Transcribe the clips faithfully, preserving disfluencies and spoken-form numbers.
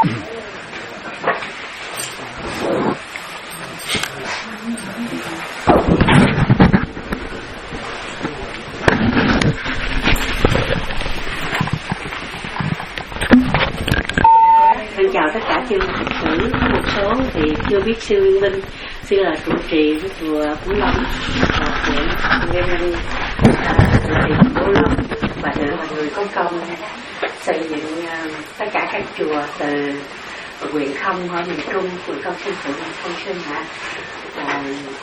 Xin chào tất cả chư Phật tử, có một số thì chưa biết sư Nguyên Minh, sư là trụ trì của chùa Phú Long và huyện Nguyên Minh là Phú Long và được là người có công xây dựng tất cả các chùa từ huyện Không ở miền Trung, huyện Công Sinh Thượng, Công Sinh Hạ và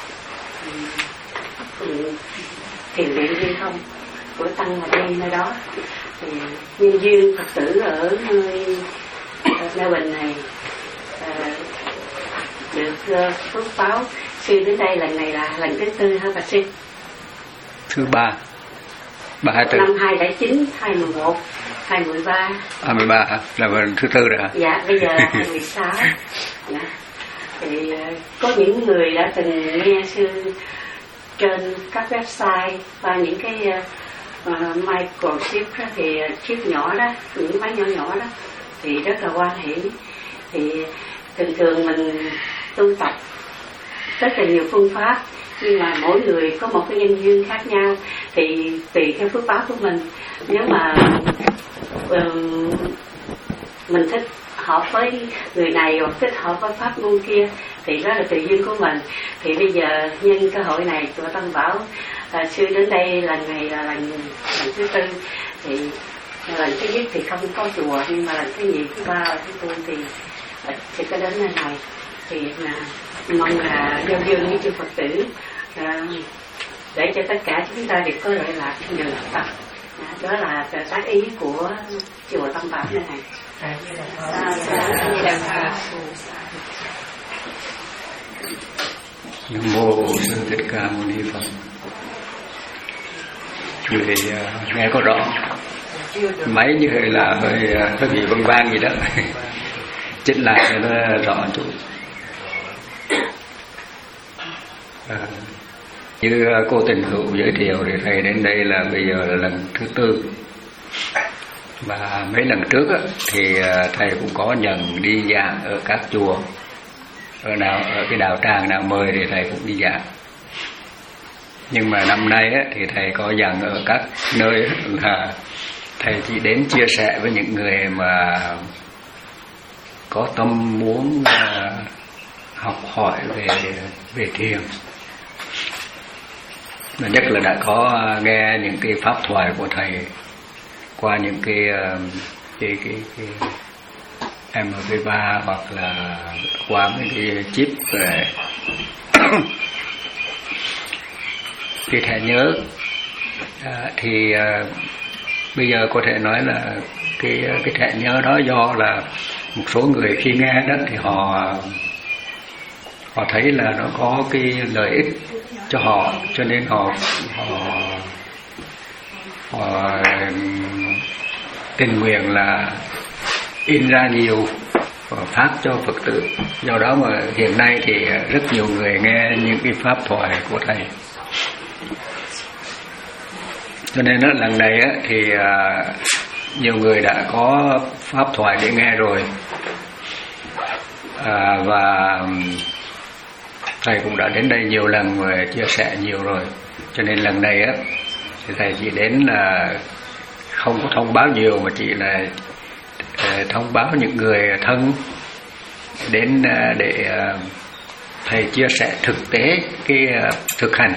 thiền viện Liên Không của tăng mà đi nơi đó. Thì nhân duyên Phật tử ở nơi Melbourne này uh, được uh, phước báo sư đến đây lần này là lần thứ tư hả bà sư? Thứ ba, ba hai tư. Năm hai lẻ chín, hai mười một, hai mười ba. À mười ba hả? Là lần thứ tư rồi hả? Dạ, bây giờ hai mười sáu. Dạ. Thì uh, có những người đã từng nghe sư trên các website và những cái uh, uh, microchip đó, thì chip nhỏ đó, những máy nhỏ nhỏ đó thì rất là hoan hỷ. Thì thường thường mình tu tập rất là nhiều phương pháp, nhưng mà mỗi người có một cái nhân duyên khác nhau thì tùy theo phước báo của mình. Nếu mà um, mình thích hợp với người này hoặc thích hợp với pháp môn kia thì đó là tùy duyên của mình. Thì bây giờ nhân cơ hội này chùa Tam Bảo uh, sư đến đây lần này là lần, lần thứ tư. Thì lần thứ nhất thì không có chùa, nhưng mà lần thứ nhì, thứ ba và thứ tư thì sẽ có đến nơi này. Thì là mong là giao duyên với chư Phật tử à, để cho tất cả chúng ta được có lợi lạc trong đường học tập. À, đó là tác ý của chùa Tam Bảo này. Nam mô Sư Thích Ca Mâu Ni Phật. Người uh, nghe có rõ. Máy như vậy là hơi hơi bị vang vang gì đó. Chỉnh lại cho nó rõ chút. À, như cô Tình Hữu giới thiệu thì thầy đến đây là bây giờ là lần thứ tư. Và mấy lần trước á, thì thầy cũng có nhận đi giảng ở các chùa. Ở nào ở cái đạo tràng nào mời thì thầy cũng đi giảng. Nhưng mà năm nay á, thì thầy có giảng ở các nơi là thầy chỉ đến chia sẻ với những người mà có tâm muốn uh, học hỏi về về thiền. Mà nhất là đã có nghe những cái pháp thoại của thầy qua những cái uh, cái cái, cái em pê ba hoặc là qua mấy cái chip về cái thẻ nhớ à, thì uh, bây giờ có thể nói là cái cái thẻ nhớ đó do là một số người khi nghe đó thì họ họ thấy là nó có cái lợi ích cho họ, cho nên họ họ họ tình nguyện là in ra nhiều và phát cho Phật tử. Do đó mà hiện nay thì rất nhiều người nghe những cái pháp thoại của thầy. Cho nên đó, lần này á, thì à, nhiều người đã có pháp thoại để nghe rồi à, và thầy cũng đã đến đây nhiều lần và chia sẻ nhiều rồi. Cho nên lần này á, thì thầy chỉ đến là không có thông báo nhiều mà chỉ là à, thông báo những người thân đến à, để à, thầy chia sẻ thực tế cái à, thực hành.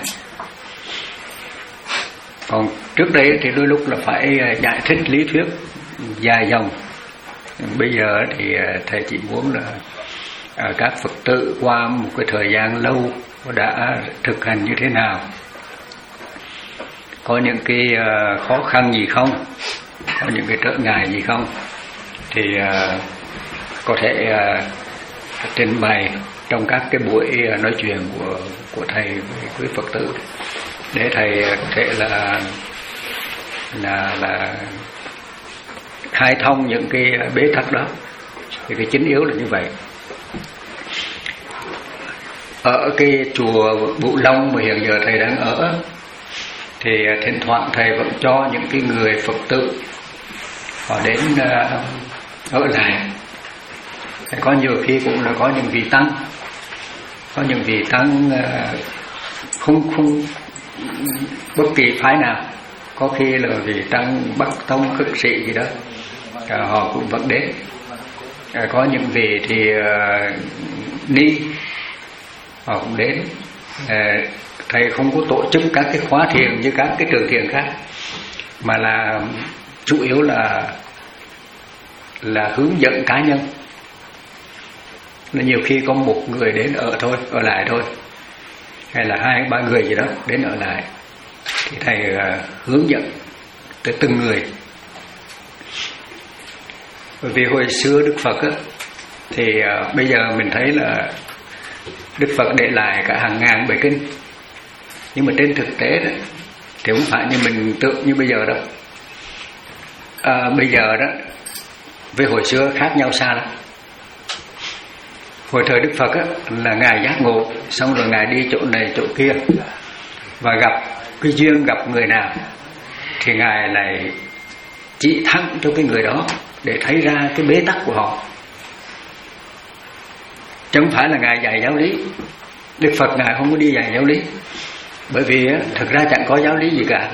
Còn trước đây thì đôi lúc là phải giải thích lý thuyết dài dòng. Bây giờ thì thầy chỉ muốn là các Phật tử qua một cái thời gian lâu đã thực hành như thế nào, có những cái khó khăn gì không, có những cái trở ngại gì không, thì có thể trình bày trong các cái buổi nói chuyện của của thầy với quý Phật tử, để thầy có thể là là là khai thông những cái bế tắc đó. Thì cái chính yếu là như vậy. Ở cái chùa Bửu Long mà hiện giờ thầy đang ở thì thỉnh thoảng thầy vẫn cho những cái người Phật tử họ đến uh, ở lại có nhiều khi cũng là có những vị tăng, có những vị tăng không không bất kỳ phái nào, có khi là vị tăng Bắc Tông Cực Sĩ gì đó, họ cũng vẫn đến. Có những vị thì uh, ni họ cũng đến. uh, Thầy không có tổ chức các cái khóa thiền như các cái trường thiền khác, mà là chủ yếu là là hướng dẫn cá nhân. Là nhiều khi có một người đến ở thôi, ở lại thôi, hay là hai ba người gì đó đến ở lại, thì thầy uh, hướng dẫn tới từng người. Bởi vì hồi xưa Đức Phật á, thì uh, bây giờ mình thấy là Đức Phật để lại cả hàng ngàn bài kinh, nhưng mà trên thực tế đó, thì không phải như mình tưởng như bây giờ đâu. À, bây giờ đó với hồi xưa khác nhau xa lắm. Hồi thời Đức Phật á, là Ngài giác ngộ, xong rồi Ngài đi chỗ này chỗ kia, và gặp cái duyên gặp người nào thì Ngài lại chỉ thẳng cho cái người đó để thấy ra cái bế tắc của họ, chứ không phải là Ngài dạy giáo lý. Đức Phật Ngài không có đi dạy giáo lý, bởi vì á, thực ra chẳng có giáo lý gì cả.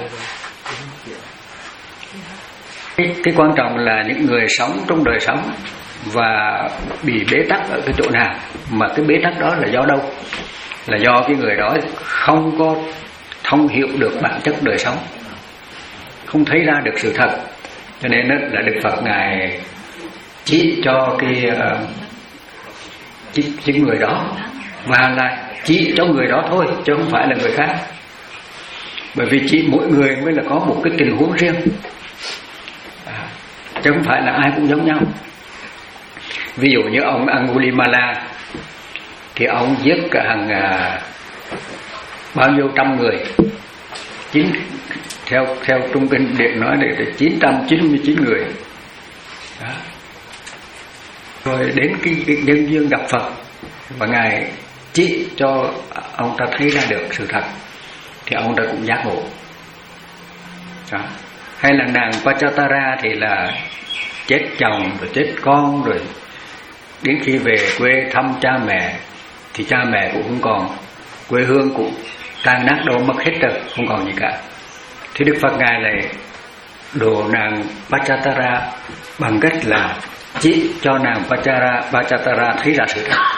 Cái, cái quan trọng là những người sống trong đời sống và bị bế tắc ở cái chỗ nào, mà cái bế tắc đó là do đâu? Là do cái người đó không có thông hiểu được bản chất đời sống, không thấy ra được sự thật. Cho nên đó là Đức Phật Ngài chỉ cho cái uh, chỉ, chỉ người đó, và là chỉ cho người đó thôi, chứ không phải là người khác. Bởi vì chỉ mỗi người mới là có một cái tình huống riêng, à, chứ không phải là ai cũng giống nhau. Ví dụ như ông Angulimala thì ông giết cả hàng uh, bao nhiêu trăm người, chín theo theo Trung Kinh Điển nói là chín trăm chín mươi chín người. Đó. Rồi đến cái, cái nhân duyên gặp Phật, và Ngài chỉ cho ông ta thấy ra được sự thật, thì ông ta cũng giác ngộ. Đó. Hay là nàng Pachatara thì là chết chồng rồi chết con, rồi đến khi về quê thăm cha mẹ thì cha mẹ cũng không còn, quê hương cũng tan nát đâu mất hết rồi, không còn gì cả. Thì Đức Phật Ngài lại độ nàng Pachatara bằng cách là chỉ cho nàng Pachatara, Pachatara thấy ra sự thật.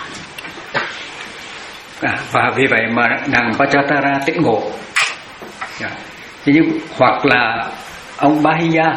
À, và vì vậy mà nàng Pachatara tỉnh ngộ. À, nhưng hoặc là ông Bahiya,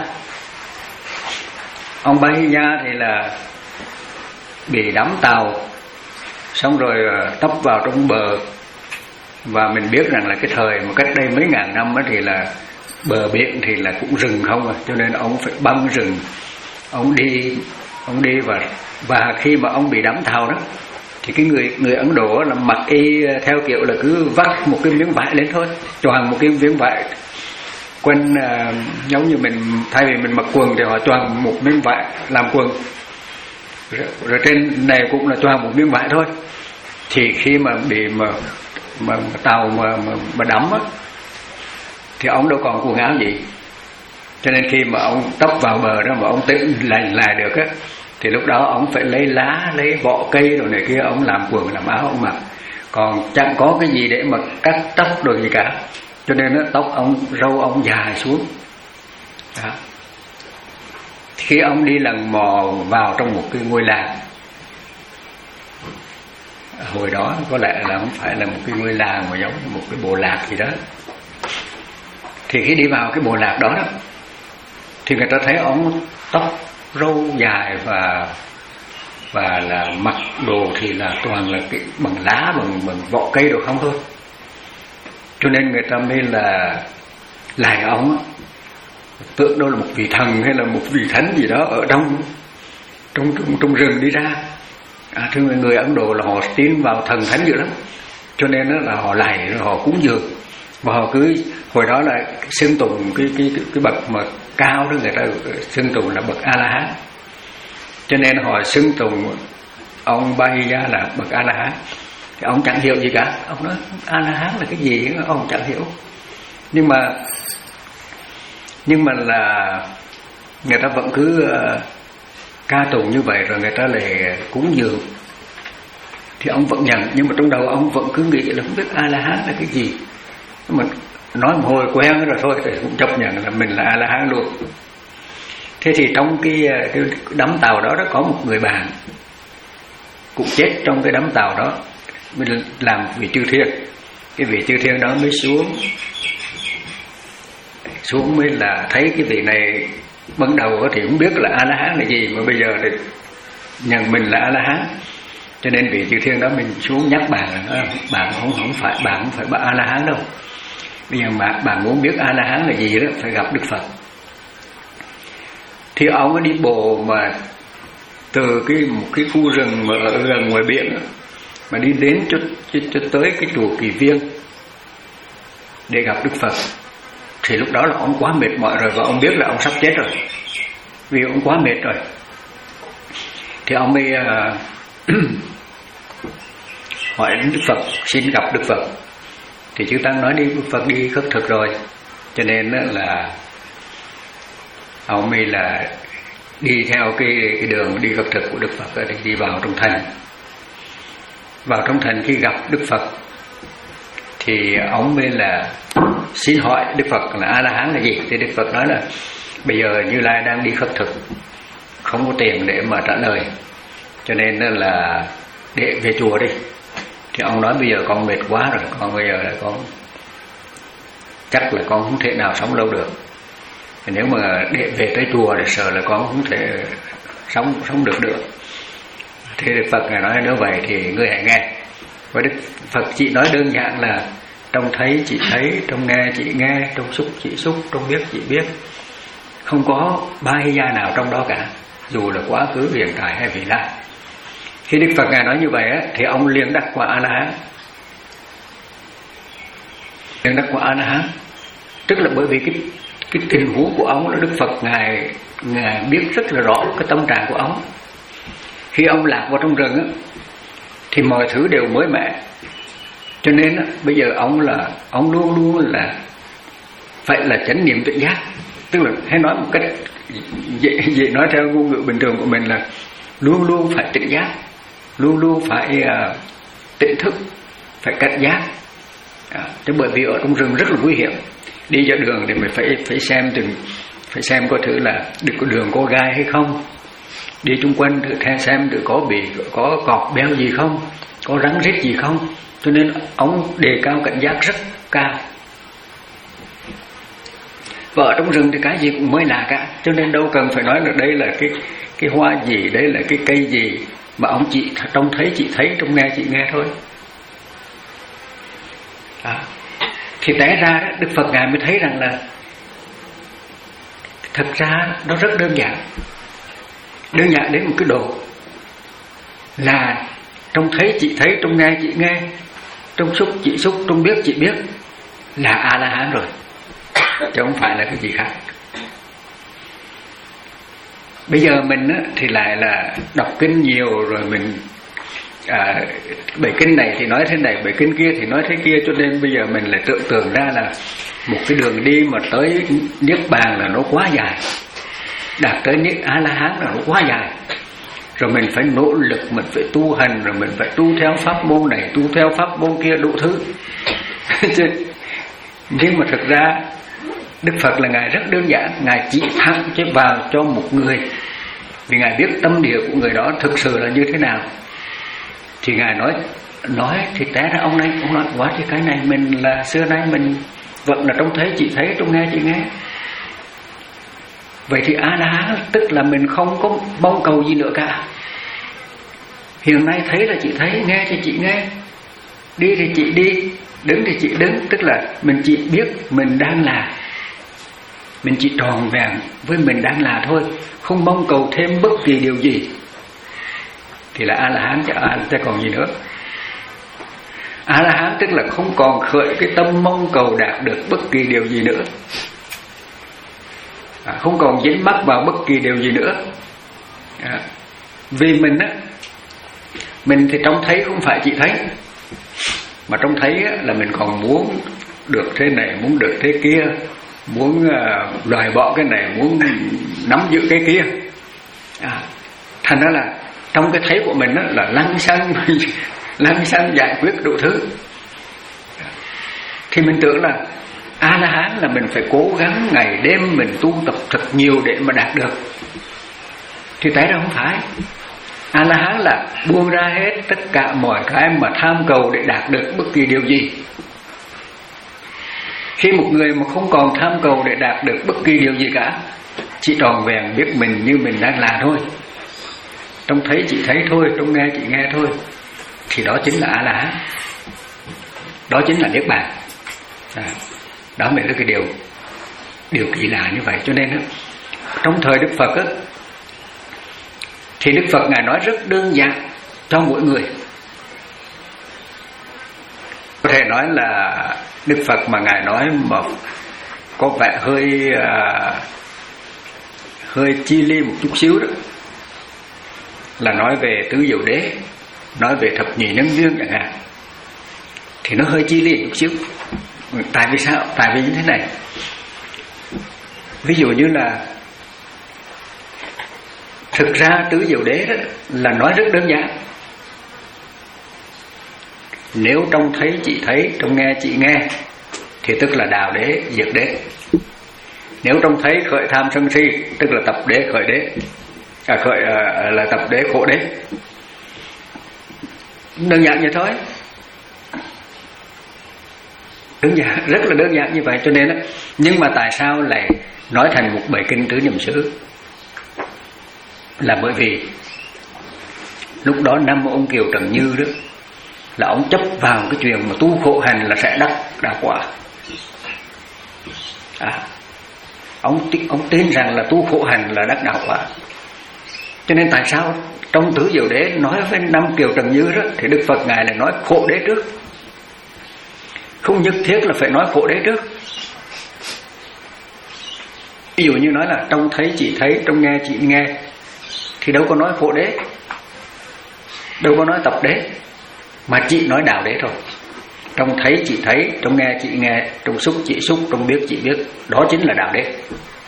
ông Bahiya thì là bị đắm tàu, xong rồi tấp vào trong bờ. Và mình biết rằng là cái thời mà cách đây mấy ngàn năm thì là bờ biển thì là cũng rừng không à, cho nên ông phải băng rừng, ông đi, ông đi và và khi mà ông bị đắm tàu đó, thì cái người người Ấn Độ là mặc y theo kiểu là cứ vắt một cái miếng vải lên thôi, choàng một cái miếng vải quanh, uh, giống như mình thay vì mình mặc quần thì họ choàng một miếng vải làm quần, rồi, rồi trên này cũng là choàng một miếng vải thôi. Thì khi mà bị mà mà tàu mà mà, mà đắm á, thì ông đâu còn quần áo gì. Cho nên khi mà ông tấp vào bờ đó mà ông tự lành lại được á, thì lúc đó ông phải lấy lá, lấy vỏ cây rồi này kia, ông làm quần làm áo ông mặc, còn chẳng có cái gì để mà cắt tóc rồi gì cả. Cho nên đó, tóc ông, râu ông dài xuống đó. Khi ông đi lần mò vào trong một cái ngôi làng, hồi đó có lẽ là không phải là một cái ngôi làng mà giống một cái bộ lạc gì đó, thì khi đi vào cái bộ lạc đó, đó thì người ta thấy ông tóc râu dài và và là mặc đồ thì là toàn là cái bằng lá, bằng bằng vỏ cây đồ không thôi. Cho nên người ta mới là lại ông tưởng đâu là một vị thần hay là một vị thánh gì đó ở trong trong trong, trong rừng đi ra. À, thưa người, người Ấn Độ là họ tin vào thần thánh dữ lắm, cho nên đó là họ lạy rồi họ cúng dường, và họ cứ hồi đó là xưng tụng cái cái cái, cái bậc mà cao đó, người ta xưng tụng là bậc A La Hán, cho nên họ xưng tụng ông Bahiya là bậc A La Hán. Thì ông chẳng hiểu gì cả, ông nói A La Hán là cái gì ông chẳng hiểu, nhưng mà nhưng mà là người ta vẫn cứ ca tụng như vậy rồi người ta lại cúng dường thì ông vẫn nhận, nhưng mà trong đầu ông vẫn cứ nghĩ là không biết A-la-hán là cái gì. Mà nói một hồi quen rồi thôi thì cũng chấp nhận là mình là A-la-hán luôn. Thế thì trong cái, cái đám tàu đó, đó có một người bạn cũng chết trong cái đám tàu đó, mình làm vị chư thiên. Cái vị chư thiên đó mới xuống xuống mới là thấy cái vị này ban đầu thì không biết là A-la-hán là gì, mà bây giờ thì nhận mình là A-la-hán. Cho nên vị chư thiên đó mình xuống nhắc bạn là bạn không không phải bạn không phải bạn A-la-hán đâu. Bây giờ bạn bạn muốn biết A-la-hán là gì đó phải gặp Đức Phật. Thì ông ấy đi bộ mà từ cái một cái khu rừng mà ở gần ngoài biển đó, mà đi đến cho, cho, cho tới cái chùa Kỳ Viên để gặp Đức Phật. Thì lúc đó là ông quá mệt mỏi rồi, và ông biết là ông sắp chết rồi, vì ông quá mệt rồi. Thì ông mới uh, hỏi đến Đức Phật, xin gặp Đức Phật. Thì chư Tăng nói đi, Đức Phật đi khất thực rồi. Cho nên là ông mới là đi theo cái, cái đường đi khất thực của Đức Phật để đi vào trong thành. Vào trong thành khi gặp Đức Phật thì ông mới là xin hỏi Đức Phật là A-la-hán là gì. Thì Đức Phật nói là bây giờ Như Lai đang đi khất thực, không có tiền để mà trả lời, cho nên là để về chùa đi. Thì ông nói bây giờ con mệt quá rồi, con bây giờ là con chắc là con không thể nào sống lâu được. Thì nếu mà để về tới chùa thì sợ là con không thể sống sống được được. Thì Đức Phật ngài nói nếu vậy thì ngươi hãy nghe. Và Đức Phật chỉ nói đơn giản là trong thấy chị thấy, trong nghe chị nghe, trong xúc chị xúc, trong biết chị biết. Không có ba hay gia nào trong đó cả, dù là quá khứ, hiện tại hay vị lai. Khi Đức Phật ngài nói như vậy á, thì ông liền đắc quả A-la-hán. Liền đắc quả A-la-hán, tức là bởi vì cái cái tình huống của ông là Đức Phật ngài ngài biết rất là rõ cái tâm trạng của ông. Khi ông lạc vào trong rừng á, thì mọi thứ đều mới mẻ. Cho nên á, bây giờ ông là ông luôn luôn là phải là chánh niệm tỉnh giác. Tức là hay nói một cách dễ, dễ nói theo ngôn ngữ bình thường của mình là luôn luôn phải tỉnh giác, luôn luôn phải uh, tỉnh thức, phải cảnh giác. À, chứ bởi vì ở trong rừng rất là nguy hiểm. Đi ra đường thì mình phải phải xem từng phải xem coi thử là được có đường có gai hay không. Đi chung quanh thử xem thử có bị có cọp béo gì không, có rắn rết gì không. Cho nên ông đề cao cảnh giác rất cao. Và ở trong rừng thì cái gì cũng mới lạ cả, cho nên đâu cần phải nói là đây là cái cái hoa gì, đây là cái cây gì, mà ông chỉ trông thấy chị thấy, trông nghe chị nghe thôi. À, thì té ra đó, Đức Phật ngài mới thấy rằng là thật ra nó rất đơn giản, đơn giản đến một cái độ là trông thấy chị thấy, trông nghe chị nghe, trông xúc chị xúc, trông biết chị biết là A-la-hán rồi, chứ không phải là cái gì khác. Bây giờ mình á, thì lại là đọc kinh nhiều rồi mình à, bài kinh này thì nói thế này, bài kinh kia thì nói thế kia, cho nên bây giờ mình lại tưởng tượng ra là một cái đường đi mà tới Niết Bàn là nó quá dài, đạt tới Niết A-la-hán là nó quá dài. Rồi mình phải nỗ lực, mình phải tu hành, rồi mình phải tu theo pháp môn này, tu theo pháp môn kia, đủ thứ. Nhưng mà thực ra Đức Phật là ngài rất đơn giản, ngài chỉ thẳng cho vào cho một người, vì ngài biết tâm địa của người đó thực sự là như thế nào. Thì ngài nói nói thì té ra ông này, ông nói quá thì cái này mình là xưa nay mình vẫn là trông thấy chị thấy, trông nghe chị nghe. Vậy thì A-la-hán tức là mình không có mong cầu gì nữa cả. Hiện nay thấy là chị thấy, nghe thì chị nghe, đi thì chị đi, đứng thì chị đứng. Tức là mình chỉ biết mình đang là, mình chỉ tròn vẹn với mình đang là thôi, không mong cầu thêm bất kỳ điều gì. Thì là A-la-hán chứ, à, chứ còn gì nữa. A-la-hán tức là không còn khởi cái tâm mong cầu đạt được bất kỳ điều gì nữa, à, không còn dính mắc vào bất kỳ điều gì nữa. À, vì mình á, mình thì trông thấy không phải chỉ thấy, mà trông thấy á, là mình còn muốn được thế này, muốn được thế kia, muốn uh, loại bỏ cái này, muốn nắm giữ cái kia. À, Thành ra là trong cái thấy của mình đó là lăng xăng lăng xăng giải quyết đủ thứ. Thì mình tưởng là A-la-hán là mình phải cố gắng ngày đêm mình tu tập thật nhiều để mà đạt được. Thì tại ra không phải. A-la-hán là buông ra hết tất cả mọi cái mà tham cầu để đạt được bất kỳ điều gì. Khi một người mà không còn tham cầu để đạt được bất kỳ điều gì cả, chỉ tròn vẹn biết mình như mình đang là thôi, trông thấy chỉ thấy thôi, trông nghe chỉ nghe thôi, thì đó chính là A-la-hán. Đó chính là Niết Bàn. À, đó mới là cái điều điều kỳ lạ như vậy. Cho nên đó, trong thời Đức Phật đó, thì Đức Phật Ngài nói rất đơn giản cho mỗi người. Có thể nói là Đức Phật mà Ngài nói mà có vẻ hơi à, hơi chi li một chút xíu đó, là nói về tứ diệu đế, nói về thập nhị nhân duyên chẳng hạn, thì nó hơi chi li một chút xíu. Tại vì sao? Tại vì như thế này. Ví dụ như là thực ra tứ diệu đế đó là nói rất đơn giản. Nếu trông thấy chỉ thấy, trông nghe chỉ nghe, thì tức là đạo đế, diệt đế. Nếu trông thấy khởi tham sân si, tức là tập đế, khởi đế, à, khởi à, là tập đế, khổ đế. Đơn giản như thôi. Đơn giản, rất là đơn giản như vậy. Cho nên đó, nhưng mà tại sao lại nói thành một bài kinh tứ niệm xứ? Là bởi vì lúc đó năm ông Kiều Trần Như đó là ông chấp vào cái chuyện mà tu khổ hành là sẽ đắc đạo quả. À, ông ông tin rằng là tu khổ hành là đắc đạo quả. Cho nên tại sao trong tứ diệu đế nói với năm Kiều Trần Như đó, thì Đức Phật Ngài lại nói khổ đế trước. Không nhất thiết là phải nói khổ đế trước. Ví dụ như nói là trông thấy chỉ thấy, trông nghe chỉ nghe, thì đâu có nói khổ đế, đâu có nói tập đế, mà chỉ nói đạo đế thôi. Trông thấy chỉ thấy, trông nghe chỉ nghe, trông xúc chỉ xúc, trông biết chỉ biết. Đó chính là đạo đế.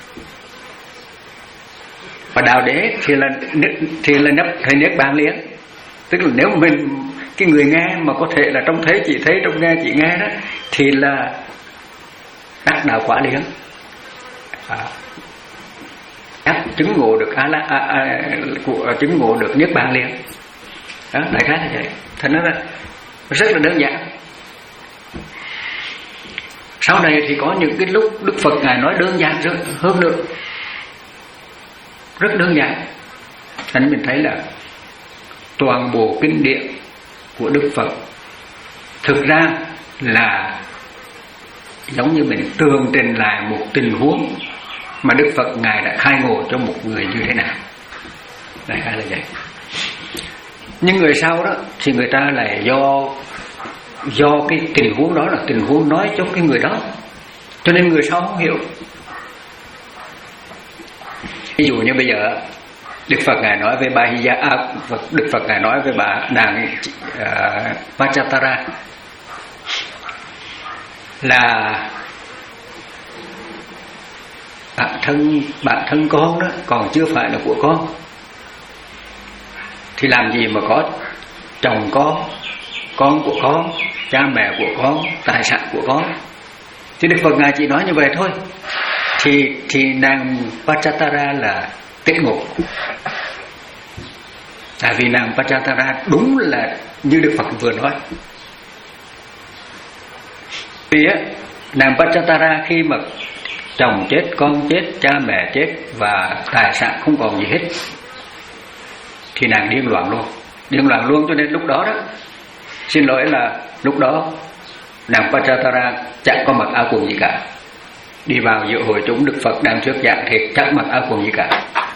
Và đạo đế thì là thì là nấp thì niết bàn liền. Tức là nếu mình cái người nghe mà có thể là trông thấy chỉ thấy, trông nghe chỉ nghe đó, thì là đắc đạo quả liền. À, đắc chứng ngộ được a la a, a, của chứng ngộ được niết bàn liền. Đó, đại khái là vậy. Thành nó là rất là đơn giản. Sau này thì có những cái lúc Đức Phật Ngài nói đơn giản hơn nữa, rất đơn giản. Thành mình thấy là toàn bộ kinh điển của Đức Phật thực ra là giống như mình tường trình lại một tình huống mà Đức Phật Ngài đã khai ngộ cho một người như thế nào. Đại khái là vậy. Nhưng người sau đó thì người ta lại do do cái tình huống đó là tình huống nói cho cái người đó, cho nên người sau không hiểu. Ví dụ như bây giờ Đức Phật Ngài nói với bà Hiya, à, Đức Phật Ngài nói với bà nàng uh, Vajratara là bản thân bản thân con đó còn chưa phải là của con, thì làm gì mà có chồng con, con của con, cha mẹ của con, tài sản của con. Thì Đức Phật Ngài chỉ nói như vậy thôi. Thì thì nàng Vajratara là tỉnh ngộ. Tại vì nàng Vajratara đúng là như Đức Phật vừa nói. Vì á, nàng Vajratara khi mà chồng chết, con chết, cha mẹ chết và tài sản không còn gì hết, thì nàng điên loạn luôn. Điên loạn luôn cho nên lúc đó đó, xin lỗi là lúc đó nàng Vajratara chẳng có mặc áo quần gì cả. Đi vào giữa hội chúng Đức Phật đang thuyết giảng thì chẳng mặc áo quần gì cả.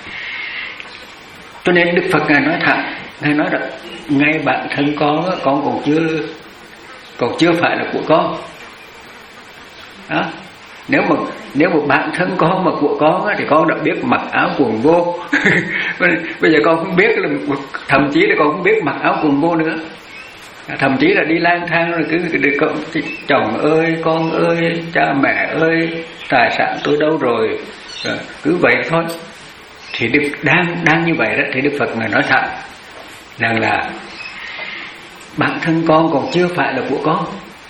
Cho nên Đức Phật Ngài nói thẳng, Ngài nói rằng ngay bản thân con, con còn chưa còn chưa phải là của con. Đó. Nếu mà nếu mà bản thân con mà của con thì con đã biết mặc áo quần vô. Bây giờ con không biết là, thậm chí là con không biết mặc áo quần vô nữa. Thậm chí là đi lang thang rồi cứ con, chồng ơi, con ơi, cha mẹ ơi, tài sản tôi đâu rồi, cứ vậy thôi. Thì Đức đang đang như vậy đó, thì Đức Phật Ngài nói thẳng rằng là bản thân con còn chưa phải là của con,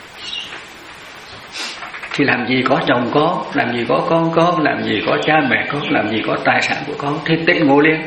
thì làm gì có chồng con, làm gì có con con, làm gì có cha mẹ con, làm gì có tài sản của con, thì tỉnh ngộ liền.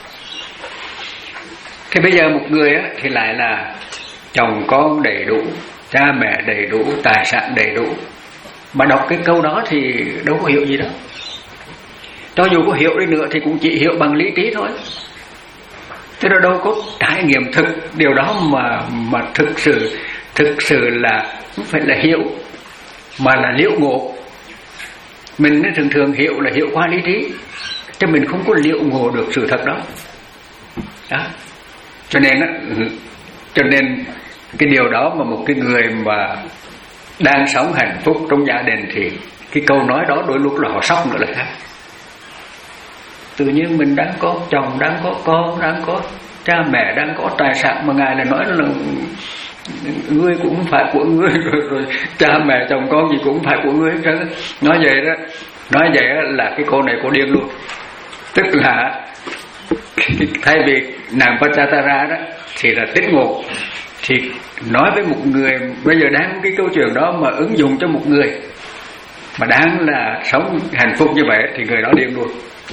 Thì bây giờ một người á, thì lại là chồng con đầy đủ, cha mẹ đầy đủ, tài sản đầy đủ, mà đọc cái câu đó thì đâu có hiểu gì đâu. Cho dù có hiểu đi nữa thì cũng chỉ hiểu bằng lý trí thôi, chứ nó đâu có trải nghiệm thực điều đó mà mà thực sự thực sự là không phải là hiểu, mà là liễu ngộ. Mình thường thường hiểu là hiểu qua lý trí, chứ mình không có liễu ngộ được sự thật đó. Đó. Cho nên cho nên cái điều đó mà một cái người mà đang sống hạnh phúc trong gia đình thì cái câu nói đó đôi lúc là họ sốc nữa là khác. Tự nhiên mình đang có chồng, đang có con, đang có cha mẹ, đang có tài sản, mà Ngài là nói là ngươi cũng không phải của ngươi, rồi, rồi cha mẹ chồng con gì cũng không phải của ngươi hết trơn. Nói vậy đó, nói vậy đó là cái cô này cô điên luôn. Tức là thay vì nàng Pachatara đó thì là tích ngộ, thì nói với một người bây giờ đang cái câu chuyện đó mà ứng dụng cho một người mà đang là sống hạnh phúc như vậy thì người đó điên luôn,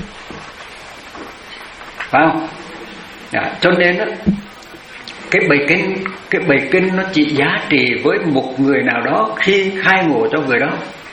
phải không? Đó, cho nên đó, cái bài kinh cái bài kinh nó chỉ giá trị với một người nào đó khi khai ngộ cho người đó.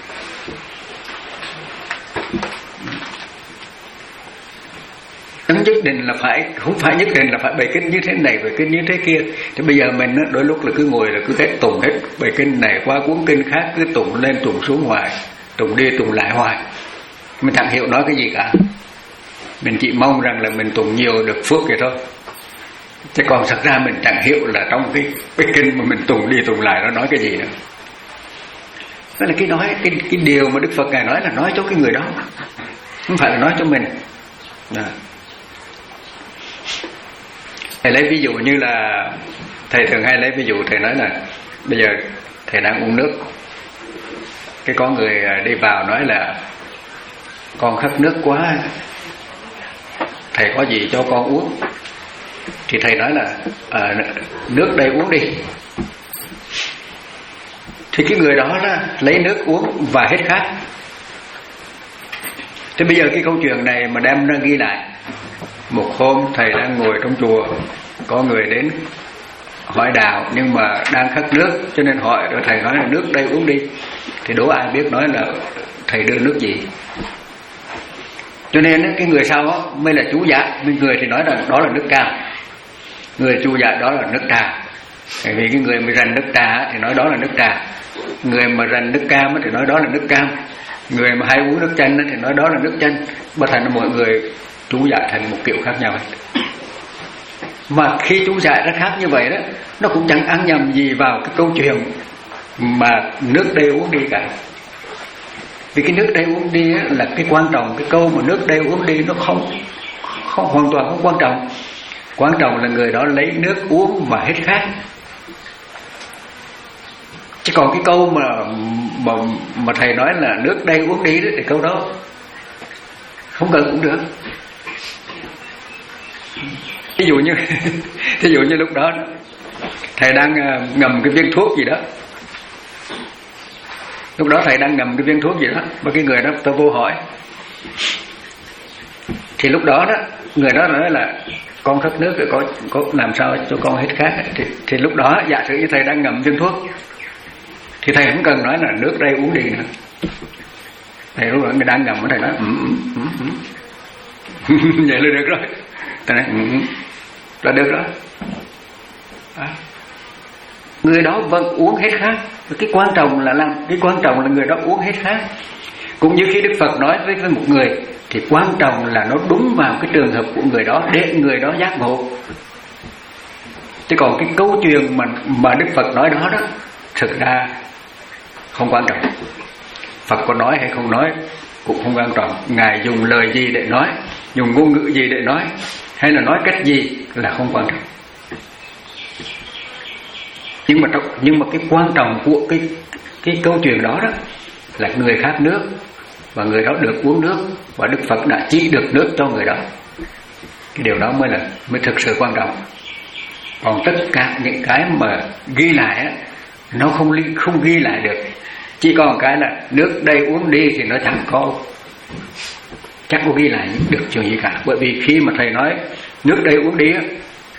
Nhất định là phải, không phải nhất định là phải bài kinh như thế này, bài kinh như thế kia. Thì bây giờ mình đôi lúc là cứ ngồi là cứ hết tụng hết bài kinh này qua cuốn kinh khác, cứ tụng lên tụng xuống hoài, tụng đi tụng lại hoài, mình chẳng hiểu nói cái gì cả. Mình chỉ mong rằng là mình tụng nhiều được phước vậy thôi, chứ còn thật ra mình chẳng hiểu là trong cái, cái kinh mà mình tụng đi tụng lại nó nói cái gì nữa. Đó là cái nói cái, cái điều mà Đức Phật Ngài nói là nói cho cái người đó, không phải là nói cho mình. Đó. Thầy lấy ví dụ như là thầy thường hay lấy ví dụ, thầy nói là bây giờ thầy đang uống nước, cái có người đi vào nói là con khát nước quá, thầy có gì cho con uống. Thì thầy nói là à, nước đây uống đi. Thì cái người đó là lấy nước uống và hết khát. Thế bây giờ cái câu chuyện này mà đem ra ghi lại, một hôm thầy đang ngồi trong chùa, có người đến hỏi đạo nhưng mà đang khát nước, cho nên hỏi, rồi thầy nói là nước đây uống đi. Thì đố ai biết nói là thầy đưa nước gì. Cho nên cái người sau đó mới là chú dạ, người thì nói là đó là nước cam, người chú dạ đó là nước trà. Bởi vì cái người mà rành nước trà thì nói đó là nước trà, người mà rành nước cam thì nói đó là nước cam, người mà hay uống nước chanh thì nói đó là nước chanh. Mà thành là mọi người chú giải thành một kiểu khác nhau hết. Mà khi chú giải nó khác như vậy đó, nó cũng chẳng ăn nhầm gì vào cái câu chuyện mà nước đây uống đi cả. Vì cái nước đây uống đi là cái quan trọng, cái câu mà nước đây uống đi nó không, không hoàn toàn không quan trọng. Quan trọng là người đó lấy nước uống mà hết khát. Chứ còn cái câu mà mà, mà thầy nói là nước đây uống đi đó, thì câu đó không cần cũng được. Ví dụ như ví dụ như lúc đó thầy đang ngầm cái viên thuốc gì đó, lúc đó thầy đang ngầm cái viên thuốc gì đó, và cái người đó tôi vô hỏi, thì lúc đó đó người đó nói là con khát nước rồi có có làm sao cho con hết khát. Thì, thì lúc đó giả sử như thầy đang ngầm viên thuốc thì thầy không cần nói là nước đây uống đi nữa. Thầy lúc đó người đang ngầm, thầy nói ừ, ừ, ừ, ừ. Vậy là được rồi. Thầy nói ừ, là được rồi. À. Người đó vẫn uống hết khát. Cái quan trọng là làm, cái quan trọng là người đó uống hết khát. Cũng như khi Đức Phật nói với, với một người thì quan trọng là nó đúng vào cái trường hợp của người đó để người đó giác ngộ. Chứ còn cái câu chuyện mà mà Đức Phật nói đó đó thực ra không quan trọng. Phật có nói hay không nói cũng không quan trọng. Ngài dùng lời gì để nói, dùng ngôn ngữ gì để nói, hay là nói cách gì là không quan trọng. Nhưng mà nhưng mà cái quan trọng của cái cái câu chuyện đó đó là người khát nước và người đó được uống nước, và Đức Phật đã chỉ được nước cho người đó. Cái điều đó mới là mới thực sự quan trọng. Còn tất cả những cái mà ghi lại á, nó không không ghi lại được. Chỉ còn cái là nước đây uống đi thì nó chẳng có chắc có ghi lại được chuyện gì cả. Bởi vì khi mà thầy nói nước đây uống đi á,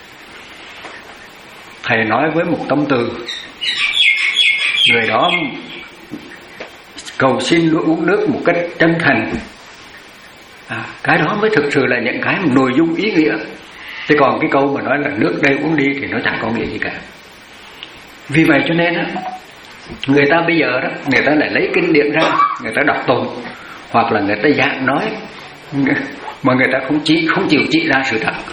thầy nói với một tâm từ, người đó cầu xin uống nước một cách chân thành. À, cái đó mới thực sự là những cái nội dung ý nghĩa. Thế còn cái câu mà nói là nước đây uống đi thì nó chẳng có nghĩa gì cả. Vì vậy cho nên á, người ta bây giờ đó, người ta lại lấy kinh điển ra, người ta đọc tụng, hoặc là người ta giảng nói, mà người ta không chỉ không chịu chỉ ra sự thật.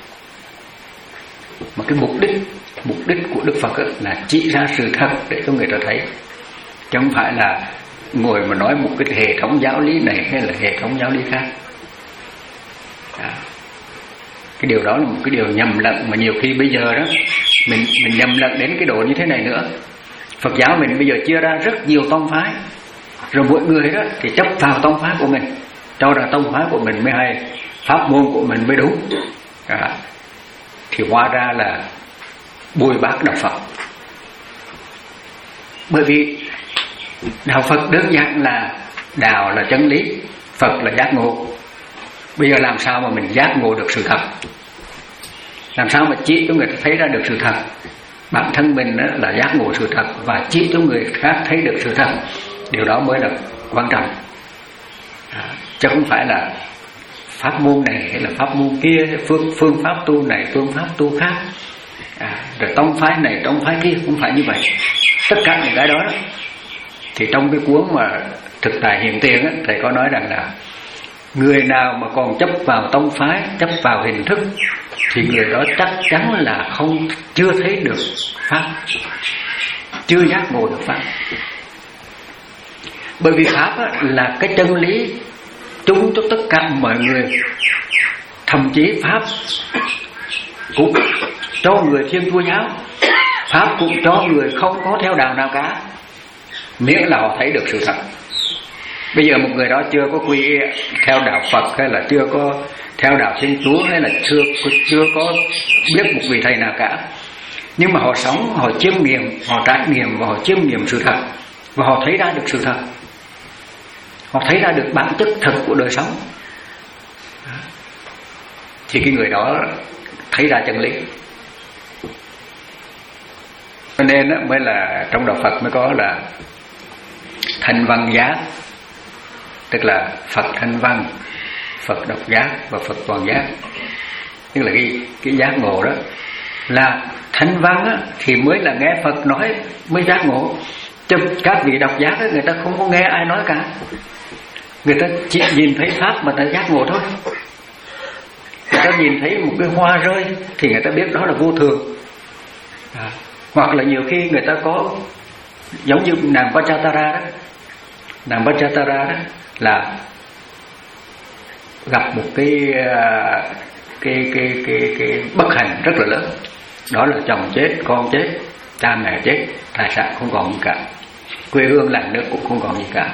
Mà cái mục đích mục đích của Đức Phật là chỉ ra sự thật để cho người ta thấy, chứ không phải là ngồi mà nói một cái hệ thống giáo lý này hay là hệ thống giáo lý khác. À, cái điều đó là một cái điều nhầm lẫn mà nhiều khi bây giờ đó mình mình nhầm lẫn đến cái độ như thế này nữa. Phật giáo mình bây giờ chia ra rất nhiều tông phái, rồi mỗi người đó thì chấp vào tông phái của mình, cho rằng tông phái của mình mới hay, pháp môn của mình mới đúng. À, thì hóa ra là bôi bác đạo Phật. Bởi vì đạo Phật đơn giản là đạo là chân lý, Phật là giác ngộ. Bây giờ làm sao mà mình giác ngộ được sự thật? Làm sao mà chỉ cho người ta thấy ra được sự thật? Bản thân mình là giác ngộ sự thật và chỉ cho người khác thấy được sự thật. Điều đó mới là quan trọng. À, chứ không phải là pháp môn này hay là pháp môn kia, phương, phương pháp tu này, phương pháp tu khác, à, rồi tông phái này, tông phái kia, không phải như vậy. Tất cả những cái đó, đó thì trong cái cuốn mà Thực Tại Hiện Tiền á, thầy có nói rằng là người nào mà còn chấp vào tông phái, chấp vào hình thức thì người đó chắc chắn là không chưa thấy được pháp, chưa giác ngộ được pháp. Bởi vì pháp á, là cái chân lý chung cho tất cả mọi người. Thậm chí pháp cũng cho người Thiên Chúa giáo, pháp cũng cho người không có theo đạo nào cả, miễn là họ thấy được sự thật. Bây giờ một người đó chưa có quy y theo đạo Phật, hay là chưa có theo đạo Thiên Chúa, hay là chưa chưa có biết một vị thầy nào cả, nhưng mà họ sống, họ chiêm nghiệm, họ trải nghiệm và họ chiêm nghiệm sự thật, và họ thấy ra được sự thật, họ thấy ra được bản chất thật của đời sống, thì cái người đó thấy ra chân lý. Cho nên đó mới là trong đạo Phật mới có là thanh văn giác, tức là Phật thanh văn, Phật độc giác và Phật toàn giác. Tức là cái, cái giác ngộ đó là thanh văn á, thì mới là nghe Phật nói mới giác ngộ. Chứ các vị độc giác á, người ta không có nghe ai nói cả, người ta chỉ nhìn thấy pháp mà ta giác ngộ thôi. Người ta nhìn thấy một cái hoa rơi thì người ta biết đó là vô thường. À, hoặc là nhiều khi người ta có giống như nàng Pachatara đó, nàng Pachatara đó là gặp một cái cái cái cái cái bất hạnh rất là lớn, đó là chồng chết, con chết, cha mẹ chết, tài sản không còn gì cả, quê hương làng nước cũng không còn gì cả.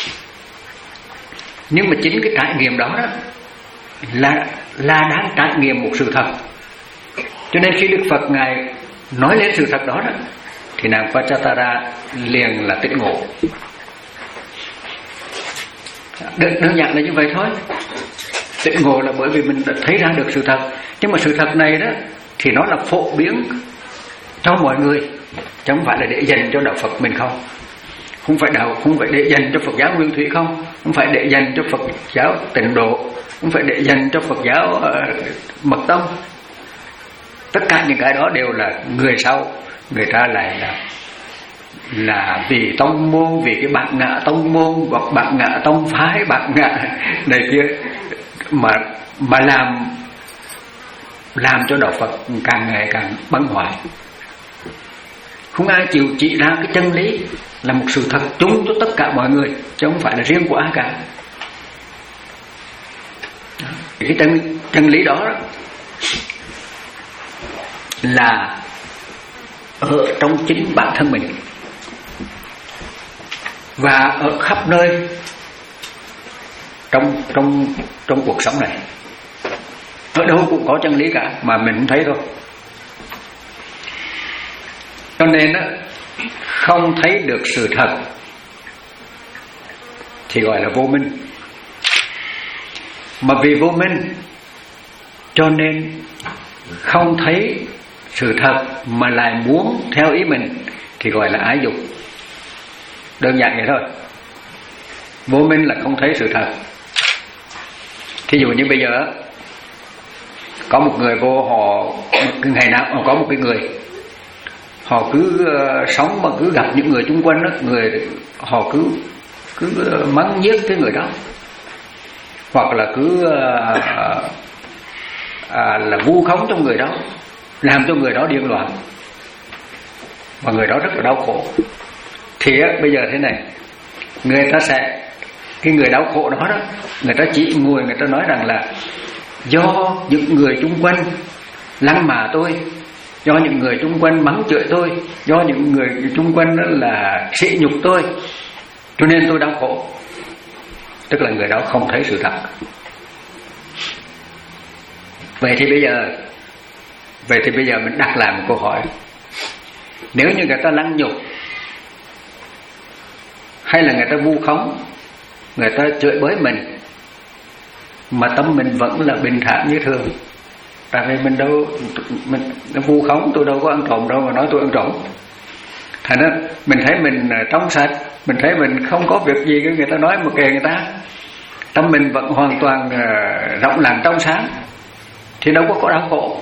Nhưng mà chính cái trải nghiệm đó đó là là đang trải nghiệm một sự thật. Cho nên khi Đức Phật ngài nói lên sự thật đó đó thì nàng Pachatara liền là tỉnh ngộ. Đơn, đơn giản là như vậy thôi. Tỉnh ngộ là bởi vì mình đã thấy ra được sự thật. Nhưng mà sự thật này đó thì nó là phổ biến cho mọi người, chứ không phải là để dành cho đạo Phật mình không. Không phải đạo, không phải để dành cho Phật giáo Nguyên Thủy không, không phải để dành cho Phật giáo Tịnh Độ, không phải để dành cho Phật giáo uh, Mật Tông. Tất cả những cái đó đều là người sau người ta lại là là vì tông môn, vì cái bản ngã tông môn hoặc bản ngã tông phái, bản ngã này kia mà mà làm làm cho đạo Phật càng ngày càng băng hoại. Không ai chịu chỉ ra cái chân lý là một sự thật chung cho tất cả mọi người, chứ không phải là riêng của ai cả. Cái chân, chân lý đó là ở trong chính bản thân mình và ở khắp nơi trong trong trong cuộc sống này. ở đâu cũng có chân lý cả mà mình không thấy thôi. Cho nên á, không thấy được sự thật thì gọi là vô minh. Mà vì vô minh cho nên không thấy sự thật mà lại muốn theo ý mình thì gọi là ái dục. Đơn giản vậy thôi. Vô minh là không thấy sự thật. Thí dụ như bây giờ có một người vô, họ ngày nào có một cái người họ cứ uh, sống mà cứ gặp những người chung quanh đó, người họ cứ cứ uh, mắng nhiếc cái người đó, hoặc là cứ uh, uh, là vu khống cho người đó, làm cho người đó điên loạn, và người đó rất là đau khổ. Thì uh, bây giờ thế này, người ta sẽ cái người đau khổ đó đó, người ta chỉ ngồi người ta nói rằng là do những người chung quanh lăng mạ tôi, do những người chung quanh mắng chửi tôi, do những người chung quanh đó là sỉ nhục tôi, cho nên tôi đau khổ. Tức là người đó không thấy sự thật. Vậy thì bây giờ Vậy thì bây giờ mình đặt lại một câu hỏi. Nếu như người ta lăng nhục, hay là người ta vu khống, người ta chửi bới mình, mà tâm mình vẫn là bình thản như thường, tại vì mình đâu mình vu khống, tôi đâu có ăn trộm đâu mà nói tôi ăn trộm. Thành ra mình thấy mình trong sạch, mình thấy mình không có việc gì, người ta nói một kề người ta, tâm mình vẫn hoàn toàn rộng lặng trong sáng, thì đâu có có đau khổ,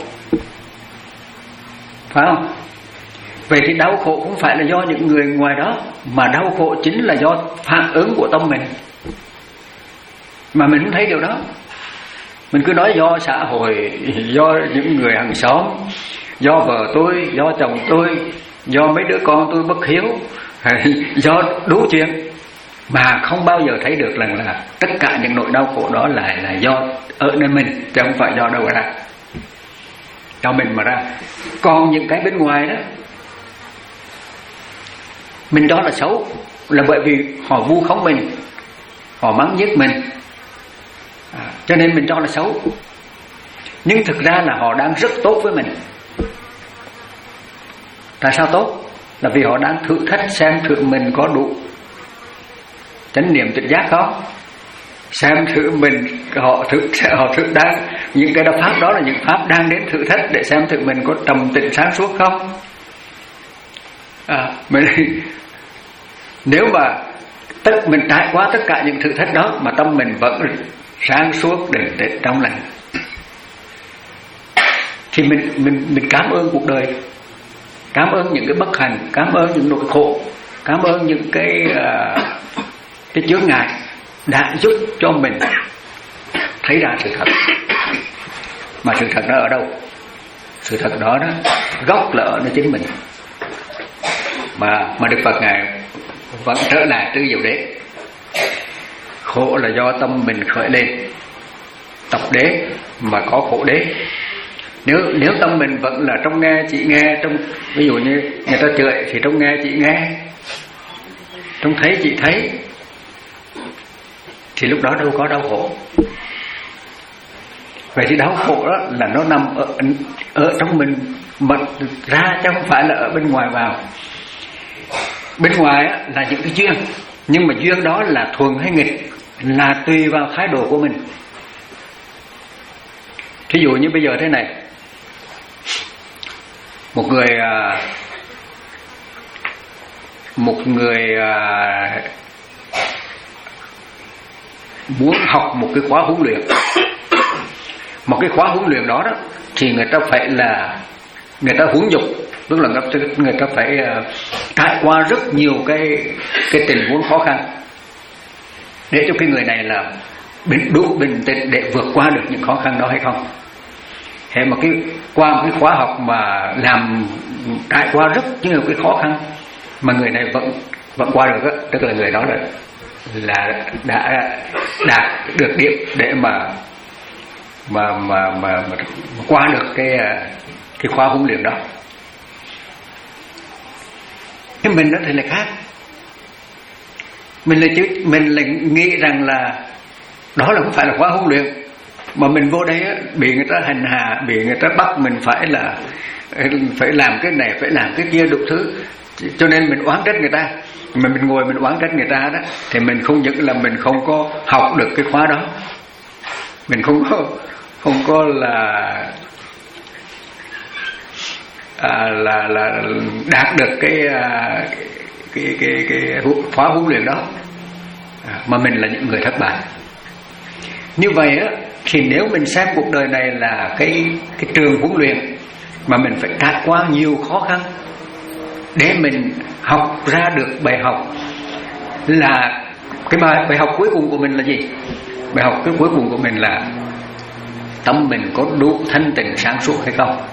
phải không? Vậy thì đau khổ không phải là do những người ngoài đó, mà đau khổ chính là do phản ứng của tâm mình, mà mình không thấy điều đó. Mình cứ nói do xã hội, do những người hàng xóm, do vợ tôi, do chồng tôi, do mấy đứa con tôi bất hiếu, do đủ chuyện, mà không bao giờ thấy được rằng là tất cả những nỗi đau khổ đó lại là do ở nơi mình, chứ không phải do đâu ra, do mình mà ra. Còn những cái bên ngoài đó mình đó là xấu, là bởi vì họ vu khống mình, họ mắng nhiếc mình, à, cho nên mình cho là xấu. Nhưng thực ra là họ đang rất tốt với mình. Tại sao tốt? Là vì họ đang thử thách xem thử mình có đủ chánh niệm tỉnh giác không, xem thử mình họ thử họ thử đang những cái pháp đó là những pháp đang đến thử thách để xem thử mình có trầm tĩnh sáng suốt không. À, mình nếu mà tất mình trải qua tất cả những thử thách đó mà tâm mình vẫn sáng suốt định tĩnh trong lành, thì mình mình mình cảm ơn cuộc đời, cảm ơn những cái bất hạnh, cảm ơn những nỗi khổ, cảm ơn những cái uh, cái chướng ngại đã giúp cho mình thấy ra sự thật. Mà sự thật nó ở đâu? Sự thật đó đó gốc là ở nơi chính mình. Mà mà Đức Phật ngài vẫn trở lại tư diệu đế. Khổ là do tâm mình khởi lên, tập đế mà có khổ đế. Nếu nếu tâm mình vẫn là trong nghe chỉ nghe, trong ví dụ như người ta chửi thì trong nghe chỉ nghe, trong thấy chỉ thấy, thì lúc đó đâu có đau khổ. Vậy thì đau khổ đó là nó nằm ở ở trong mình mà ra, chứ không phải là ở bên ngoài vào. Bên ngoài là những cái duyên, nhưng mà duyên đó là thuần hay nghịch là tùy vào thái độ của mình. Thí dụ như bây giờ thế này, một người một người muốn học một cái khóa huấn luyện, một cái khóa huấn luyện đó đó thì người ta phải là người ta huấn dục, tức là người ta phải trải qua rất nhiều cái cái tình huống khó khăn để cho cái người này là đủ bình tĩnh để vượt qua được những khó khăn đó hay không. Thế mà cái qua một cái khóa học mà làm trải qua rất nhiều cái khó khăn mà người này vẫn vẫn qua được đó, tức là người đó là là đã đạt được điểm để mà mà mà mà, mà qua được cái cái khóa huấn luyện đó. Cái mình đó thì là khác. Mình là chứ mình là nghĩ rằng là đó là không phải là khóa huấn luyện, Mà mình vô đây á, bị người ta hành hạ, bị người ta bắt mình phải là phải làm cái này, phải làm cái kia đủ thứ, cho nên mình oán trách người ta. Mà mình ngồi mình oán trách người ta đó, thì mình không những là mình không có học được cái khóa đó, mình không có không có là à, là là đạt được cái cái cái cái, cái khóa huấn luyện đó, à, mà mình là những người thất bại. Như vậy á, thì nếu mình xem cuộc đời này là cái cái trường huấn luyện mà mình phải trải qua nhiều khó khăn để mình học ra được bài học, là cái bài bài học cuối cùng của mình là gì? Bài học cái cuối cùng của mình là tâm mình có đủ thanh tịnh sáng suốt hay không.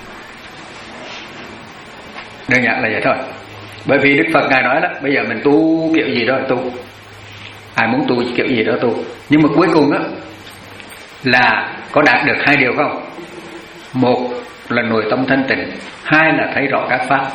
Đơn giản là vậy thôi. Bởi vì Đức Phật Ngài nói đó, bây giờ mình tu kiểu gì đó tu, ai muốn tu kiểu gì đó tu, nhưng mà cuối cùng đó là có đạt được hai điều không? Một là nội tâm thanh tịnh, hai là thấy rõ các pháp.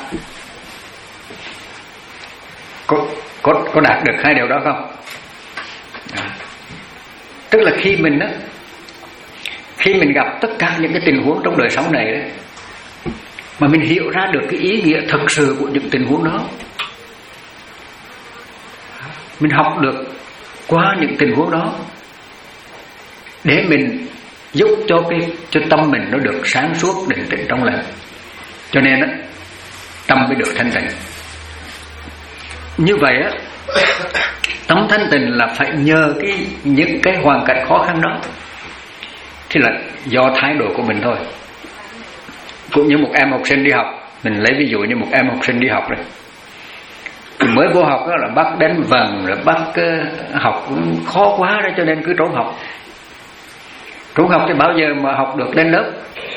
Có, có, có đạt được hai điều đó không? À. Tức là khi mình đó, khi mình gặp tất cả những cái tình huống trong đời sống này đó, mà mình hiểu ra được cái ý nghĩa thực sự của những tình huống đó, mình học được qua những tình huống đó để mình giúp cho cái cho tâm mình nó được sáng suốt, định tĩnh trong lành, cho nên đó, tâm mới được thanh tịnh. Như vậy á, tâm thanh tịnh là phải nhờ cái những cái hoàn cảnh khó khăn đó, thì là do thái độ của mình thôi. Cũng như một em học sinh đi học, mình lấy ví dụ như một em học sinh đi học này, mới vô học đó là bắt đánh vần, rồi bắt uh, học khó quá đó, cho nên cứ trốn học. Trốn học thì bao giờ mà học được lên lớp?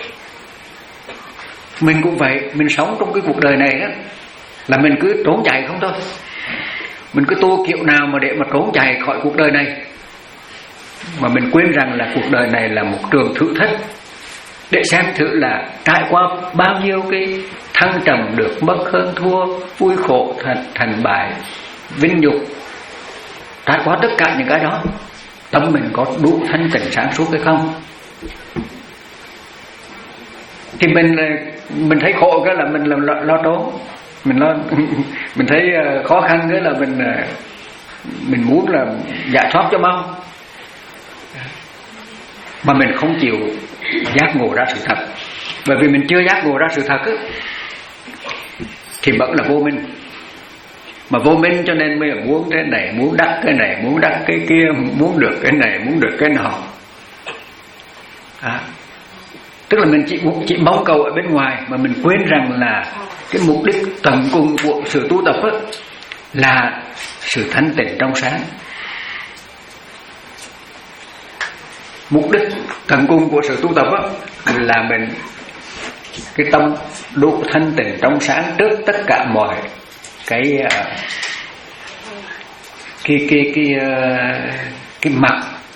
Mình cũng vậy, mình sống trong cái cuộc đời này đó là mình cứ trốn chạy không thôi. Mình cứ tu kiểu nào mà để mà trốn chạy khỏi cuộc đời này, mà mình quên rằng là cuộc đời này là một trường thử thách, để xem thử là trải qua bao nhiêu cái thăng trầm, được mất hơn thua, vui khổ, thành, thành bại, vinh nhục. Trải qua tất cả những cái đó, tâm mình có đủ thanh tịnh sáng suốt hay không? Thì mình mình thấy khổ cái là mình lo, lo, lo trốn, mình lo mình thấy khó khăn cái là mình mình muốn là giải thoát cho mau, mà mình không chịu giác ngộ ra sự thật. Bởi vì mình chưa giác ngộ ra sự thật ấy, thì vẫn là vô minh. Mà vô minh cho nên mới là muốn cái này, muốn đắc cái này, muốn đắc cái kia, muốn được cái này, muốn được cái nọ. À, tức là mình chỉ, chỉ mong cầu ở bên ngoài, mà mình quên rằng là cái mục đích tận cùng của sự tu tập ấy, là sự thanh tịnh trong sáng. Mục đích tận cùng của sự tu tập á, là mình cái tâm đủ thanh tịnh trong sáng trước tất cả mọi cái cái cái cái cái mặt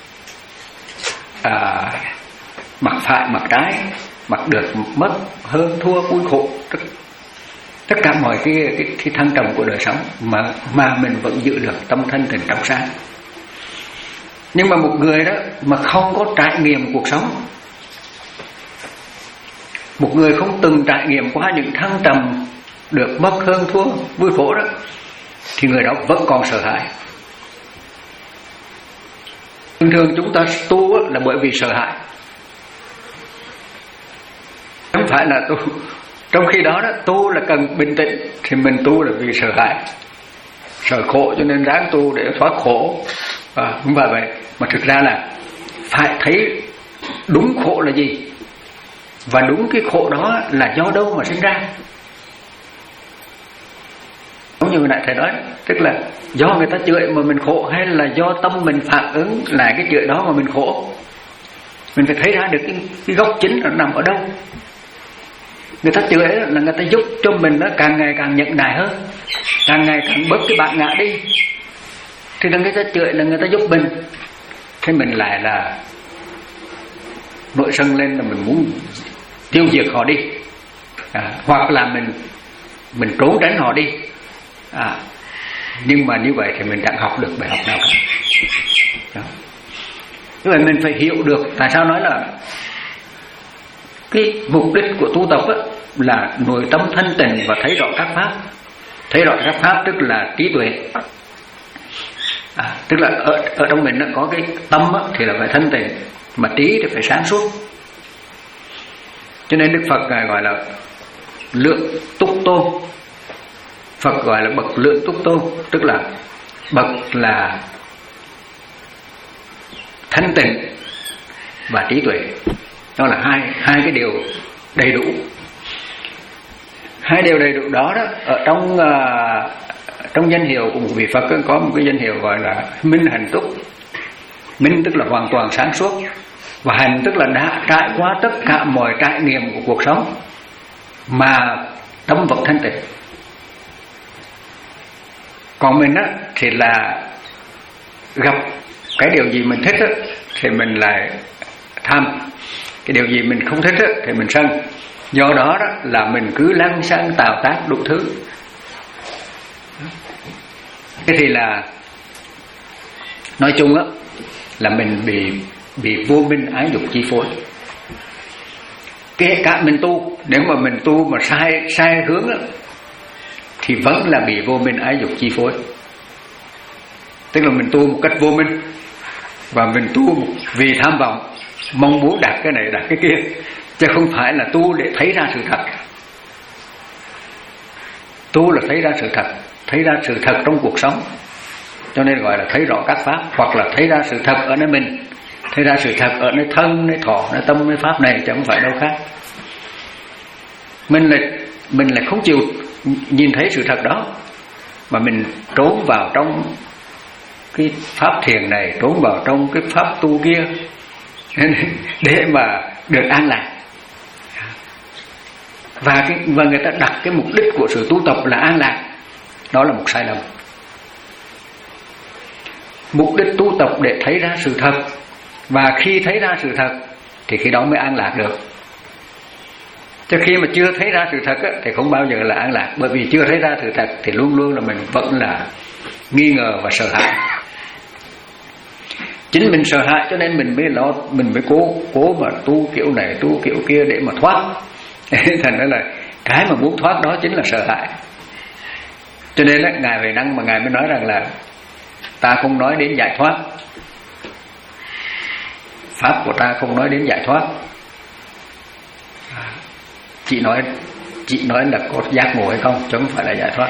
à, mặt phải, mặt trái, mặt được mất, hơn thua, vui khổ, tất, tất cả mọi cái cái, cái thăng trầm của đời sống, mà mà mình vẫn giữ được tâm thanh tịnh trong sáng. Nhưng mà một người đó mà không có trải nghiệm cuộc sống, một người không từng trải nghiệm qua những thăng trầm, được mất hơn thua, vui khổ đó, thì người đó vẫn còn sợ hãi. Thường thường chúng ta tu là bởi vì sợ hãi, không phải là tu. Trong khi đó, đó tu là cần bình tĩnh, thì mình tu là vì sợ hãi, sợ khổ cho nên ráng tu để thoát khổ. À, không phải vậy. Mà thực ra là phải thấy đúng khổ là gì, và đúng cái khổ đó là do đâu mà sinh ra. Giống như hồi nãy thầy nói, tức là do người ta chửi mà mình khổ, hay là do tâm mình phản ứng lại cái chửi đó mà mình khổ. Mình phải thấy ra được cái, cái gốc chính nó nằm ở đâu. Người ta chửi là người ta giúp cho mình nó càng ngày càng nhẫn nại hơn, càng ngày càng bớt cái bản ngã đi. Thì người ta chửi là người ta giúp mình, thế mình lại là nội sân lên, là mình muốn tiêu diệt họ đi, à, hoặc là mình mình trốn tránh họ đi. À, nhưng mà như vậy thì mình chẳng học được bài học nào cả. Đó. Tức là mình phải hiểu được tại sao nói là cái mục đích của tu tập á, là nội tâm thanh tịnh và thấy rõ các pháp. Thấy rõ các pháp tức là trí tuệ. À, tức là ở, ở trong mình nó có cái tâm á, thì là phải thanh tịnh, mà trí thì phải sáng suốt. Cho nên Đức Phật Ngài gọi là lượng túc tôn. Phật gọi là bậc lượng túc tôn, tức là bậc là thanh tịnh và trí tuệ. Đó là hai hai cái điều đầy đủ. Hai điều đầy đủ đó đó ở trong uh, trong danh hiệu của một vị Phật có một cái danh hiệu gọi là minh hành túc. Minh tức là hoàn toàn sáng suốt, và hành tức là đã trải qua tất cả mọi trải nghiệm của cuộc sống mà tâm vẫn thanh tịnh. Còn mình á thì là gặp cái điều gì mình thích á, thì mình lại tham, cái điều gì mình không thích á, thì mình sân. Do đó, đó là mình cứ lăng xăng tạo tác đủ thứ. Thế thì là nói chung á là mình bị bị vô minh ái dục chi phối. Kể cả mình tu, nếu mà mình tu mà sai sai hướng á, thì vẫn là bị vô minh ái dục chi phối. Tức là mình tu một cách vô minh, và mình tu vì tham vọng, mong muốn đạt cái này đạt cái kia, chứ không phải là tu để thấy ra sự thật. Tu là thấy ra sự thật, thấy ra sự thật trong cuộc sống, cho nên gọi là thấy rõ các pháp, hoặc là thấy ra sự thật ở nơi mình, thấy ra sự thật ở nơi thân, nơi thọ, nơi tâm, nơi pháp này, chứ không phải đâu khác. Mình là mình là không chịu nhìn thấy sự thật đó, mà mình trốn vào trong cái pháp thiền này, trốn vào trong cái pháp tu kia để mà được an lạc. Và cái và người ta đặt cái mục đích của sự tu tập là an lạc, đó là một sai lầm. Mục đích tu tập để thấy ra sự thật, và khi thấy ra sự thật thì khi đó mới an lạc được. Chứ khi mà chưa thấy ra sự thật á, thì không bao giờ là an lạc. Bởi vì chưa thấy ra sự thật thì luôn luôn là mình vẫn là nghi ngờ và sợ hãi. Chính mình sợ hãi cho nên mình mới lo, mình mới cố cố mà tu kiểu này tu kiểu kia để mà thoát. Thành ra là cái mà muốn thoát đó chính là sợ hãi. Cho nên á, Ngài Huệ Năng mà Ngài mới nói rằng là ta không nói đến giải thoát, pháp của ta không nói đến giải thoát, chỉ nói chỉ nói là có giác ngộ hay không, chứ không phải là giải thoát.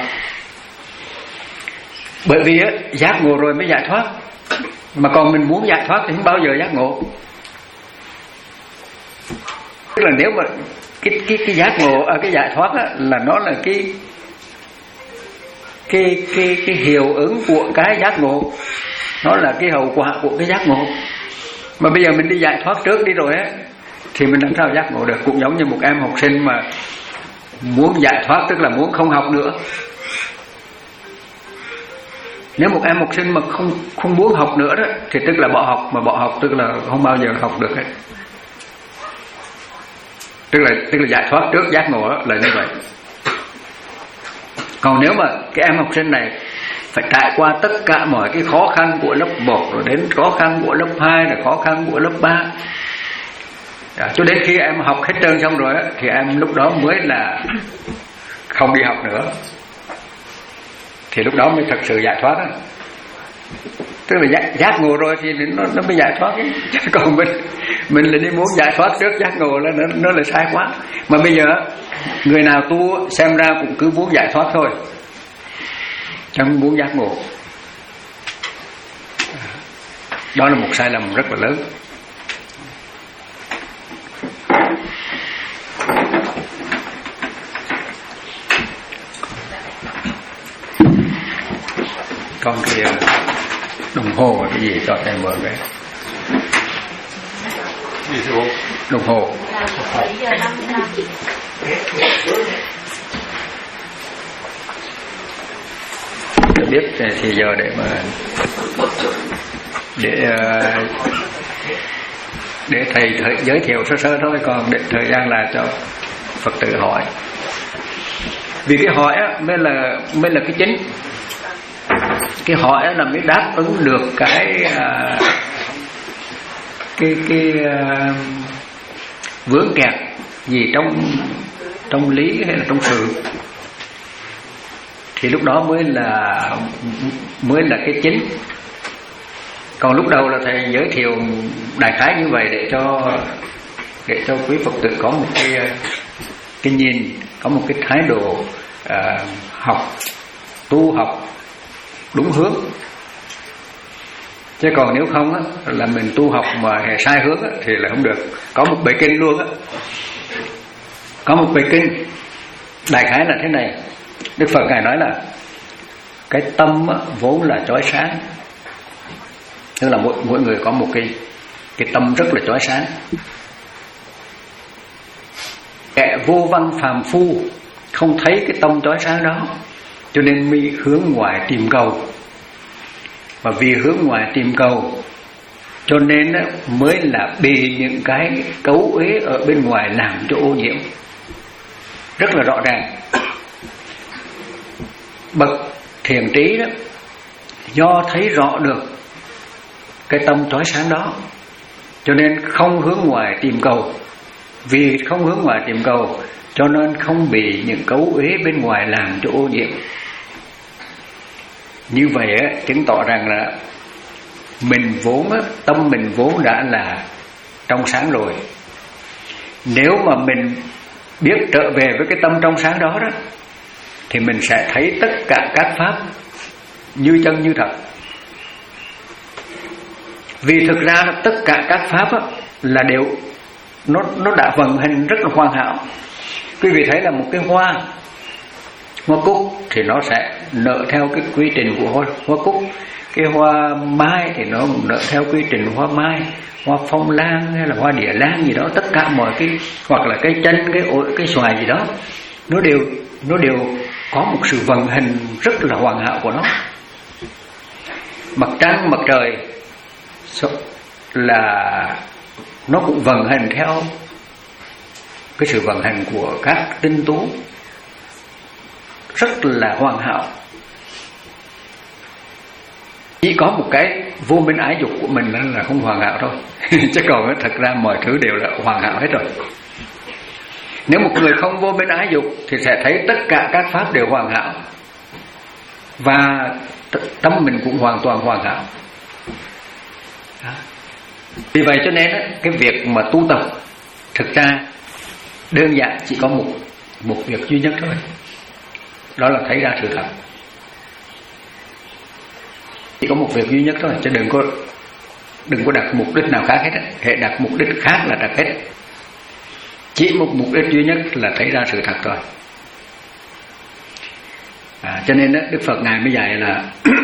Bởi vì á, giác ngộ rồi mới giải thoát, mà còn mình muốn giải thoát thì không bao giờ giác ngộ. Tức là nếu mà cái cái cái giác ngộ, à, cái giải thoát á, là nó là cái cái cái cái hiệu ứng của cái giác ngộ, nó là cái hậu quả của cái giác ngộ. Mà bây giờ mình đi giải thoát trước đi rồi á, thì mình làm sao giác ngộ được? Cũng giống như một em học sinh mà muốn giải thoát, tức là muốn không học nữa. Nếu một em học sinh mà không không muốn học nữa đó, thì tức là bỏ học, mà bỏ học tức là không bao giờ học được hết. Tức là tức là giải thoát trước giác ngộ là như vậy. Còn nếu mà cái em học sinh này phải trải qua tất cả mọi cái khó khăn của lớp một, rồi đến khó khăn của lớp hai, rồi khó khăn của lớp ba, đó, cho đến khi em học hết trơn xong rồi á, thì em lúc đó mới là không đi học nữa, thì lúc đó mới thật sự giải thoát đó. Tức là giác, giác ngộ rồi thì nó, nó mới giải thoát ấy. Chứ còn mình mình là đi muốn giải thoát trước giác ngộ là nó, nó là sai quá. Mà bây giờ người nào tu xem ra cũng cứ muốn giải thoát thôi, chẳng muốn giác ngộ. Đó là một sai lầm rất là lớn. Con kia đồng hồ cái gì cho thầy mở cái gì thưa bố? Đồng hồ. bảy giờ năm mươi lăm. Tôi biết thì giờ để mà để để thầy thời, giới thiệu sơ sơ thôi, còn để thời gian là cho Phật tử hỏi. Vì cái hỏi á mới là mới là cái chính. Cái hỏi là mới đáp ứng được cái cái cái uh, vướng kẹt gì trong trong lý hay là trong sự, thì lúc đó mới là mới là cái chính. Còn lúc đầu là thầy giới thiệu đại khái như vậy để cho để cho quý Phật tử có một cái cái nhìn, có một cái thái độ uh, học tu học đúng hướng. Chứ còn nếu không á, là mình tu học mà sai hướng á, thì là không được. Có một bài kinh luôn á, có một bài kinh đại khái là thế này. Đức Phật ngài nói là cái tâm á, vốn là chói sáng, tức là mỗi mỗi người có một cái cái tâm rất là chói sáng. Kẻ vô văn phàm phu không thấy cái tâm chói sáng đó, cho nên mới hướng ngoài tìm cầu. Và vì hướng ngoài tìm cầu cho nên mới là bị những cái cấu uế ở bên ngoài làm cho ô nhiễm. Rất là rõ ràng. Bậc thiền trí đó, do thấy rõ được cái tâm chói sáng đó, cho nên không hướng ngoài tìm cầu. Vì không hướng ngoài tìm cầu cho nên không bị những cấu uế bên ngoài làm cho ô nhiễm. Như vậy á, chứng tỏ rằng là mình vốn á, tâm mình vốn đã là trong sáng rồi. Nếu mà mình biết trở về với cái tâm trong sáng đó đó, thì mình sẽ thấy tất cả các pháp như chân như thật. Vì thực ra là tất cả các pháp á, là đều nó nó đã vận hành rất là hoàn hảo. Quý vị thấy là một cái hoa hoa cúc thì nó sẽ nở theo cái quy trình của hoa, hoa cúc. Cái hoa mai thì nó nở theo quy trình hoa mai, hoa phong lan hay là hoa địa lan gì đó, tất cả mọi cái, hoặc là cái chanh, cái ổi, cái xoài gì đó, nó đều nó đều có một sự vận hành rất là hoàn hảo của nó. Mặt trăng, mặt trời là nó cũng vận hành theo cái sự vận hành của các tinh tú rất là hoàn hảo. Chỉ có một cái vô minh ái dục của mình là không hoàn hảo thôi. Chứ còn thật ra mọi thứ đều là hoàn hảo hết rồi. Nếu một người không vô minh ái dục thì sẽ thấy tất cả các pháp đều hoàn hảo, và tâm mình cũng hoàn toàn hoàn hảo. Vì vậy cho nên cái việc mà tu tập thực ra đơn giản chỉ có một một việc duy nhất thôi, đó là thấy ra sự thật. Chỉ có một việc duy nhất thôi, chứ đừng có đừng có đặt mục đích nào khác hết. Hệ đặt mục đích khác là đặt hết. Chỉ một mục đích duy nhất là thấy ra sự thật thôi. À, cho nên đó, Đức Phật ngài mới dạy là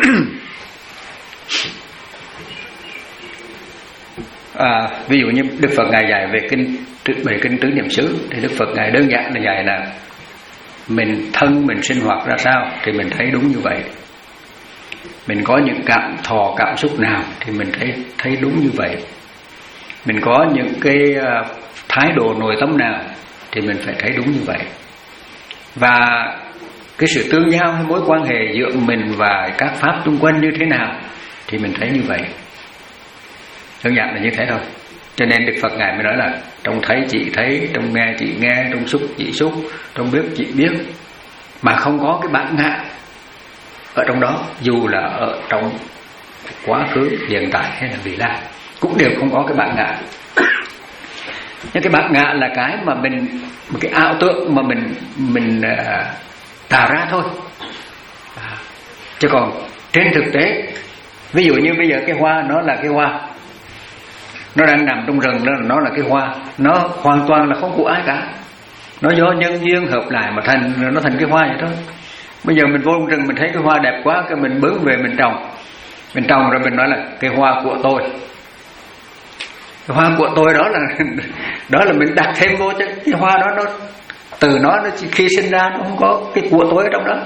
à, ví dụ như Đức Phật ngài dạy về kinh về kinh tứ niệm xứ, thì Đức Phật ngài đơn giản là dạy là mình thân mình sinh hoạt ra sao thì mình thấy đúng như vậy. Mình có những cảm thọ cảm xúc nào thì mình thấy thấy đúng như vậy. Mình có những cái thái độ nội tâm nào thì mình phải thấy đúng như vậy. Và cái sự tương giao hay mối quan hệ giữa mình và các pháp xung quanh như thế nào thì mình thấy như vậy. Đơn giản là như thế thôi. Cho nên Đức Phật ngài mới nói là trong thấy chỉ thấy, trong nghe chỉ nghe, trong xúc chỉ xúc, trong biết chỉ biết, mà không có cái bản ngã ở trong đó, dù là ở trong quá khứ, hiện tại hay là vị lai, cũng đều không có cái bản ngã. Nhưng cái bản ngã là cái mà mình, một cái ảo tưởng mà mình mình uh, tạo ra thôi. À, chứ còn trên thực tế, ví dụ như bây giờ cái hoa nó là cái hoa, nó đang nằm trong rừng, nó, nó là cái hoa, nó hoàn toàn là không của ai cả, nó do nhân duyên hợp lại mà thành, nó thành cái hoa vậy thôi. Bây giờ mình vô trong rừng mình thấy cái hoa đẹp quá, cái mình bướng về mình trồng, mình trồng rồi mình nói là cái hoa của tôi. Cái hoa của tôi đó là đó là mình đặt thêm vô, chứ cái hoa đó nó từ nó, nó khi sinh ra nó không có cái của tôi ở trong đó.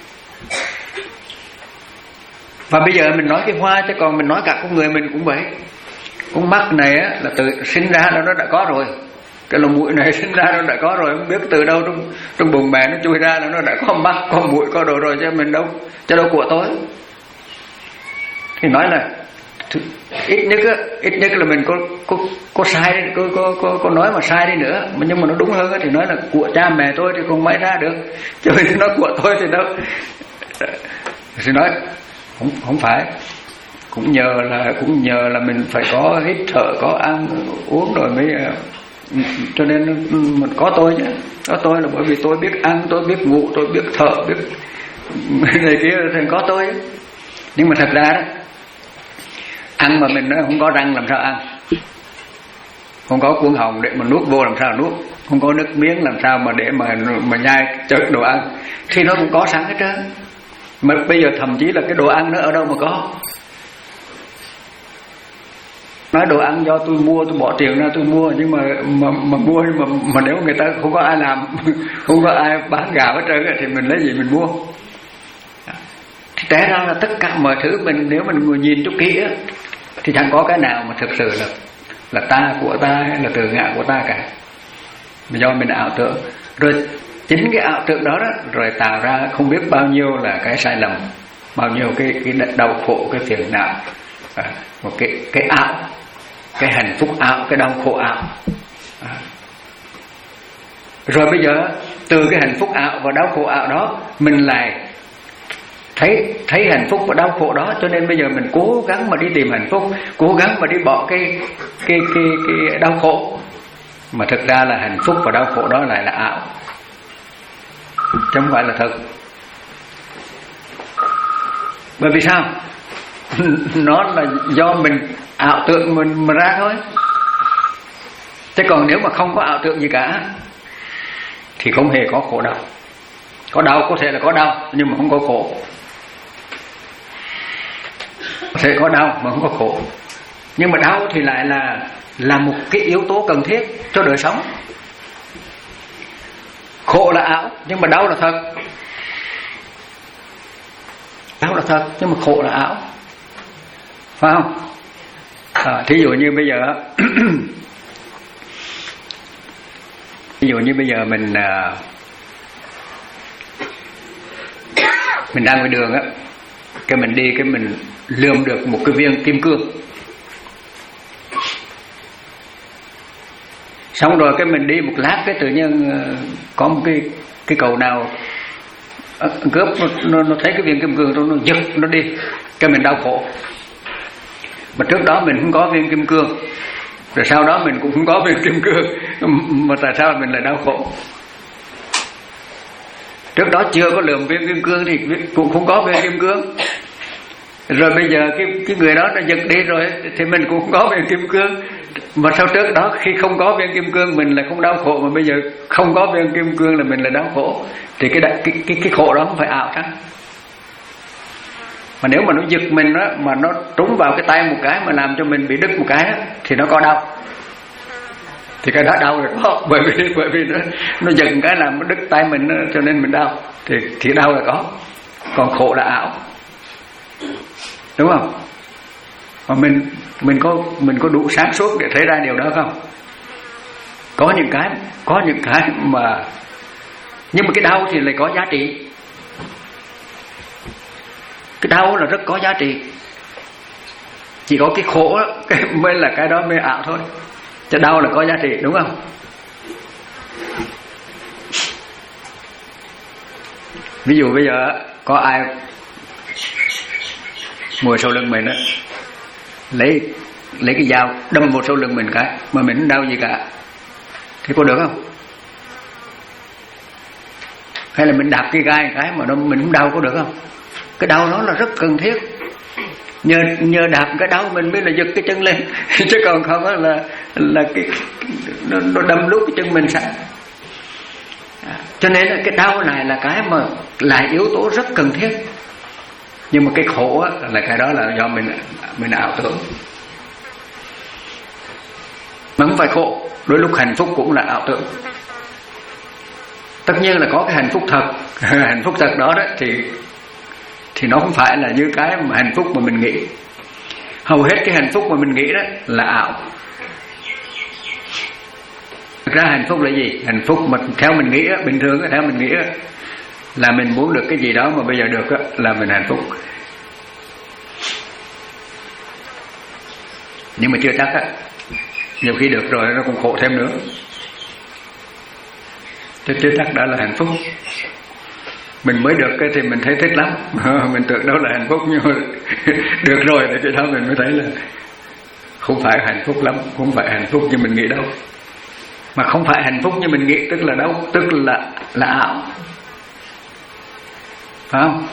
Và bây giờ mình nói cái hoa, chứ còn mình nói cả con người mình cũng vậy. Con mắt này á, là từ sinh ra là nó đã có rồi. Cái lồng mũi này sinh ra nó đã có rồi, không biết từ đâu trong trong bụng mẹ nó chui ra là nó đã có mắt, có mũi, có đồ rồi, chứ mình đâu, chứ đâu của tôi. Thì nói là ít nhất á, ít nhất là mình có có có sai, có có có, có nói mà sai đi nữa, nhưng mà nó đúng hơn thì nói là của cha mẹ tôi thì không may ra được, cho nên nó của tôi thì đâu thì nói không không phải, cũng nhờ là cũng nhờ là mình phải có hít thở, có ăn uống rồi mới, cho nên mình có tôi chứ, có tôi là bởi vì tôi biết ăn, tôi biết ngủ, tôi biết thở, biết này kia thì có tôi. Nhưng mà thật ra đó, ăn mà mình nói không có răng làm sao ăn, không có cuống họng để mà nuốt vô làm sao nuốt, không có nước miếng làm sao mà để mà mà nhai chớt đồ ăn, thì nó cũng có sẵn hết trơn. Mà bây giờ thậm chí là cái đồ ăn nó ở đâu mà có. Nói đồ ăn do tôi mua, tôi bỏ tiền ra tôi mua, nhưng mà mà, mà mua mà, mà nếu người ta không có ai làm, không có ai bán gạo hết trơn thì mình lấy gì mình mua. Thì té ra là tất cả mọi thứ mình, nếu mình nhìn chút kỹ á, thì chẳng có cái nào mà thực sự là là ta của ta hay là tự ngã của ta cả, do mình ảo tưởng. Rồi chính cái ảo tưởng đó, đó rồi tạo ra không biết bao nhiêu là cái sai lầm, bao nhiêu cái cái đau khổ, cái phiền não, à, một cái cái ảo, cái hạnh phúc ảo, cái đau khổ ảo. À. Rồi bây giờ từ cái hạnh phúc ảo và đau khổ ảo đó mình lại thấy thấy hạnh phúc và đau khổ đó, cho nên bây giờ mình cố gắng mà đi tìm hạnh phúc, cố gắng mà đi bỏ cái cái cái cái đau khổ, mà thực ra là hạnh phúc và đau khổ đó lại là ảo, chứ không phải là thật. Bởi vì sao? Nó là do mình ảo tưởng mình mà ra thôi. Chứ còn nếu mà không có ảo tưởng gì cả thì không hề có khổ đau. Có đau có thể là có đau, nhưng mà không có khổ. Có thể có đau mà không có khổ. Nhưng mà đau thì lại là là một cái yếu tố cần thiết cho đời sống. Khổ là ảo, nhưng mà đau là thật. Đau là thật, nhưng mà khổ là ảo, phải không? À, thí dụ như bây giờ ví dụ như bây giờ mình à, mình đang ngoài đường á, cái mình đi cái mình lượm được một cái viên kim cương, xong rồi cái mình đi một lát cái tự nhiên có một cái cái cầu nào cướp nó, nó thấy cái viên kim cương đó, nó giật nó đi, cái mình đau khổ. Mà trước đó mình không có viên kim cương, rồi sau đó mình cũng không có viên kim cương, mà tại sao mình lại đau khổ? Trước đó chưa có lượm viên kim cương thì cũng không có viên kim cương, rồi bây giờ cái cái người đó nó giật đi rồi thì mình cũng không có viên kim cương. Mà sau trước đó khi không có viên kim cương mình là không đau khổ, mà bây giờ không có viên kim cương là mình là đau khổ, thì cái cái cái, cái khổ đó không phải ảo chắc. Mà nếu mà nó giật mình đó, mà nó trúng vào cái tay một cái mà làm cho mình bị đứt một cái đó, thì nó có đau, thì cái đó đau là có, bởi vì bởi vì nó nó giật cái làm nó đứt tay mình đó, cho nên mình đau, thì thì đau là có. Còn khổ là ảo, đúng không? Mà mình mình có mình có đủ sáng suốt để thấy ra điều đó không? Có những cái có những cái mà, nhưng mà cái đau thì lại có giá trị. Cái đau là rất có giá trị. Chỉ có cái khổ đó, cái mới là cái đó mới ảo thôi. Chứ đau là có giá trị, đúng không? Ví dụ bây giờ có ai ngồi sau lưng mình đó, lấy lấy cái dao đâm vào sau lưng mình cái mà mình không đau gì cả, thì có được không? Hay là mình đạp cái gai cái mà nó mình không đau, có được không? Cái đau đó là rất cần thiết. Nhờ nhờ đạp cái đau mình mới là giật cái chân lên, chứ còn không đó là là cái nó, nó đâm lúc cái chân mình sẵn. À, cho nên là cái đau này là cái mà là yếu tố rất cần thiết. Nhưng mà cái khổ á, là cái đó là do mình mình ảo tưởng. Mà không phải khổ, đôi lúc hạnh phúc cũng là ảo tưởng. Tất nhiên là có cái hạnh phúc thật. Hạnh phúc thật đó, đó thì thì nó không phải là như cái mà hạnh phúc mà mình nghĩ. Hầu hết cái hạnh phúc mà mình nghĩ đó là ảo. Thực ra hạnh phúc là gì? Hạnh phúc mà theo mình nghĩ đó, bình thường đó, theo mình nghĩ đó, là mình muốn được cái gì đó mà bây giờ được đó, là mình hạnh phúc. nhưng mà chưa chắc á, nhiều khi được rồi nó cũng khổ thêm nữa, chứ chưa chắc đã là hạnh phúc. Mình mới được cái thì mình thấy thích lắm, mình tưởng đó là hạnh phúc, nhưng mà được rồi thì cái đó mình mới thấy là không phải hạnh phúc lắm, không phải hạnh phúc như mình nghĩ đâu. Mà không phải hạnh phúc như mình nghĩ tức là đâu? Tức là là ảo, phải không?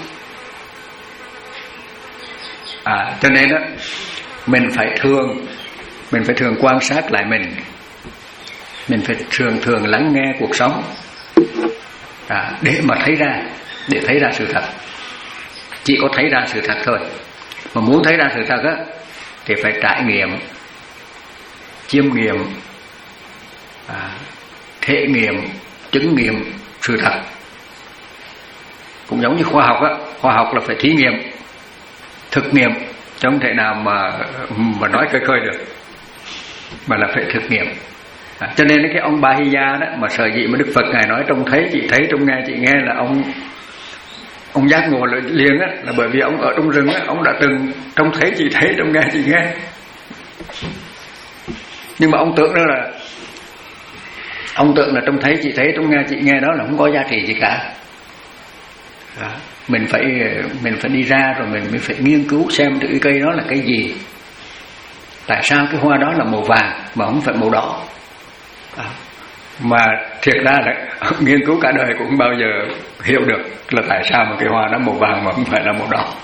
À, cho nên đó mình phải thường mình phải thường quan sát lại mình, mình phải thường thường lắng nghe cuộc sống, à, để mà thấy ra, để thấy ra sự thật. Chỉ có thấy ra sự thật thôi. Mà muốn thấy ra sự thật á thì phải trải nghiệm, chiêm nghiệm, à, thể nghiệm, chứng nghiệm sự thật. Cũng giống như khoa học á, khoa học là phải thí nghiệm, thực nghiệm, chứ không thể nào mà mà nói khơi khơi được, mà là phải thực nghiệm. À, cho nên cái ông Bahiya đó mà sở dĩ mà Đức Phật ngài nói trông thấy chị thấy, trông nghe chị nghe là ông ông giác ngộ liền á, là bởi vì ông ở trong rừng á, ông đã từng trông thấy chị thấy, trông nghe chị nghe. Nhưng mà ông tưởng đó là ông tưởng là trông thấy chị thấy, trông nghe chị nghe đó là không có giá trị gì cả. À, mình phải mình phải đi ra rồi mình mới phải nghiên cứu xem cái cây đó là cái gì, tại sao cái hoa đó là màu vàng mà không phải màu đỏ. À, mà thiệt ra là nghiên cứu cả đời cũng không bao giờ hiểu được là tại sao mà cái hoa đó màu vàng mà không phải là màu đỏ.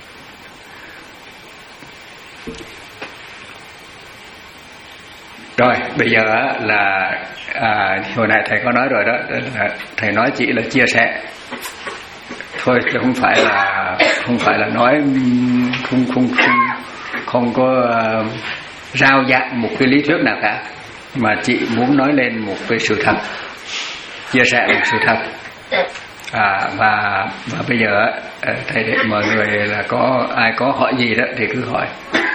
Rồi bây giờ là à, hồi nãy thầy có nói rồi đó, là thầy nói chỉ là chia sẻ thôi, chứ không phải là không phải là nói không không không không có uh, rao giảng một cái lý thuyết nào cả, mà chị muốn nói lên một cái sự thật, chia sẻ một sự thật. À, và và bây giờ thầy để mọi người là có ai có hỏi gì đó thì cứ hỏi.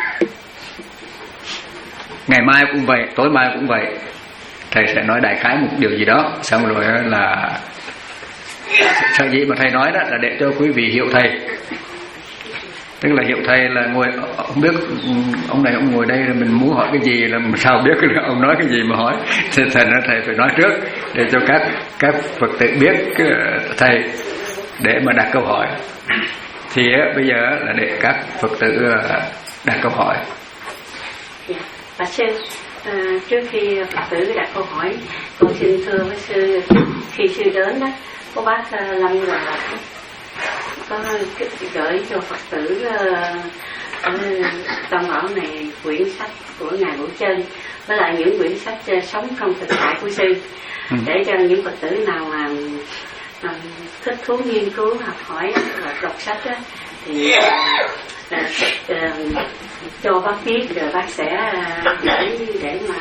Ngày mai cũng vậy, tối mai cũng vậy, thầy sẽ nói đại khái một điều gì đó, xong rồi là sở dĩ mà thầy nói đó là để cho quý vị hiểu thầy, tức là hiểu thầy là ngồi không biết ông này ông ngồi đây là mình muốn hỏi cái gì là sao biết ông nói cái gì mà hỏi, thì thầy nói thầy phải nói trước để cho các các Phật tử biết thầy để mà đặt câu hỏi. Thì bây giờ là để các Phật tử đặt câu hỏi. Bà sư, à, trước khi Phật tử đặt câu hỏi, con xin thưa với sư, khi sư đến đó, có bác Lâm là có gửi cho Phật tử ở Tam Bảo này quyển sách của Ngài Bửu Chân, với lại những quyển sách sống trong thực tại của sư, ừ. để cho những Phật tử nào mà à, thích thú nghiên cứu học hỏi và đọc sách đó, thì à, à, cho bác biết rồi bác sẽ để để mà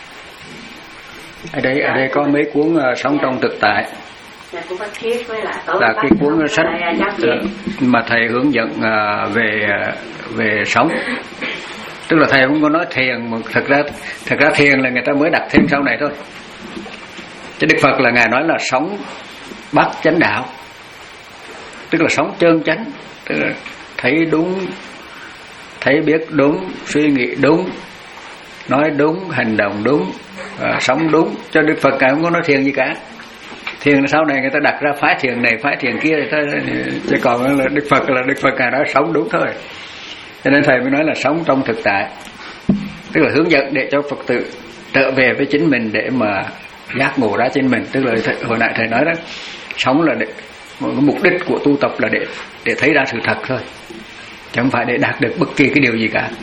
ở đây ở đây có mấy cuốn uh, sống trong thực tại là, với lại là cái cuốn sách mà thầy hướng dẫn uh, về về sống, tức là thầy không có nói thiền, mà thật ra thật ra thiền là người ta mới đặt thêm sau này thôi, chứ Đức Phật là ngài nói là sống bát chánh đạo, tức là sống chân chánh, tức là thấy đúng, thấy biết đúng, suy nghĩ đúng, nói đúng, hành động đúng, à, sống đúng. Cho Đức Phật ngài không có nói thiền gì cả. Thiền là sau này người ta đặt ra phái thiền này phái thiền kia, ta, chứ còn là Đức Phật là Đức Phật ngài nói sống đúng thôi. Cho nên thầy mới nói là sống trong thực tại, tức là hướng dẫn để cho Phật tử trở về với chính mình để mà giác ngộ ra chính mình. Tức là thầy, hồi nãy thầy nói đó, sống là để mục đích của tu tập là để để thấy ra sự thật thôi, chứ không phải để đạt được bất kỳ cái điều gì cả.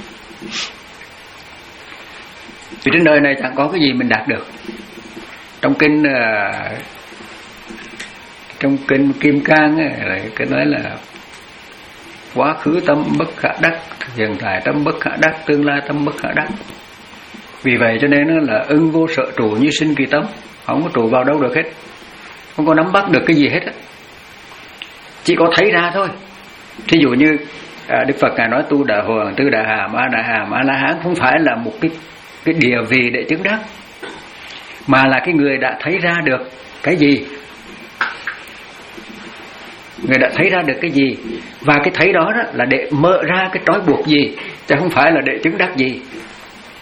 Vì trên đời này chẳng có cái gì mình đạt được. Trong kinh uh, trong kinh Kim Cang ấy, cái nói là quá khứ tâm bất khả đắc, hiện tại tâm bất khả đắc, tương lai tâm bất khả đắc. Vì vậy cho nên là ưng vô sở trụ như sinh kỳ tâm, không có trụ vào đâu được hết, không có nắm bắt được cái gì hết, chỉ có thấy ra thôi. Thí dụ như à, Đức Phật ngài nói tu đà hoàng, tư đà hàm, a đà hàm, a la hán không phải là một cái cái địa vị để chứng đắc, mà là cái người đã thấy ra được cái gì, người đã thấy ra được cái gì, và cái thấy đó, đó là để mở ra cái trói buộc gì, chứ không phải là để chứng đắc gì.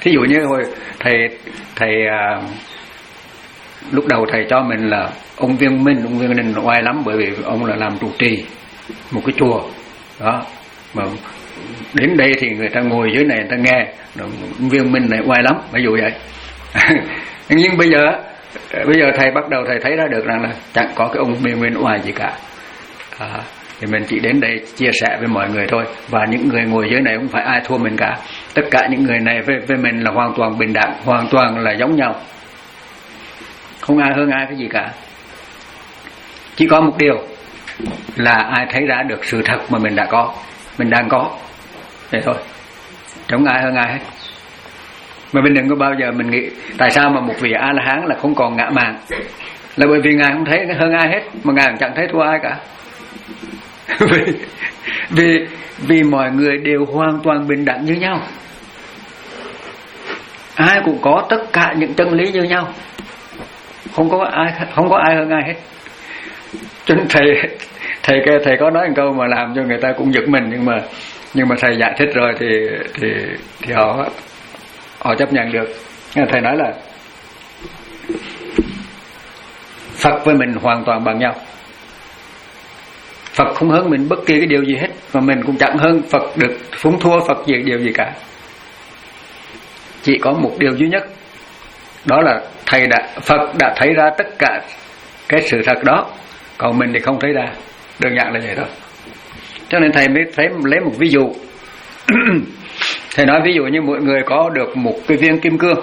Thí dụ như hồi thầy thầy à, lúc đầu thầy cho mình là ông Viên Minh, ông Viên Minh oai lắm, bởi vì ông là làm trụ trì một cái chùa đó, mà đến đây thì người ta ngồi dưới này người ta nghe, ông Viên Minh này oai lắm, ví dụ vậy. Nhưng bây giờ bây giờ thầy bắt đầu thầy thấy ra được rằng là chẳng có cái ông Viên Minh oai gì cả. À, thì mình chỉ đến đây chia sẻ với mọi người thôi, và những người ngồi dưới này không phải ai thua mình cả, tất cả những người này với, với mình là hoàn toàn bình đẳng, hoàn toàn là giống nhau, không ai hơn ai cái gì cả. Chỉ có một điều là ai thấy ra được sự thật mà mình đã có, mình đang có, vậy thôi, chẳng ai hơn ai hết. Mà mình đừng có bao giờ mình nghĩ tại sao mà một vị A La Hán là không còn ngã mạn, là bởi vì ngài không thấy hơn ai hết, mà ngài cũng chẳng thấy thua ai cả. vì, vì vì mọi người đều hoàn toàn bình đẳng như nhau, ai cũng có tất cả những chân lý như nhau, không có ai không có ai hơn ai hết. Cho nên thầy thầy thầy có nói một câu mà làm cho người ta cũng giật mình, nhưng mà nhưng mà thầy giải thích rồi thì thì thì họ họ chấp nhận được. Thầy nói là Phật với mình hoàn toàn bằng nhau, Phật không hơn mình bất kỳ cái điều gì hết, và mình cũng chẳng hơn Phật được, không thua Phật gì điều gì cả. Chỉ có một điều duy nhất, đó là thầy đã Phật đã thấy ra tất cả cái sự thật đó, còn mình thì không thấy ra, đơn giản là vậy thôi. Cho nên thầy mới thấy lấy một ví dụ. Thầy nói ví dụ như mọi người có được một cái viên kim cương,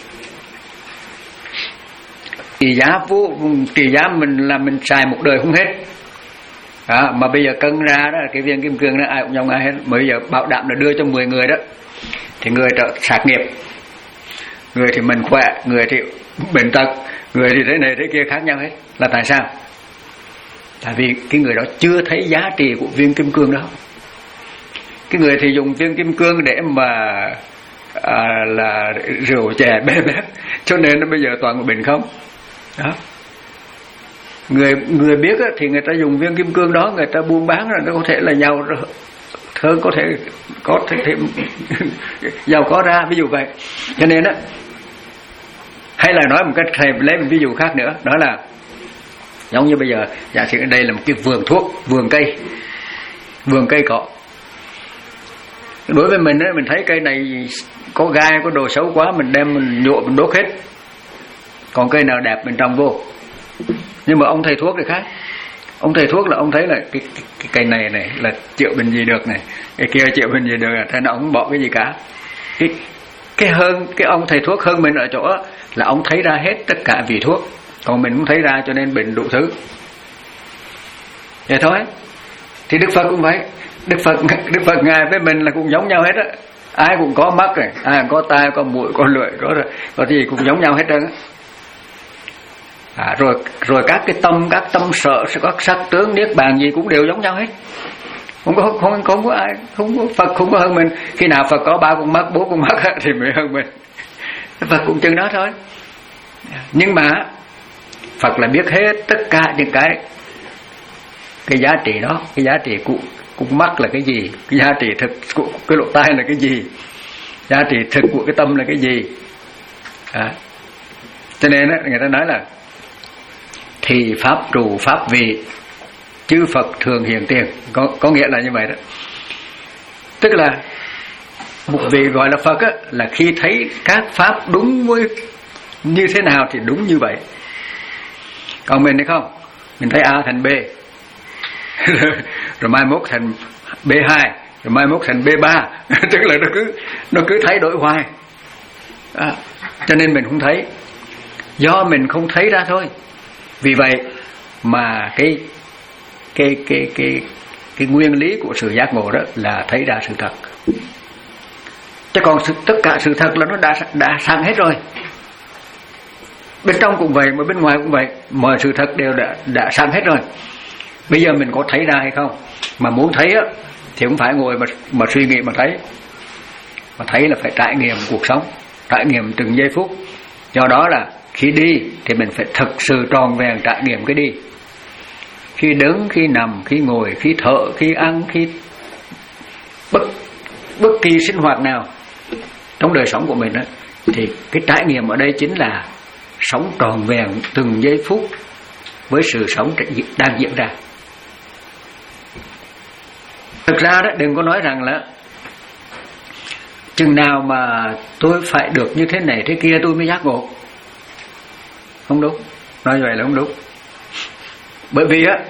trị giá vô trị giá mình là mình xài một đời không hết. À, mà bây giờ cân ra đó cái viên kim cương đó ai cũng giống ai hết. Bây giờ bảo đảm là đưa cho mười người đó, thì người trợ sạc nghiệp, người thì mình khỏe, người thì bệnh tật, người thì thế này thế kia khác nhau hết. Là tại sao? Tại vì cái người đó chưa thấy giá trị của viên kim cương đó. Cái người thì dùng viên kim cương để mà à, là rượu chè bê bếp, cho nên nó bây giờ toàn là bệnh không đó. Người người biết á, thì người ta dùng viên kim cương đó người ta buôn bán rồi, nó có thể là giàu hơn, có thể có thể, thể giàu có ra, ví dụ vậy. Cho nên á, hay là nói một cách thầy lấy một ví dụ khác nữa, đó là giống như bây giờ giả sử đây là một cái vườn thuốc, vườn cây, vườn cây cỏ. Đối với mình á, mình thấy cây này có gai, có đồ xấu quá, mình đem mình nhổ, mình đốt hết. Còn cây nào đẹp mình trồng vô. Nhưng mà ông thầy thuốc thì khác. Ông thầy thuốc là ông thấy là cái, cái, cái cây này này là chữa bệnh gì được này, cái kia chữa bệnh gì được, thế nào ông không bỏ cái gì cả. Cái cái hơn cái ông thầy thuốc hơn mình ở chỗ là ông thấy ra hết tất cả vị thuốc, còn mình không thấy ra, cho nên bệnh đủ thứ. Vậy thôi. Thì Đức Phật cũng vậy. Đức Phật Đức Phật ngài với mình là cũng giống nhau hết á. Ai cũng có mắt này, ai cũng có tai, có mũi, có lưỡi, có có gì cũng giống nhau hết trơn á. À, rồi rồi các cái tâm, các tâm sở, các sắc tướng niết bàn gì cũng đều giống nhau hết. Không có không không có ai, không có Phật không có hơn mình. Khi nào Phật có ba con mắt, bốn con mắt thì mới hơn mình. Phật cũng chừng đó thôi. Nhưng mà Phật là biết hết tất cả những cái cái giá trị đó, cái giá trị của của mắt là cái gì, cái giá trị thực của cái lỗ tai là cái gì, giá trị thực của cái tâm là cái gì. À, cho nên đó, người ta nói là thì pháp trụ pháp vị, chư Phật thường hiện tiền, có có nghĩa là như vậy đó. Tức là một vị gọi là Phật á, là khi thấy các pháp đúng với như thế nào thì đúng như vậy. Còn mình thì không, mình thấy A thành B, rồi mai mốt thành B hai, rồi mai mốt thành B ba, tức là nó cứ nó cứ thay đổi hoài. À, cho nên mình không thấy, do mình không thấy ra thôi. Vì vậy mà cái cái cái cái cái nguyên lý của sự giác ngộ đó là thấy ra sự thật. Chứ còn sự, tất cả sự thật là nó đã đã sang hết rồi. Bên trong cũng vậy, mà bên ngoài cũng vậy, mọi sự thật đều đã đã sang hết rồi. Bây giờ mình có thấy ra hay không? Mà muốn thấy á thì không phải ngồi mà mà suy nghĩ mà thấy. Mà thấy là phải trải nghiệm cuộc sống, trải nghiệm từng giây phút. Do đó là khi đi thì mình phải thực sự tròn vẹn trải nghiệm cái đi. Khi đứng, khi nằm, khi ngồi, khi thở, khi ăn, khi bất bất kỳ sinh hoạt nào, trong đời sống của mình đó, thì cái trải nghiệm ở đây chính là sống tròn vẹn từng giây phút với sự sống đang diễn ra. Thực ra đó, đừng có nói rằng là chừng nào mà tôi phải được như thế này thế kia tôi mới giác ngộ. Không đúng, nói vậy là không đúng. Bởi vì á,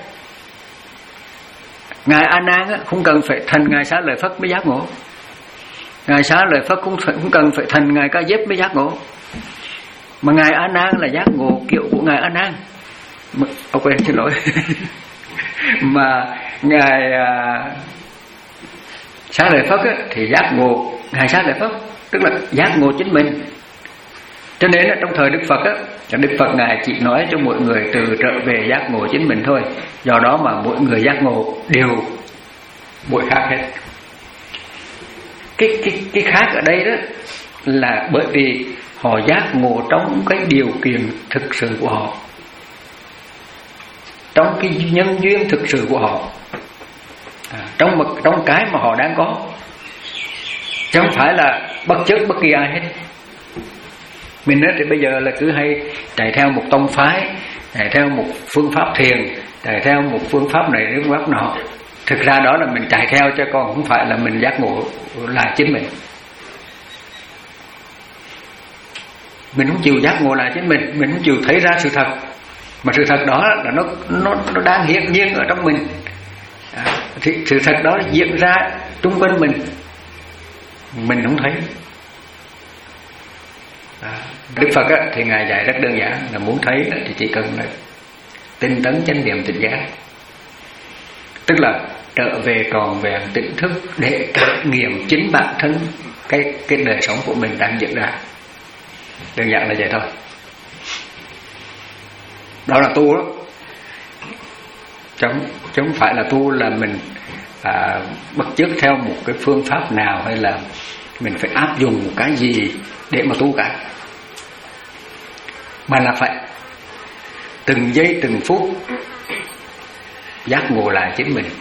Ngài A Nan á, không cần phải thành Ngài Xá Lợi Phất mới giác ngộ. Ngài Xá Lợi Phất cũng không cần phải thành Ngài Ca Diếp mới giác ngộ. Mà Ngài A Nan là giác ngộ kiểu của Ngài A Nan. Ok, xin lỗi. Mà Ngài à, Xá Lợi Phất á, thì giác ngộ Ngài Xá Lợi Phất, tức là giác ngộ chính mình. Cho nên là trong thời Đức Phật á, Đức Phật Ngài chỉ nói cho mọi người từ trở về giác ngộ chính mình thôi. Do đó mà mỗi người giác ngộ đều mỗi khác hết. Cái, cái, cái khác ở đây đó là bởi vì họ giác ngộ trong cái điều kiện thực sự của họ, trong cái nhân duyên thực sự của họ, à, trong, một, trong cái mà họ đang có, chứ không phải là bất chấp bất kỳ ai hết. Mình nói thì bây giờ là cứ hay chạy theo một tông phái, chạy theo một phương pháp thiền, chạy theo một phương pháp này phương pháp nọ. Thực ra đó là mình chạy theo, chứ còn không phải là mình giác ngộ là chính mình. Mình không chịu giác ngộ là chính mình, mình không chịu thấy ra sự thật. Mà sự thật đó là nó nó nó đang hiện nhiên ở trong mình. À, thì sự thật đó diễn ra xung quanh mình, mình không thấy. À, Đức Phật á, thì Ngài dạy rất đơn giản là muốn thấy á, thì chỉ cần là tinh tấn chánh niệm tỉnh giác, tức là trở về tròn vẹn tỉnh thức để cảm nghiệm chính bản thân cái cái đời sống của mình đang diễn ra. Đơn giản là vậy thôi. Đó là tu đó, chứ không phải là tu là mình à, bắt chước theo một cái phương pháp nào, hay là mình phải áp dụng một cái gì để mà tu cả, mà là phải từng giây từng phút giác ngộ lại chính mình.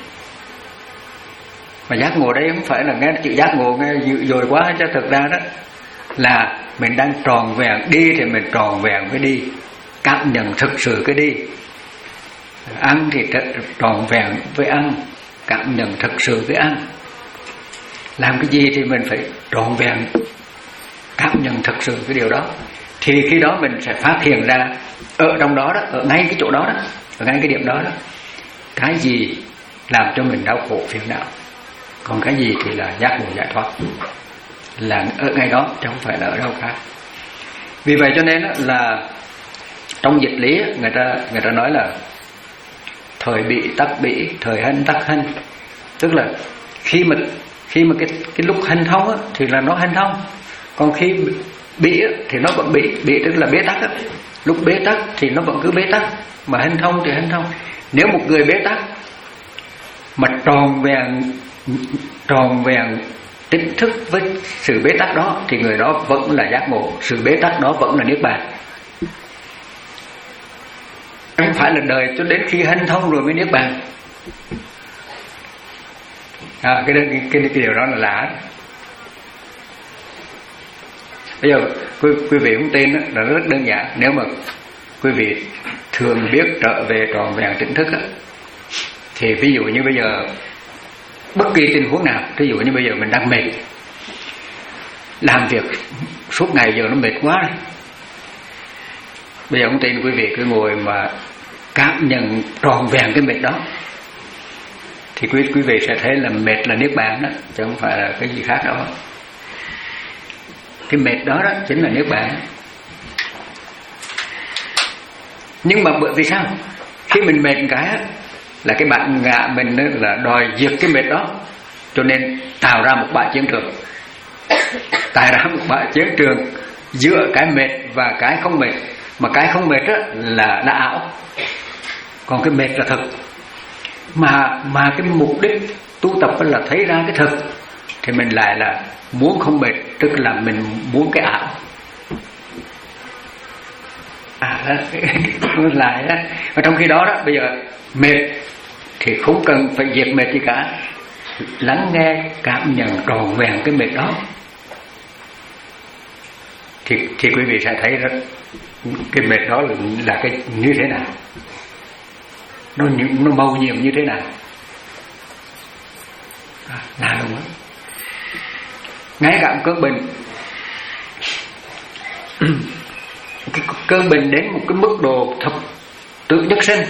Mà giác ngộ đây không phải là nghe chữ giác ngộ nghe dữ dội quá, chứ thực ra đó là mình đang tròn vẹn. Đi thì mình tròn vẹn với đi, cảm nhận thực sự cái đi. Ăn thì tròn vẹn với ăn, cảm nhận thực sự cái ăn. Làm cái gì thì mình phải tròn vẹn, cảm nhận thực sự cái điều đó. Thì khi đó mình sẽ phát hiện ra ở trong đó đó, ở ngay cái chỗ đó đó, ở ngay cái điểm đó đó, cái gì làm cho mình đau khổ phiền não, còn cái gì thì là giác ngộ giải thoát, là ở ngay đó chứ không phải là ở đâu khác. Vì vậy cho nên là trong dịch lý người ta người ta nói là thời bị tắc bị, thời hanh tắc hanh, tức là khi mà khi mà cái cái lúc hanh thông á, thì là nó hanh thông, còn khi bị á, thì nó vẫn bị bị tức là bế tắc á. Lúc bế tắc thì nó vẫn cứ bế tắc, mà hanh thông thì hanh thông. Nếu một người bế tắc mà tròn vẹn tròn vẹn tỉnh thức với sự bế tắc đó, thì người đó vẫn là giác ngộ, sự bế tắc đó vẫn là niết bàn. Không phải là đời cho đến khi hanh thông rồi mới niết bàn. À, cái, cái, cái, cái điều đó là lạ. Bây giờ quý, quý vị không tin đó, là rất đơn giản. Nếu mà quý vị thường biết trở về tròn vẹn tỉnh thức đó, thì ví dụ như bây giờ bất kỳ tình huống nào, ví dụ như bây giờ mình đang mệt, làm việc suốt ngày giờ nó mệt quá này. Bây giờ không tin, quý vị cứ ngồi mà cảm nhận tròn vẹn cái mệt đó, thì quý, quý vị sẽ thấy là mệt là niết bàn đó, chứ không phải là cái gì khác đâu. Cái mệt đó đó chính là niết bàn. Nhưng mà bởi vì sao? Khi mình mệt cái là cái bản ngã mình là đòi diệt cái mệt đó, cho nên tạo ra một bãi chiến trường, tạo ra một bãi chiến trường giữa cái mệt và cái không mệt. Mà cái không mệt đó là là ảo, còn cái mệt là thực. Mà mà cái mục đích tu tập là thấy ra cái thực, thì mình lại là muốn không mệt, tức là mình muốn cái ảo. À đó, lại đó. Và trong khi đó đó, bây giờ mệt thì không cần phải diệt mệt gì cả, lắng nghe, cảm nhận tròn vẹn cái mệt đó. thì thì quý vị sẽ thấy đó, cái mệt đó là, là cái như thế nào, nó nó màu nhiệm như thế nào, à, là đúng không? Ngay cả một cơn bệnh, cái cơn bệnh đến một cái mức độ thập tự nhất sinh,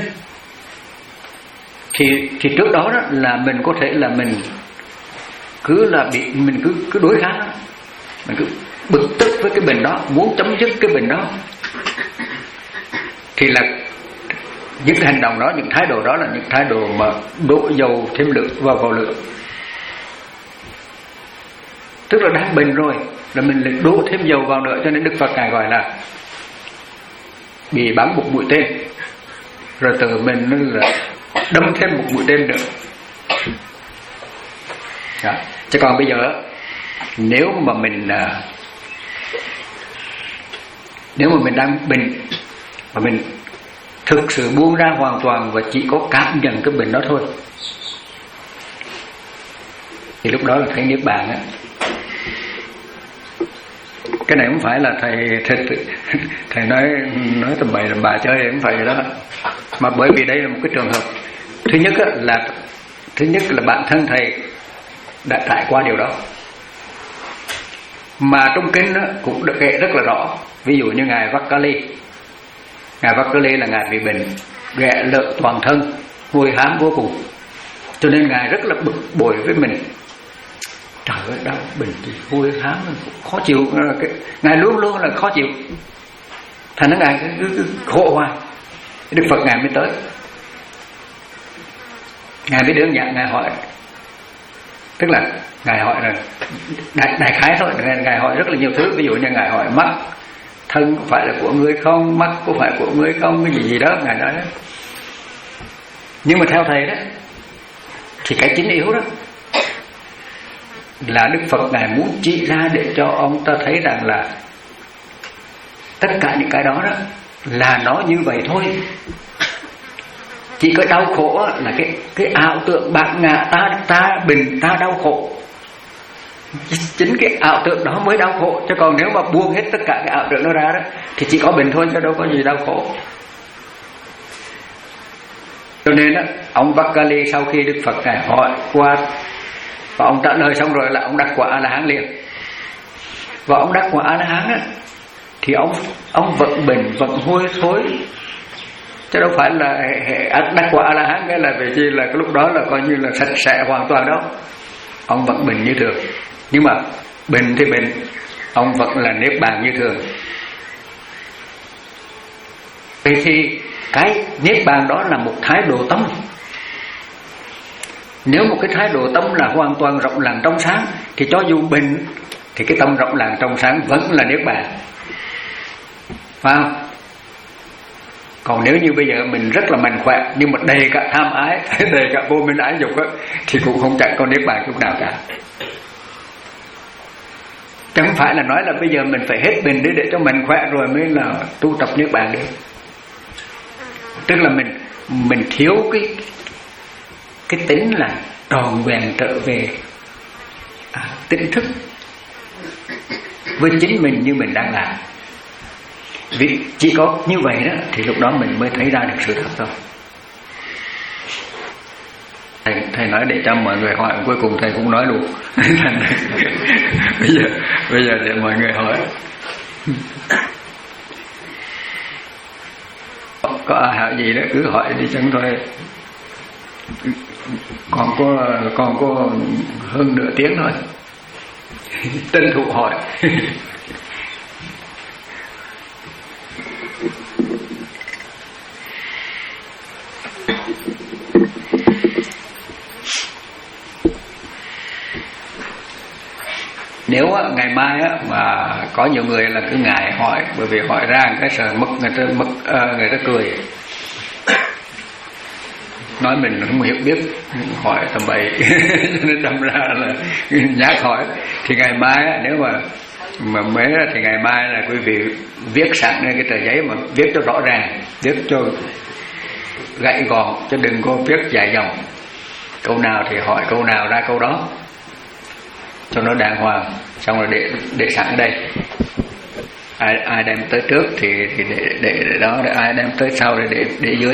thì thì trước đó, đó là mình có thể là mình cứ là bị mình cứ cứ đối kháng đó. Mình cứ bực tức với cái bệnh đó, muốn chấm dứt cái bệnh đó, thì là những hành động đó, những thái độ đó là những thái độ mà đổ dầu thêm lửa vào vào lửa. Tức là đang bệnh rồi là mình lại đổ thêm dầu vào nữa, cho nên Đức Phật Ngài gọi là bị bắn một mũi tên, rồi từ mình nó là đâm thêm một mũi tên nữa. Đó. Chứ còn bây giờ nếu mà mình nếu mà mình đang bệnh mà mình thực sự buông ra hoàn toàn và chỉ có cảm nhận cái bệnh đó thôi, thì lúc đó là thấy niết bàn á. Cái này không phải là thầy thầy, thầy nói nói tầm bậy tầm bạ chơi, không phải vậy đó, mà bởi vì đây là một cái trường hợp. Thứ nhất là thứ nhất là bản thân thầy đã trải qua điều đó, mà trong kinh cũng được kể rất là rõ. Ví dụ như ngài Vakali, ngài Vakali là ngài bị bệnh ghẹ lợ toàn thân, hôi hám vô cùng, cho nên ngài rất là bực bội với mình. Trời ơi, đau bệnh thì hôi hám, khó chịu, ngài luôn luôn là khó chịu, thành nó ngài cứ, cứ, cứ khổ hoài. Đức Phật ngài mới tới, ngài mới đơn giản ngài hỏi, tức là ngài hỏi là đại, đại khái thôi, ngài hỏi rất là nhiều thứ. Ví dụ như ngài hỏi mắt thân có phải là của ngươi không, mắt có phải của ngươi không, cái gì gì đó ngài nói đó. Nhưng mà theo thầy đó thì cái chính yếu đó là Đức Phật ngài muốn chỉ ra để cho ông ta thấy rằng là tất cả những cái đó đó là nó như vậy thôi. Chỉ có đau khổ là cái cái ảo tượng bản ngã ta ta bình ta đau khổ, chính cái ảo tượng đó mới đau khổ. Chứ còn nếu mà buông hết tất cả cái ảo tượng đó ra đó thì chỉ có bình thôi, chứ đâu có gì đau khổ. Cho nên đó, ông Vakali sau khi Đức Phật ngài hỏi qua và ông trả lời xong rồi là ông đắc quả A La Hán liền. Và ông đắc quả A La Hán á thì ông ông vẫn bình vẫn hôi thối, chứ đâu phải là đắc quả A La Hán cái là về chi là cái lúc đó là coi như là sạch sẽ hoàn toàn đâu. Ông vẫn bình như thường, nhưng mà bình thì bình, ông vẫn là niết bàn như thường. Vậy thì cái niết bàn đó là một thái độ tâm. Nếu một cái thái độ tâm là hoàn toàn rộng lặng trong sáng thì cho dù bình thì cái tâm rộng lặng trong sáng vẫn là niết bàn, phải không? Còn nếu như bây giờ mình rất là mạnh khỏe nhưng mà đầy cả tham ái, đầy cả vô minh ái dục á, thì cũng không chẳng có niết bàn chút nào cả. Chẳng phải là nói là bây giờ mình phải hết bình để để cho mình khỏe rồi mới là tu tập niết bàn được. Tức là mình mình thiếu cái cái tính là tròn vẹn trở về à, tỉnh thức với chính mình như mình đang làm. Vì chỉ có như vậy đó thì lúc đó mình mới thấy ra được sự thật thôi. Thầy, thầy nói để cho mọi người hỏi, cuối cùng thầy cũng nói luôn. bây giờ bây giờ để mọi người hỏi. Có hỏi gì đó cứ hỏi đi chẳng thôi. Còn có còn có hơn nửa tiếng thôi. Tranh thủ hỏi. Nếu ngày mai á, mà có nhiều người là cứ ngại hỏi, bởi vì hỏi ra cái sợ mất người ta mất uh, người ta cười, nói mình không hiểu biết, hỏi tầm bậy nên đâm ra là nhát hỏi. Thì ngày mai á, nếu mà mà mới thì ngày mai là quý vị viết sẵn lên cái tờ giấy mà viết cho rõ ràng, viết cho gãy gọn, chứ đừng có viết dài dòng. Câu nào thì hỏi câu nào ra câu đó cho nó đàng hoàng, xong rồi để để sẵn ở đây. ai ai đem tới trước thì thì để để, để đó, để ai đem tới sau để để, để dưới.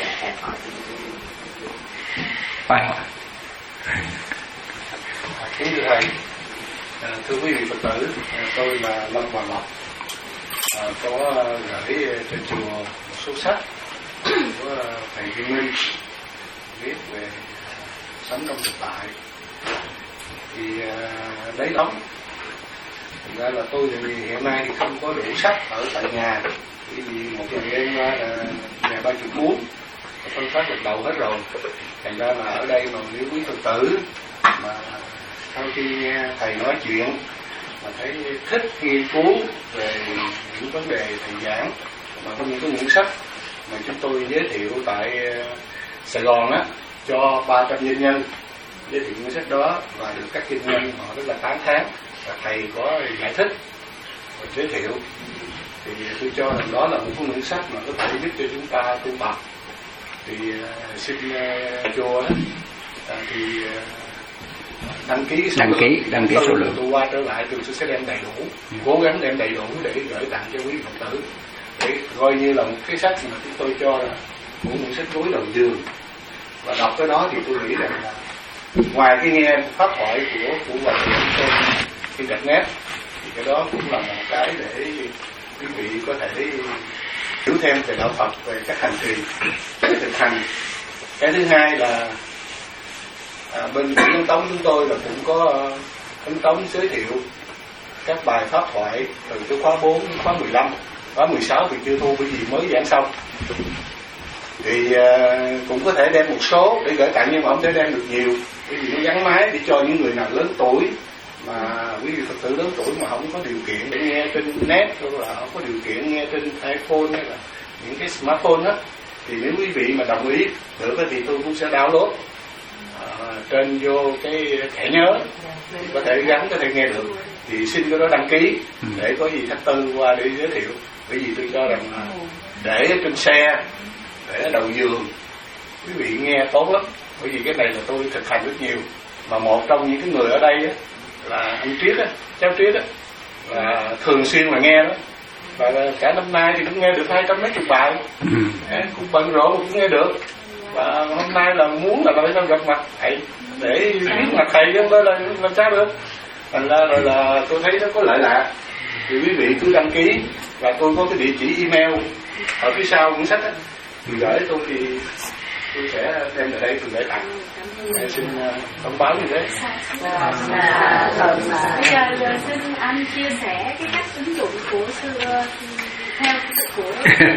Phải. Kính thưa thầy, à, thưa quý vị Phật tử, à, tôi là Lâm Hoàng Lộc, à, có gửi cho chùa một số sách của thầy Viên Minh viết về sống trong thực tại. Thì à, đấy lắm. Thực ra là tôi thì hiện nay thì không có đủ sách ở tại nhà, bởi vì một lần đêm ra là nhà ba chục cuốn, phân phát được đầu hết rồi. Thành ra là ở đây mà nếu quý Phật tử mà sau khi nghe thầy nói chuyện mà thấy thích nghiên cứu về những vấn đề thầy giảng, mà có những cái quyển sách mà chúng tôi giới thiệu tại Sài Gòn á cho ba trăm doanh nhân, giới thiệu những sách đó và được các doanh nhân họ rất là tán thán và thầy có giải thích và giới thiệu, thì tôi cho rằng đó là một quyển sách mà có thể giúp cho chúng ta tu tập. Thì uh, xin uh, chùa đó uh, thì uh, đăng ký số đăng lượng. ký đăng ký số lượng tôi qua trở lại tôi sẽ đem đầy đủ, ừ. cố gắng đem đầy đủ để gửi tặng cho quý Phật tử, để coi như là một cái sách mà chúng tôi cho là của những sách gối đầu giường. Và đọc cái đó thì tôi nghĩ rằng là ngoài cái nghe pháp thoại của của bà trên internet thì cái đó cũng là một cái để quý vị có thể hiểu thêm về đạo Phật, về các hành trì, các thực hành. Cái thứ hai là à, bên Quỹ Ấn Tống chúng tôi là cũng có Ấn Tống giới thiệu các bài pháp thoại từ cái khóa bốn đến khóa mười lăm, khóa mười sáu thì chưa thu bởi vì mới giảng xong. Thì à, cũng có thể đem một số để gửi tặng, nhưng mà không thể đem được nhiều, bởi vì nó gắn máy để cho những người nào lớn tuổi, mà quý vị Phật tử lớn tuổi mà không có điều kiện để nghe trên net, hoặc là không có điều kiện nghe trên iPhone hay là những cái smartphone á, thì nếu quý vị mà đồng ý được thì tôi cũng sẽ download à, trên vô cái thẻ nhớ, thì có thể gắn, có thể nghe được. Thì xin cái đó đăng ký để có gì thách tư qua để giới thiệu, bởi vì tôi cho rằng là để trên xe, để ở đầu giường quý vị nghe tốt lắm, bởi vì cái này là tôi thực hành rất nhiều. Mà một trong những cái người ở đây á, là anh Triết á, cháu Triết á, là thường xuyên mà nghe đó, và cả năm nay thì cũng nghe được hai trăm mấy chục bài, à, cũng bận rộn cũng nghe được. Và hôm nay là muốn là phải gặp mặt thầy để biết mặt thầy chứ không là làm sao được. Thành ra là, là tôi thấy nó có lợi lạ, thì quý vị cứ đăng ký, và tôi có cái địa chỉ email ở phía sau cuốn sách á, thì gửi tôi thì tôi sẽ đem về đây tôi gửi tặng. Em xin uh, thông báo như thế. Bây giờ, giờ xin anh chia sẻ cái cách ứng dụng của sư theo của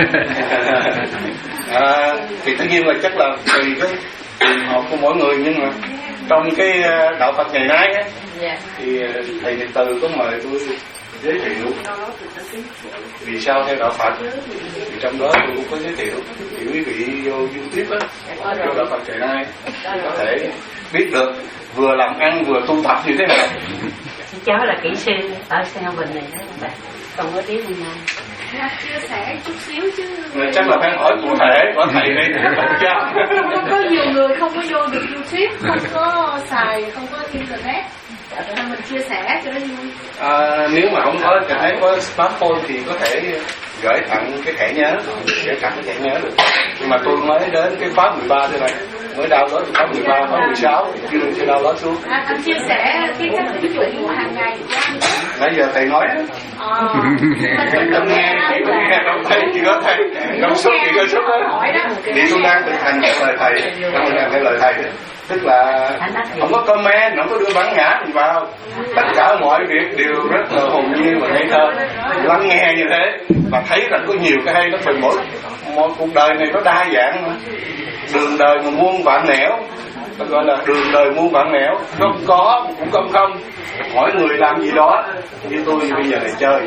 à, thì tất nhiên là chắc là tùy cái trường hợp của mỗi người, nhưng mà trong cái đạo Phật ngày nay á, thì thầy Nhật Từ có mời tôi giới thiệu vì sao theo đạo Phật, thì trong đó tôi cũng có giới thiệu. Thì quý vị vô YouTube á, vô đạo Phật ngày nay có thể biết được vừa làm ăn vừa tu tập như thế nào. Cháu là kỹ sư ở Sao Bình này đó, còn có tiếng hôm nay. Chia sẻ chút xíu chứ. Chắc là phải hỏi cụ thể của thầy đây. Có, có nhiều người không có vô được YouTube, không có xài, không có internet. Mình chia sẻ cho nó vui. À, nếu mà không có internet, có smartphone thì có thể gửi tặng cái thẻ nhớ, gửi tặng cái thẻ nhớ được. Nhưng mà tôi mới đến cái khóa mười ba thế này, mới download khóa mười ba, khóa mười sáu thì chưa chưa download xuống. À, anh chia sẻ cái cách ứng dụng hàng ngày của anh. Nãy giờ thầy nói đó. Ờ. Mình không nghe, chị không nghe, không thấy, chỉ có thầy, không xuất, chỉ có xuất đó. Thì tôi đang thực hành theo lời thầy, đang thực hành theo lời thầy. Tức là không có comment, không có đưa bản ngã mình vào, tất cả mọi việc đều rất là hồn nhiên và ngây thơ, lắng nghe như thế và thấy rằng có nhiều cái hay. Nó phải mỗi mỗi cuộc đời này nó đa dạng mà, đường đời mà muôn vạn nẻo, nó gọi là đường đời muôn vạn nẻo, nó có cũng không không, mỗi người làm gì đó. Như tôi bây giờ này chơi.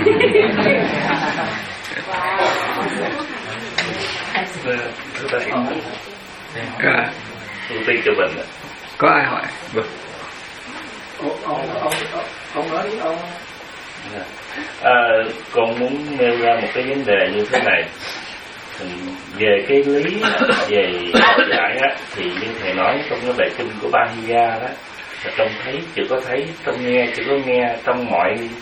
Có, ưu tiên cho mình. có ai hỏi? Vâng. Ông, ông, ông, ông nói với ông. À, con muốn nêu ra một cái vấn đề như thế này. Về cái lý, về đạo giải á, thì như thầy nói trong cái bài kinh của Ba Hy Ga đó, là trong thấy chưa có thấy, trong nghe chưa có nghe, trong mọi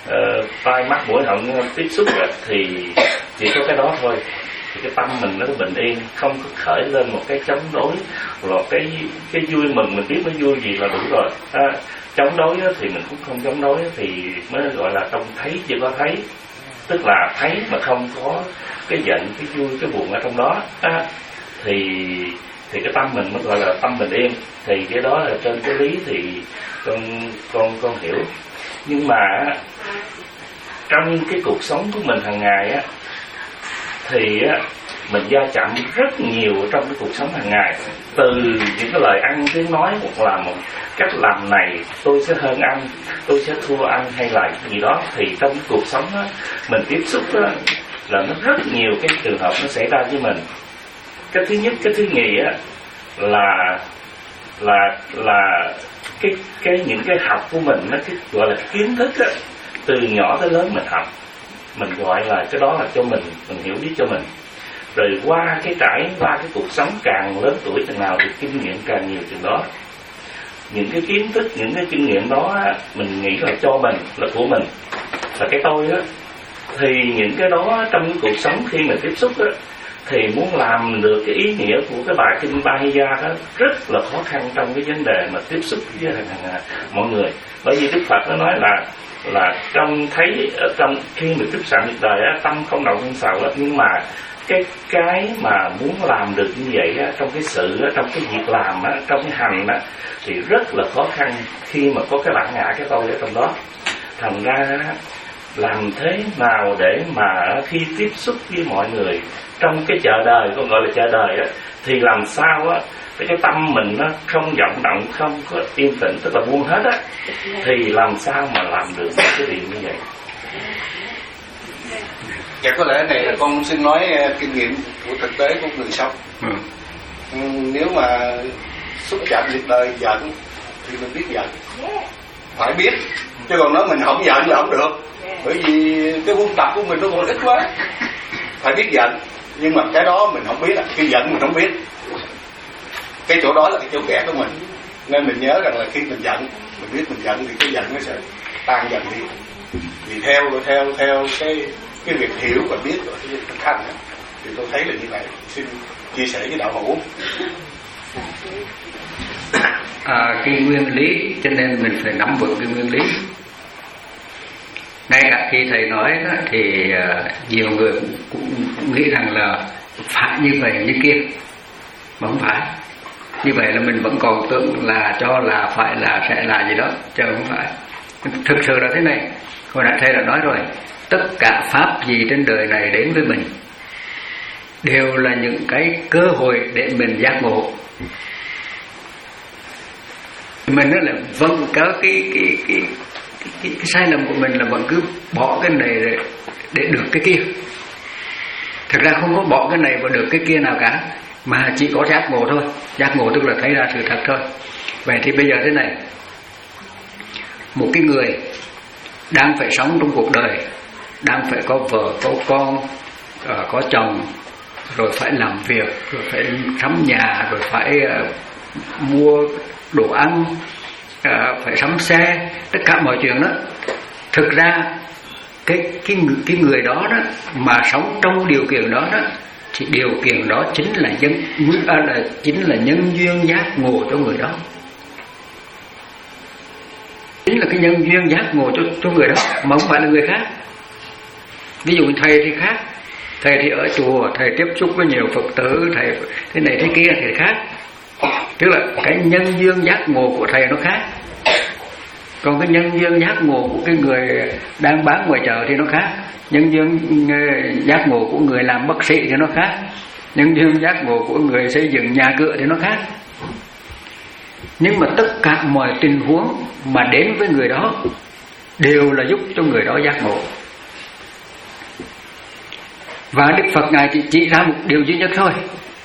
uh, tai mắt mũi họng tiếp xúc á, thì chỉ có cái đó thôi. Thì cái tâm mình nó bình yên, không có khởi lên một cái chống đối, hoặc cái cái vui mừng mình biết nó vui gì là đủ rồi. À, chống đối á, thì mình cũng không chống đối thì mới gọi là trong thấy chưa có thấy, tức là thấy mà không có cái giận, cái vui, cái buồn ở trong đó. À, thì thì cái tâm mình mới gọi là tâm bình yên. Thì cái đó là trên cái lý thì con con con hiểu. Nhưng mà trong cái cuộc sống của mình hàng ngày á, thì á, mình va chạm rất nhiều trong cái cuộc sống hàng ngày. Từ những cái lời ăn tiếng nói, hoặc là một cách làm này tôi sẽ hơn anh, tôi sẽ thua anh, hay là gì đó. Thì trong cái cuộc sống á, mình tiếp xúc á, là nó rất nhiều cái trường hợp nó xảy ra với mình. Cái thứ nhất, cái thứ nhì á, là là là cái cái những cái học của mình, nó cái gọi là cái kiến thức á, từ nhỏ tới lớn mình học, mình gọi là cái đó là cho mình, mình hiểu biết cho mình. Rồi qua cái trải qua cái cuộc sống, càng lớn tuổi chừng nào thì kinh nghiệm càng nhiều chừng đó. Những cái kiến thức, những cái kinh nghiệm đó á, mình nghĩ là cho mình, là của mình, là cái tôi á. Thì những cái đó trong cái cuộc sống khi mình tiếp xúc á, thì muốn làm được cái ý nghĩa của cái bài kinh Ba Hy Gia đó rất là khó khăn trong cái vấn đề mà tiếp xúc với hàng mọi người. Bởi vì Đức Phật nó nói là là trong thấy trong khi mình tiếp xúc việc đời á, tâm không động không sầu á, nhưng mà cái cái mà muốn làm được như vậy á, trong cái sự á, trong cái việc làm á, trong cái hành á, thì rất là khó khăn khi mà có cái bản ngã, cái tôi ở trong đó. Thành ra làm thế nào để mà khi tiếp xúc với mọi người trong cái chợ đời, con gọi là chợ đời á, thì làm sao á để cái tâm mình nó không vọng động, không có yên tĩnh, tức là buông hết á, thì làm sao mà làm được cái điều như vậy? Dạ, có lẽ này là con xin nói kinh nghiệm của thực tế của người sống. Ừ. Ừ, nếu mà xúc chạm việc đời giận thì mình biết giận, phải biết, chứ còn nói mình không giận là không được, bởi vì cái quân tập của mình nó còn ít quá. Phải biết giận, nhưng mà cái đó mình không biết, là khi giận mình không biết, cái chỗ đó là cái chỗ kẹt của mình. Nên mình nhớ rằng là khi mình giận, mình biết mình giận thì cái giận nó sẽ tan dần đi. Vì theo theo theo cái cái việc hiểu và biết của cái thực hành ấy, thì tôi thấy là như vậy. Xin chia sẻ với đạo hữu. À, cái nguyên lý, cho nên mình phải nắm vững cái nguyên lý. Ngay cả khi thầy nói đó, thì uh, nhiều người cũng, cũng, cũng nghĩ rằng là phải như vậy như kia, mà không phải. Như vậy là mình vẫn còn tưởng là cho là phải là sẽ là gì đó, chứ không phải. Thực sự là thế này, hồi nãy thầy đã nói rồi, tất cả pháp gì trên đời này đến với mình đều là những cái cơ hội để mình giác ngộ. Mình nói là vẫn có cái cái cái cái, cái, cái sai lầm của mình là vẫn cứ bỏ cái này để, để được cái kia. Thực ra không có bỏ cái này và được cái kia nào cả, mà chỉ có giác ngộ thôi. Giác ngộ tức là thấy ra sự thật thôi. Vậy thì bây giờ thế này, một cái người đang phải sống trong cuộc đời, đang phải có vợ, có con, có chồng, rồi phải làm việc, rồi phải sắm nhà, rồi phải uh, mua đồ ăn, uh, phải sắm xe, tất cả mọi chuyện đó. Thực ra cái cái cái người đó đó mà sống trong điều kiện đó đó, thì điều kiện đó chính là nhân à, là chính là nhân duyên giác ngộ cho người đó, chính là cái nhân duyên giác ngộ cho cho người đó, mà không phải là người khác. Ví dụ thầy thì khác, thầy thì ở chùa, thầy tiếp xúc với nhiều Phật tử, thầy thế này thế kia thì khác, tức là cái nhân duyên giác ngộ của thầy nó khác. Còn cái nhân duyên giác ngộ của cái người đang bán ngoài chợ thì nó khác, nhân duyên giác ngộ của người làm bác sĩ thì nó khác, nhân duyên giác ngộ của người xây dựng nhà cửa thì nó khác. Nhưng mà tất cả mọi tình huống mà đến với người đó đều là giúp cho người đó giác ngộ. Và Đức Phật Ngài chỉ chỉ ra một điều duy nhất thôi,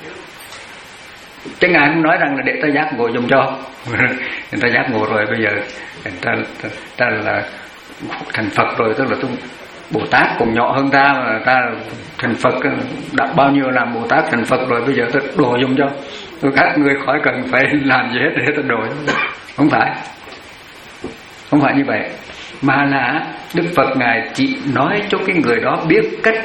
chứ Ngài không nói rằng là để ta giác ngộ dùng cho người ta giác ngộ rồi bây giờ người ta, ta, ta là thành Phật rồi, tức là tôi Bồ Tát còn nhỏ hơn ta mà ta thành Phật đã bao nhiêu làm Bồ Tát thành Phật rồi, bây giờ ta đồ dùng cho tôi, các người khỏi cần phải làm gì hết để ta đồ. Không phải, không phải như vậy, mà là Đức Phật Ngài chỉ nói cho cái người đó biết cách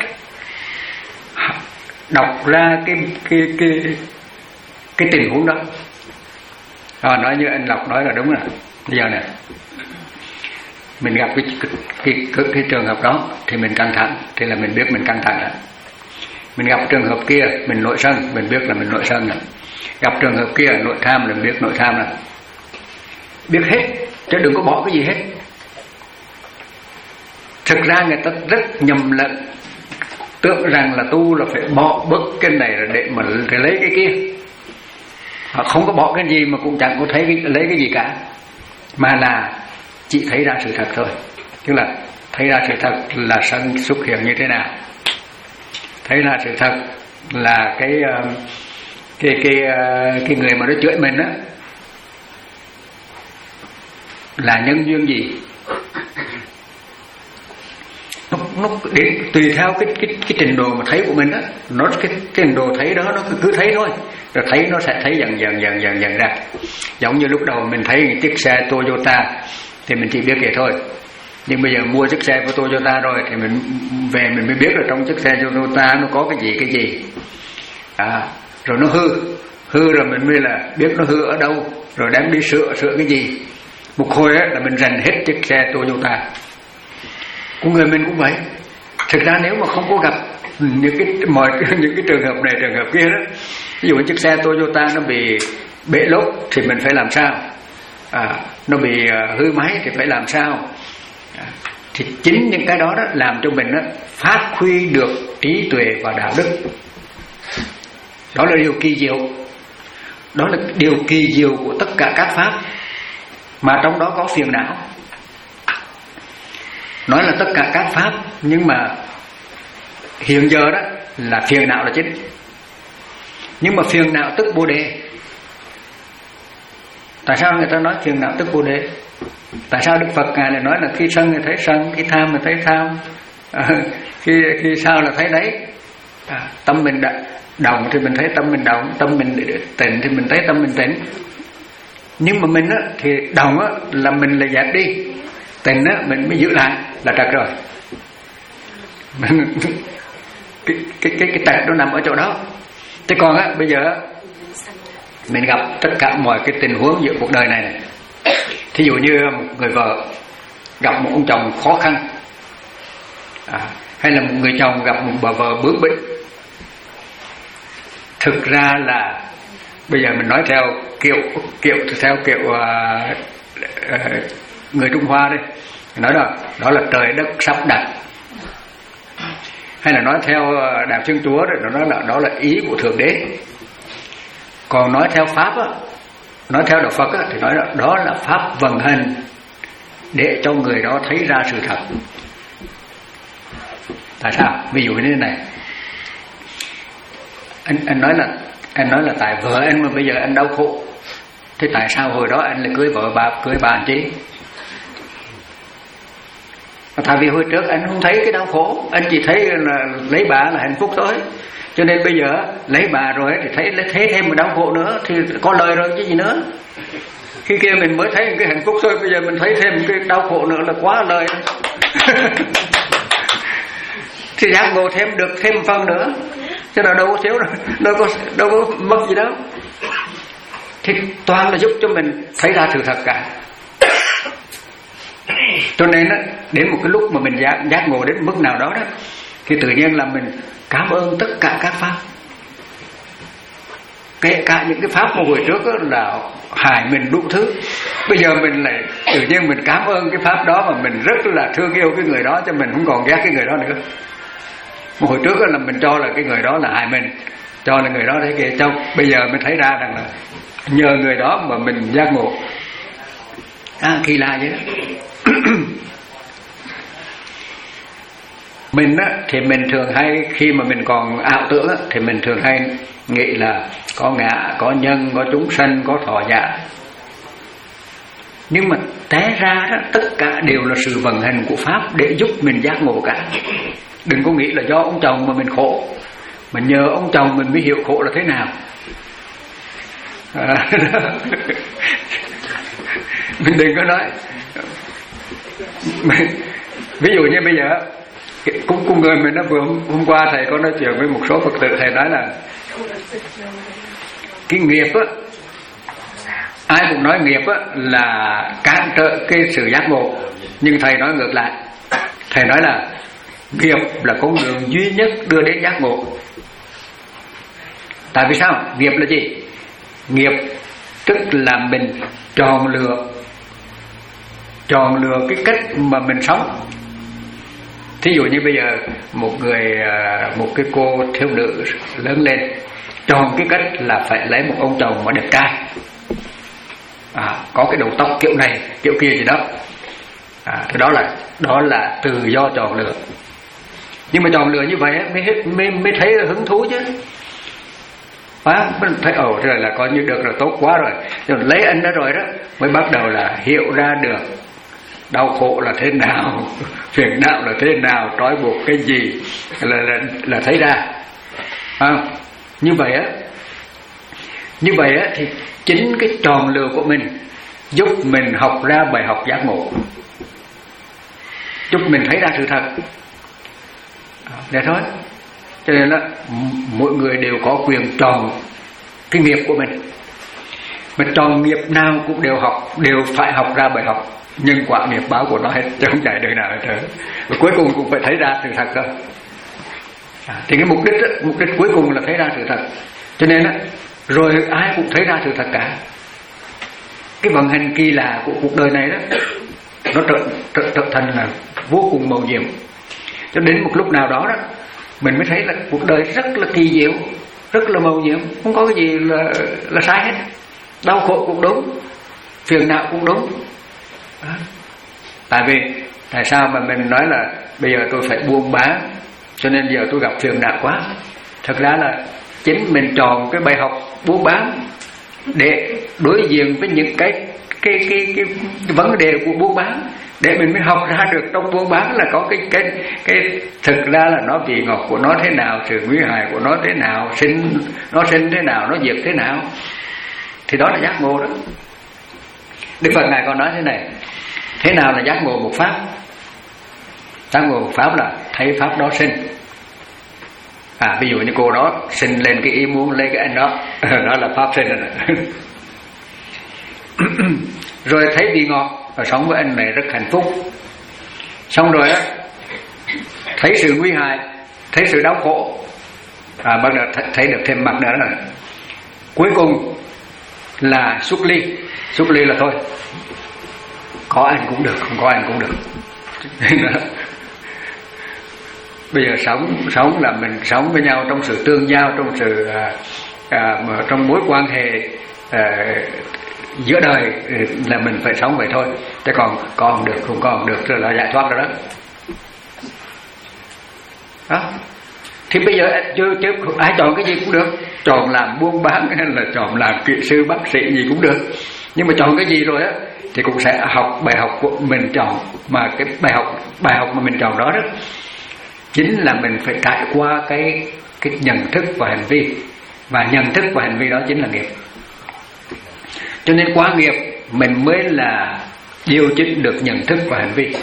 đọc ra cái cái cái cái tình huống đó. À, nói như anh Lộc nói là đúng rồi. Bây giờ nè, mình gặp cái cái, cái cái cái trường hợp đó thì mình căng thẳng, thì là mình biết mình căng thẳng rồi. Mình gặp trường hợp kia mình nội sân, mình biết là mình nội sân rồi. Gặp trường hợp kia nội tham là mình biết nội tham rồi. Biết hết, chứ đừng có bỏ cái gì hết. Thực ra người ta rất nhầm lẫn, tưởng rằng là tu là phải bỏ bớt cái này để mà để lấy cái kia. Họ không có bỏ cái gì mà cũng chẳng có thấy cái, lấy cái gì cả, mà là chỉ thấy ra sự thật thôi. Tức là thấy ra sự thật là sân xuất hiện như thế nào, thấy ra sự thật là cái cái cái cái người mà nó chửi mình á là nhân duyên gì. Nó, nó đến tùy theo cái cái cái trình độ mà thấy của mình á, nó cái, cái trình độ thấy đó nó cứ, cứ thấy thôi, rồi thấy nó sẽ thấy dần dần dần dần dần ra. Giống như lúc đầu mình thấy cái chiếc xe Toyota thì mình chỉ biết vậy thôi, nhưng bây giờ mua chiếc xe của Toyota rồi thì mình về mình mới biết là trong chiếc xe Toyota nó có cái gì cái gì, à, rồi nó hư hư rồi mình mới là biết nó hư ở đâu, rồi đem đi sửa sửa cái gì. Một hồi á là mình rành hết chiếc xe Toyota. Của người mình cũng vậy. Thực ra nếu mà không có gặp những cái mọi những cái trường hợp này trường hợp kia đó, ví dụ chiếc xe Toyota nó bị bể lốp thì mình phải làm sao, à, nó bị uh, hư máy thì phải làm sao, à, thì chính những cái đó đó làm cho mình đó, phát huy được trí tuệ và đạo đức. Đó là điều kỳ diệu, đó là điều kỳ diệu của tất cả các pháp, mà trong đó có phiền não. Nói là tất cả các pháp, nhưng mà hiện giờ đó là phiền não là chính. Nhưng mà phiền não tức Bồ Đề. Tại sao người ta nói phiền não tức Bồ Đề? Tại sao Đức Phật Ngài lại nói là khi sân thì thấy sân, khi tham thì thấy tham, à, khi khi sao là thấy đấy, à, tâm mình động thì mình thấy tâm mình động, tâm mình tịnh thì mình thấy tâm mình tịnh. Nhưng mà mình á, thì động á, là mình là dẹp đi, tình á, mình mới giữ lại là trật rồi. cái cái cái cái trật nó nằm ở chỗ đó. Thế còn á, bây giờ mình gặp tất cả mọi cái tình huống giữa cuộc đời này, này. Thí dụ như một người vợ gặp một ông chồng khó khăn, à, hay là một người chồng gặp một bà vợ bướng bỉnh. Thực ra là bây giờ mình nói theo kiểu kiểu theo kiểu uh, uh, người Trung Hoa đây, nói đó đó là trời đất sắp đặt, hay là nói theo Đạo Thiên Chúa đấy, nó nói là đó là ý của Thượng Đế. Còn nói theo pháp á, nói theo Đạo Phật á, thì nói là đó là pháp vận hành để cho người đó thấy ra sự thật. Tại sao? Ví dụ như thế này, anh anh nói là anh nói là tại vợ anh mà bây giờ anh đau khổ, thế tại sao hồi đó anh lại cưới vợ bà cưới bà anh chị? Tại vì hồi trước anh không thấy cái đau khổ, anh chỉ thấy là lấy bà là hạnh phúc thôi. Cho nên bây giờ lấy bà rồi thì thấy thấy thêm một đau khổ nữa thì có lời rồi chứ gì nữa. Khi kia mình mới thấy cái hạnh phúc thôi, bây giờ mình thấy thêm cái đau khổ nữa là quá lời. Thì giác ngộ thêm được thêm phần nữa, chứ nào đâu có thiếu đâu, đâu có đâu có mất gì đâu. Thì toàn là giúp cho mình thấy ra sự thật cả. Cho nên đó, đến một cái lúc mà mình giác, giác ngộ đến mức nào đó đó, thì tự nhiên là mình cảm ơn tất cả các pháp, kể cả những cái pháp mà hồi trước đó là hại mình đủ thứ. Bây giờ mình lại tự nhiên mình cảm ơn cái pháp đó, mà mình rất là thương yêu cái người đó, cho mình không còn ghét cái người đó nữa. Mà hồi trước là mình cho là cái người đó là hại mình, cho là người đó thế kia, cho bây giờ mình thấy ra rằng là nhờ người đó mà mình giác ngộ. À, kỳ lạ vậy đó. Mình á, thì mình thường hay khi mà mình còn ảo tưởng á, thì mình thường hay nghĩ là có ngã, có nhân, có chúng sanh, có thọ giả. Nhưng mà té ra đó, tất cả đều là sự vận hành của pháp để giúp mình giác ngộ cả. Đừng có nghĩ là do ông chồng mà mình khổ, mà nhờ ông chồng mình mới hiểu khổ là thế nào. À, mình đừng có nói Ví dụ như bây giờ cũng cùng người mình nó vừa hôm, hôm qua thầy có nói chuyện với một số Phật tử, thầy nói là cái nghiệp á, ai cũng nói nghiệp á là cản trở cái sự giác ngộ, nhưng thầy nói ngược lại. Thầy nói là nghiệp là con đường duy nhất đưa đến giác ngộ. Tại vì sao? Nghiệp là gì? Nghiệp tức là mình chọn lựa chọn lựa cái cách mà mình sống. Thí dụ như bây giờ một người một cái cô thiếu nữ lớn lên, chọn cái cách là phải lấy một ông chồng mà đẹp trai, à, có cái đầu tóc kiểu này kiểu kia gì đó, à, thì đó là đó là tự do chọn lựa. Nhưng mà chọn lựa như vậy mới hết mới mới thấy hứng thú chứ. À, mình thấy ồ rồi là coi như được rồi, tốt quá rồi. Rồi lấy anh đó rồi đó mới bắt đầu là hiểu ra được đau khổ là thế nào, phiền não là thế nào, trói buộc cái gì là là, là thấy ra. À, như vậy á, như vậy á thì chính cái chọn lựa của mình giúp mình học ra bài học giác ngộ, giúp mình thấy ra sự thật. Để thôi. Cho nên là mỗi người đều có quyền chọn cái nghiệp của mình. Mà chọn nghiệp nào cũng đều học, đều phải học ra bài học. Nhưng quả nghiệp báo của nó hết, chứ không chạy đường nào hết trơn. Và cuối cùng cũng phải thấy ra sự thật thôi. À, thì cái mục đích đó, mục đích cuối cùng là thấy ra sự thật. Cho nên đó, rồi ai cũng thấy ra sự thật cả. Cái vận hành kỳ lạ của cuộc đời này đó, nó trở, trở, trở thành là vô cùng màu nhiệm. Cho đến một lúc nào đó đó, mình mới thấy là cuộc đời rất là kỳ diệu, rất là màu nhiệm, không có cái gì là, là sai hết. Đau khổ cũng đúng, phiền não cũng đúng. À, tại vì tại sao mà mình nói là bây giờ tôi phải buông bán, cho nên giờ tôi gặp phiền não quá. Thật ra là chính mình chọn cái bài học buông bán để đối diện với những cái cái cái cái, cái vấn đề của buôn bán, để mình mới học ra được trong buôn bán là có cái cái cái thực ra là nó vị ngọt của nó thế nào, sự nguy hại của nó thế nào, sinh nó sinh thế nào, nó diệt thế nào, thì đó là giác ngộ đó. Đức Phật ngài còn nói thế này: thế nào là giác ngộ một pháp? Giác ngộ một pháp là thấy pháp đó sinh. À, ví dụ như cô đó sinh lên cái ý muốn lấy cái anh đó, đó là pháp sinh rồi. Rồi thấy vị ngọt, rồi sống với anh này rất hạnh phúc. Xong rồi á, thấy sự nguy hại, thấy sự đau khổ, à, bắt đầu thấy được thêm mặt nữa rồi. Cuối cùng là xuất ly. Xuất ly là thôi, có anh cũng được, không có anh cũng được. Bây giờ sống sống là mình sống với nhau trong sự tương giao, trong sự à, à, trong mối quan hệ à, giữa đời là mình phải sống vậy thôi. Chứ còn còn được không còn được rồi là giải thoát rồi đó. Đó. Thì bây giờ chứ, chứ ai chọn cái gì cũng được, chọn làm buôn bán hay là chọn làm kỹ sư bác sĩ gì cũng được. Nhưng mà chọn cái gì rồi á thì cũng sẽ học bài học của mình chọn. Mà cái bài học bài học mà mình chọn đó đó chính là mình phải trải qua cái cái nhận thức và hành vi, và nhận thức và hành vi đó chính là nghiệp. Cho nên qua nghiệp mình mới là điều chỉnh được nhận thức và hành vi.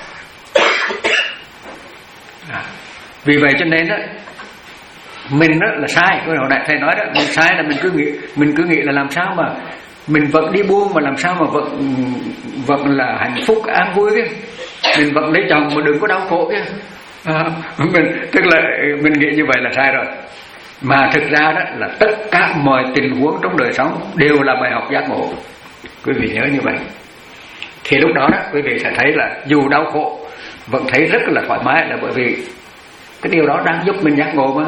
À, vì vậy cho nên đó, mình đó là sai. Cái hồi nãy thầy nói đó, mình sai là mình cứ nghĩ mình cứ nghĩ là làm sao mà mình vẫn đi buông mà làm sao mà vẫn vẫn là hạnh phúc an vui kia. Mình vẫn lấy chồng mà đừng có đau khổ kia. À, mình tức là mình nghĩ như vậy là sai rồi. Mà thực ra đó là tất cả mọi tình huống trong đời sống đều là bài học giác ngộ. Quý vị nhớ như vậy. Thì lúc đó đó quý vị sẽ thấy là dù đau khổ vẫn thấy rất là thoải mái, là bởi vì cái điều đó đang giúp mình giác ngộ mà.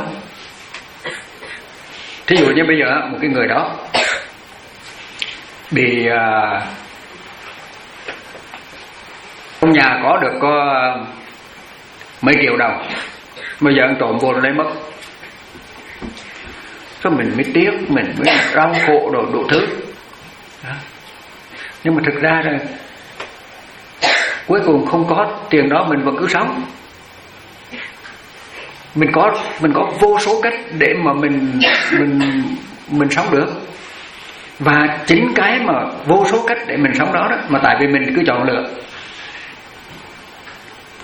Thí dụ như bây giờ một cái người đó bị uh, trong nhà có được có uh, mấy triệu đồng, bây giờ ăn trộm vô lấy mất. Sao mình mới tiếc, mình mới đau khổ đồ đủ thứ. Đó. Nhưng mà thực ra là cuối cùng không có tiền đó mình vẫn cứ sống. Mình có mình có vô số cách để mà mình mình mình sống được. Và chính cái mà vô số cách để mình sống đó đó, mà tại vì mình cứ chọn lựa.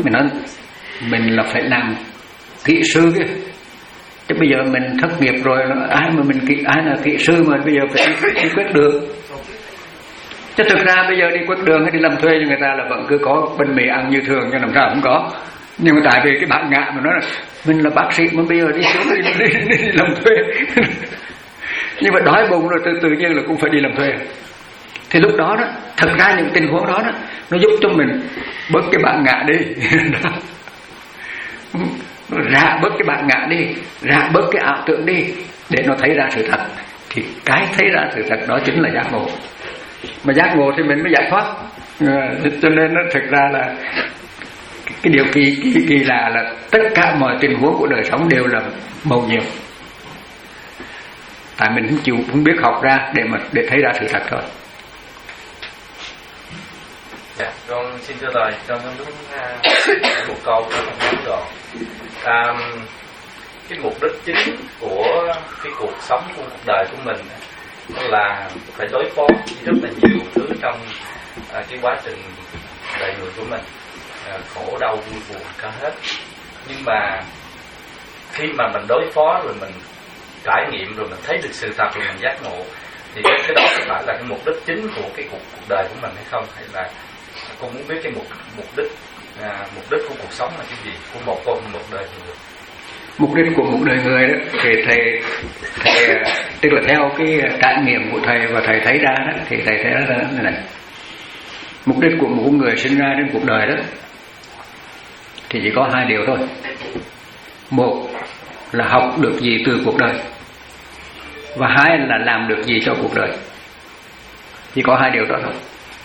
Chứ mình nói mình là phải làm kỹ sư kia. Chứ bây giờ mình thất nghiệp rồi, ai mà mình kỹ, ai là kỹ sư mà bây giờ phải đi, đi quét đường. Chứ thực ra bây giờ đi quét đường hay đi làm thuê cho người ta là vẫn cứ có bánh mì ăn như thường, cho làm sao cũng có. Nhưng mà tại vì cái bản ngã mà nói là mình là bác sĩ mà bây giờ đi xuống đi, đi, đi, đi làm thuê. Nhưng mà đói bụng rồi tự, tự nhiên là cũng phải đi làm thuê. Thì lúc đó đó, thật ra những tình huống đó đó, nó giúp cho mình bớt cái bản ngã đi. Rạ bớt cái bản ngã đi, rạ bớt cái ảo tưởng đi, để nó thấy ra sự thật. Thì cái thấy ra sự thật đó chính là giác ngộ. Mà giác ngộ thì mình mới giải thoát. Cho nên nó thực ra là cái điều kỳ, kỳ, kỳ lạ là tất cả mọi tình huống của đời sống đều là mầu nhiệm. Tại mình không chịu, không biết học ra để mà để thấy ra sự thật thôi. Dạ, con xin thưa thầy, con muốn uh, một câu rất là ngắn gọn. À, cái mục đích chính của cái cuộc sống của cuộc đời của mình là phải đối phó với rất là nhiều thứ trong uh, cái quá trình đời người của mình, uh, khổ đau vui buồn cả hết. Nhưng mà khi mà mình đối phó rồi mình trải nghiệm rồi mình thấy được sự thật rồi mình giác ngộ, thì cái, cái đó phải là cái mục đích chính của cái cuộc cuộc đời của mình hay không? Hay là con muốn biết cái mục mục đích à, mục đích của cuộc sống là cái gì, của một con một đời người? Mục đích của một đời người đó thì thầy, thầy tức là theo cái trải nghiệm của thầy và thầy thấy ra đó, thì thầy thấy ra như này. Mục đích của một người sinh ra trên cuộc đời đó thì chỉ có hai điều thôi. Một là học được gì từ cuộc đời, và hai là làm được gì cho cuộc đời. Chỉ có hai điều đó thôi.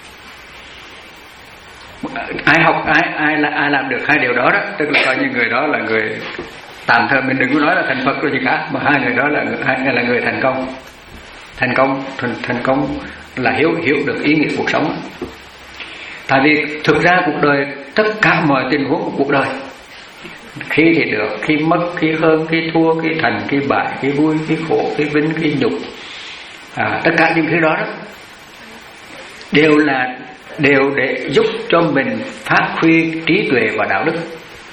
Ai học ai ai là ai làm được hai điều đó đó, tức là coi như người đó là người tạm thời, mình đừng có nói là thành Phật rồi gì cả, mà hai người đó là hai là người thành công. Thành công thành, thành công là hiểu hiểu được ý nghĩa cuộc sống. Tại vì thực ra cuộc đời, tất cả mọi tình huống của cuộc đời, khi thì được, khi mất, khi hơn, khi thua, khi thành, khi bại, khi vui, khi khổ, khi vinh, khi nhục, à, tất cả những thứ đó, đó đều là đều để giúp cho mình phát huy trí tuệ và đạo đức.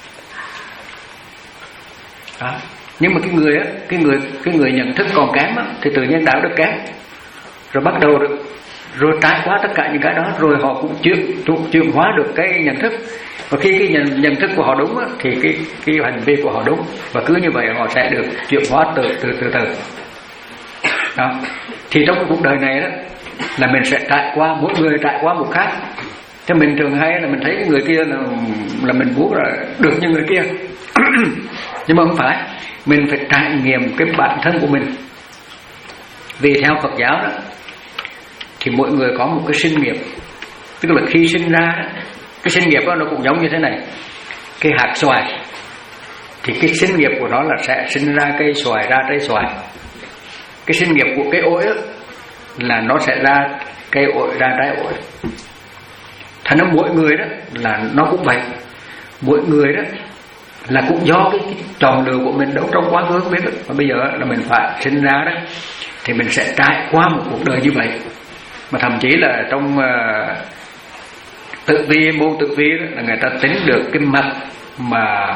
Đó. Nhưng mà cái người á, cái người cái người nhận thức còn kém á, thì tự nhiên đạo đức kém, rồi bắt đầu được, rồi trải qua tất cả những cái đó, rồi họ cũng chuyển chuyển hóa được cái nhận thức. Và khi cái nhận, nhận thức của họ đúng á, thì cái cái hành vi của họ đúng, và cứ như vậy họ sẽ được chuyển hóa từ từ từ từ. Đó. Thì trong cái cuộc đời này đó là mình sẽ trải qua, mỗi người trải qua một khác. Thế mình thường hay là mình thấy cái người kia là, là mình muốn là được như người kia. Nhưng mà không phải, mình phải trải nghiệm cái bản thân của mình. Vì theo Phật giáo đó thì mỗi người có một cái sinh nghiệp. Tức là khi sinh ra đó, cái sinh nghiệp đó nó cũng giống như thế này. Cái hạt xoài thì cái sinh nghiệp của nó là sẽ sinh ra cây xoài, ra trái xoài. Cái sinh nghiệp của cây ổi đó là nó sẽ ra cây ổi, ra trái ổi. Thành ra mỗi người đó là nó cũng vậy. Mỗi người đó là cũng do cái, cái chọn lựa của mình đâu trong quá khứ không biết đó. Và bây giờ là mình phải sinh ra đó thì mình sẽ trải qua một cuộc đời như vậy. Mà thậm chí là trong uh, tự vi, môn tự vi đó, là người ta tính được cái mặt mà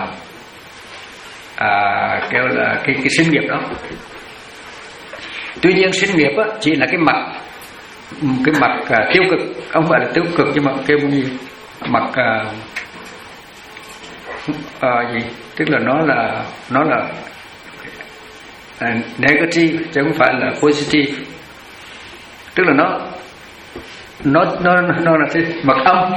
uh, kêu là cái, cái sinh nghiệp đó. Tuy nhiên sinh nghiệp á, chỉ là cái mặt cái mặt uh, tiêu cực, không phải là tiêu cực nhưng mà kêu gì mặt uh, uh, gì, tức là nó là nó là uh, negative chứ không phải là positive, tức là nó nó nó nó là cái mặt âm.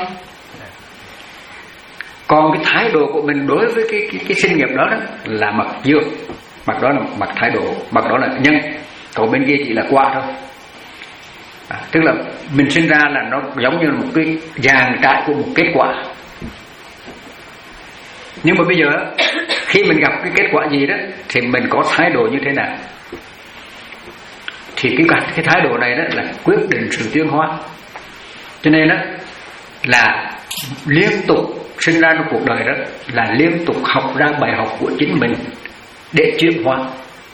Còn cái thái độ của mình đối với cái cái, cái sinh nghiệp đó, đó là mặt dương, mặt đó là mặt thái độ, mặt đó là nhân. Còn bên kia chỉ là quả thôi. À, tức là mình sinh ra là nó giống như một cái dàn trải của một kết quả. Nhưng mà bây giờ khi mình gặp cái kết quả gì đó thì mình có thái độ như thế nào? Thì cái cái thái độ này đó là quyết định sự tiến hóa. Cho nên đó là liên tục sinh ra trong cuộc đời đó là liên tục học ra bài học của chính mình để chuyển hóa.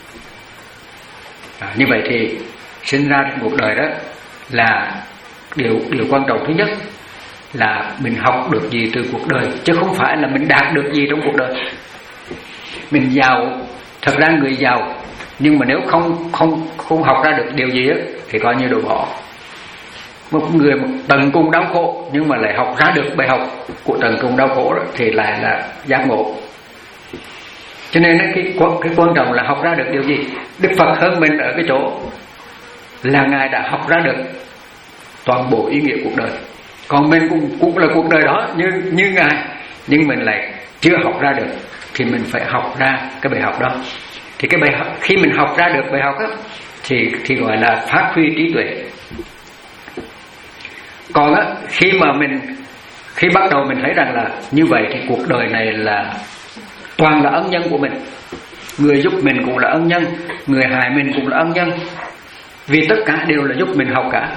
À, như vậy thì sinh ra trong cuộc đời đó là điều điều quan trọng thứ nhất là mình học được gì từ cuộc đời, chứ không phải là mình đạt được gì trong cuộc đời. Mình giàu, thật ra người giàu, nhưng mà nếu không không không học ra được điều gì á, thì coi như đồ bỏ. Một người một tầng cùng đau khổ nhưng mà lại học ra được bài học của tầng cùng đau khổ đó, thì lại là giác ngộ. Cho nên cái, cái quan trọng là học ra được điều gì. Đức Phật hơn mình ở cái chỗ là Ngài đã học ra được toàn bộ ý nghĩa cuộc đời. Còn mình cũng, cũng là cuộc đời đó như, như Ngài, nhưng mình lại chưa học ra được, thì mình phải học ra cái bài học đó. Thì cái bài học, khi mình học ra được bài học đó, thì, thì gọi là phát huy trí tuệ. Còn á, khi mà mình khi bắt đầu mình thấy rằng là như vậy thì cuộc đời này là toàn là ân nhân của mình. Người giúp mình cũng là ân nhân, người hại mình cũng là ân nhân, vì tất cả đều là giúp mình học cả.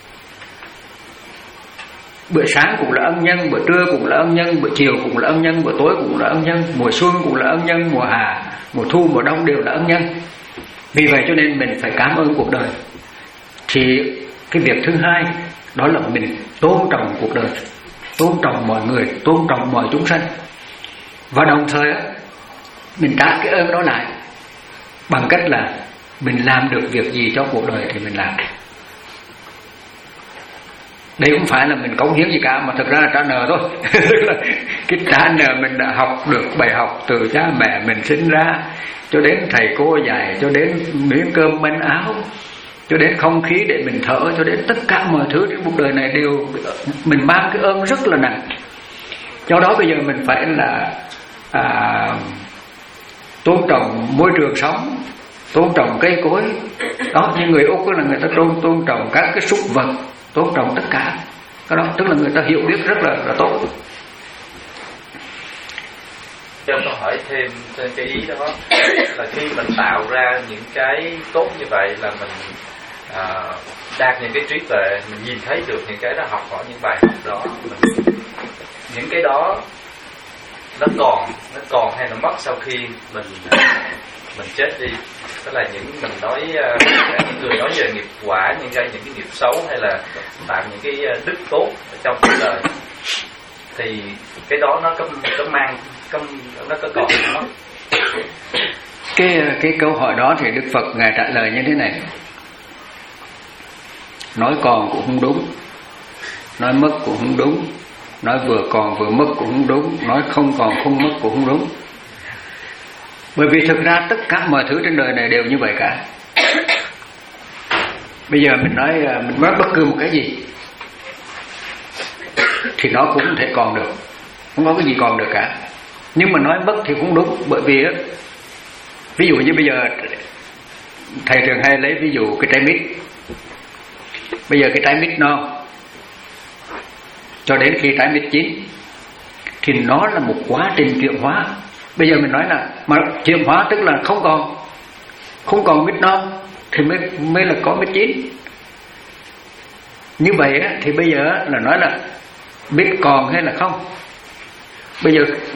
Bữa sáng cũng là ân nhân, bữa trưa cũng là ân nhân, bữa chiều cũng là ân nhân, bữa tối cũng là ân nhân, mùa xuân cũng là ân nhân, mùa hạ, mùa thu, mùa đông đều là ân nhân. Vì vậy cho nên mình phải cảm ơn cuộc đời. Thì cái việc thứ hai đó là mình tôn trọng cuộc đời, tôn trọng mọi người, tôn trọng mọi chúng sanh. Và đồng thời mình trả cái ơn đó lại bằng cách là mình làm được việc gì cho cuộc đời thì mình làm. Đây không phải là mình cống hiến gì cả, mà thực ra là trả nợ thôi. Cái trả nợ mình đã học được bài học từ cha mẹ mình sinh ra, cho đến thầy cô dạy, cho đến miếng cơm manh áo, cho đến không khí để mình thở, cho đến tất cả mọi thứ trên cuộc đời này đều mình mang cái ơn rất là nặng. Do đó bây giờ mình phải là à, tôn trọng môi trường sống, tôn trọng cây cối. Đó, như người Úc là người ta tôn tôn trọng các cái súc vật, tôn trọng tất cả cái đó, tức là người ta hiểu biết rất là, là tốt. Cho tôi hỏi thêm trên cái ý đó là khi mình tạo ra những cái tốt như vậy là mình à, đạt những cái trí tuệ, mình nhìn thấy được những cái đó, học hỏi những bài học đó, mình, những cái đó nó còn nó còn hay nó mất sau khi mình mình chết đi. Đó là những mình nói những người nói về nghiệp quả, những cái những cái nghiệp xấu hay là tạo những cái đức tốt ở trong cuộc đời, thì cái đó nó có có mang có, nó có còn không? Cái cái câu hỏi đó thì Đức Phật Ngài trả lời như thế này: nói còn cũng không đúng, nói mất cũng không đúng, nói vừa còn vừa mất cũng không đúng, nói không còn không mất cũng không đúng. Bởi vì thực ra tất cả mọi thứ trên đời này đều như vậy cả. Bây giờ mình nói mình mất bất cứ một cái gì thì nó cũng không thể còn được, không có cái gì còn được cả. Nhưng mà nói mất thì cũng đúng, bởi vì ví dụ như bây giờ thầy thường hay lấy ví dụ cái trái mít. Bây giờ cái trái mít non cho đến khi trái mít chín thì nó là một quá trình chuyển hóa. Bây giờ mình nói là mà chuyển hóa tức là không còn không còn mít non thì mới mới là có mít chín. Như vậy á, thì bây giờ là nói là mít còn hay là không. Bây giờ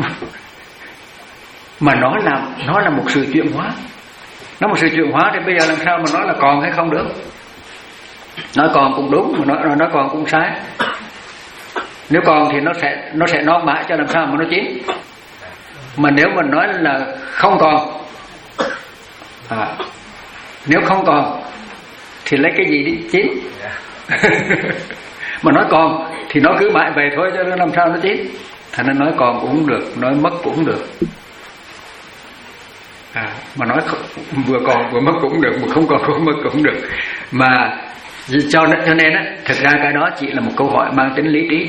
mà nó là nó là một sự chuyển hóa, nó một sự chuyển hóa thì bây giờ làm sao mà nói là còn hay không được. Nói còn cũng đúng, mà nói nói còn cũng sai. Nếu còn thì nó sẽ nó sẽ non mãi cho làm sao mà nó chín. Mà nếu mình nói là không còn à, nếu không còn thì lấy cái gì đi chín. Mà nói còn thì nó cứ mãi về thôi, cho nó làm sao nó chín. Thành nên nói còn cũng không được, nói mất cũng không được. À, mà nói không, vừa còn vừa mất cũng không được, mà không còn không mất cũng không được. Mà cho, cho nên á, thực ra cái đó chỉ là một câu hỏi mang tính lý trí.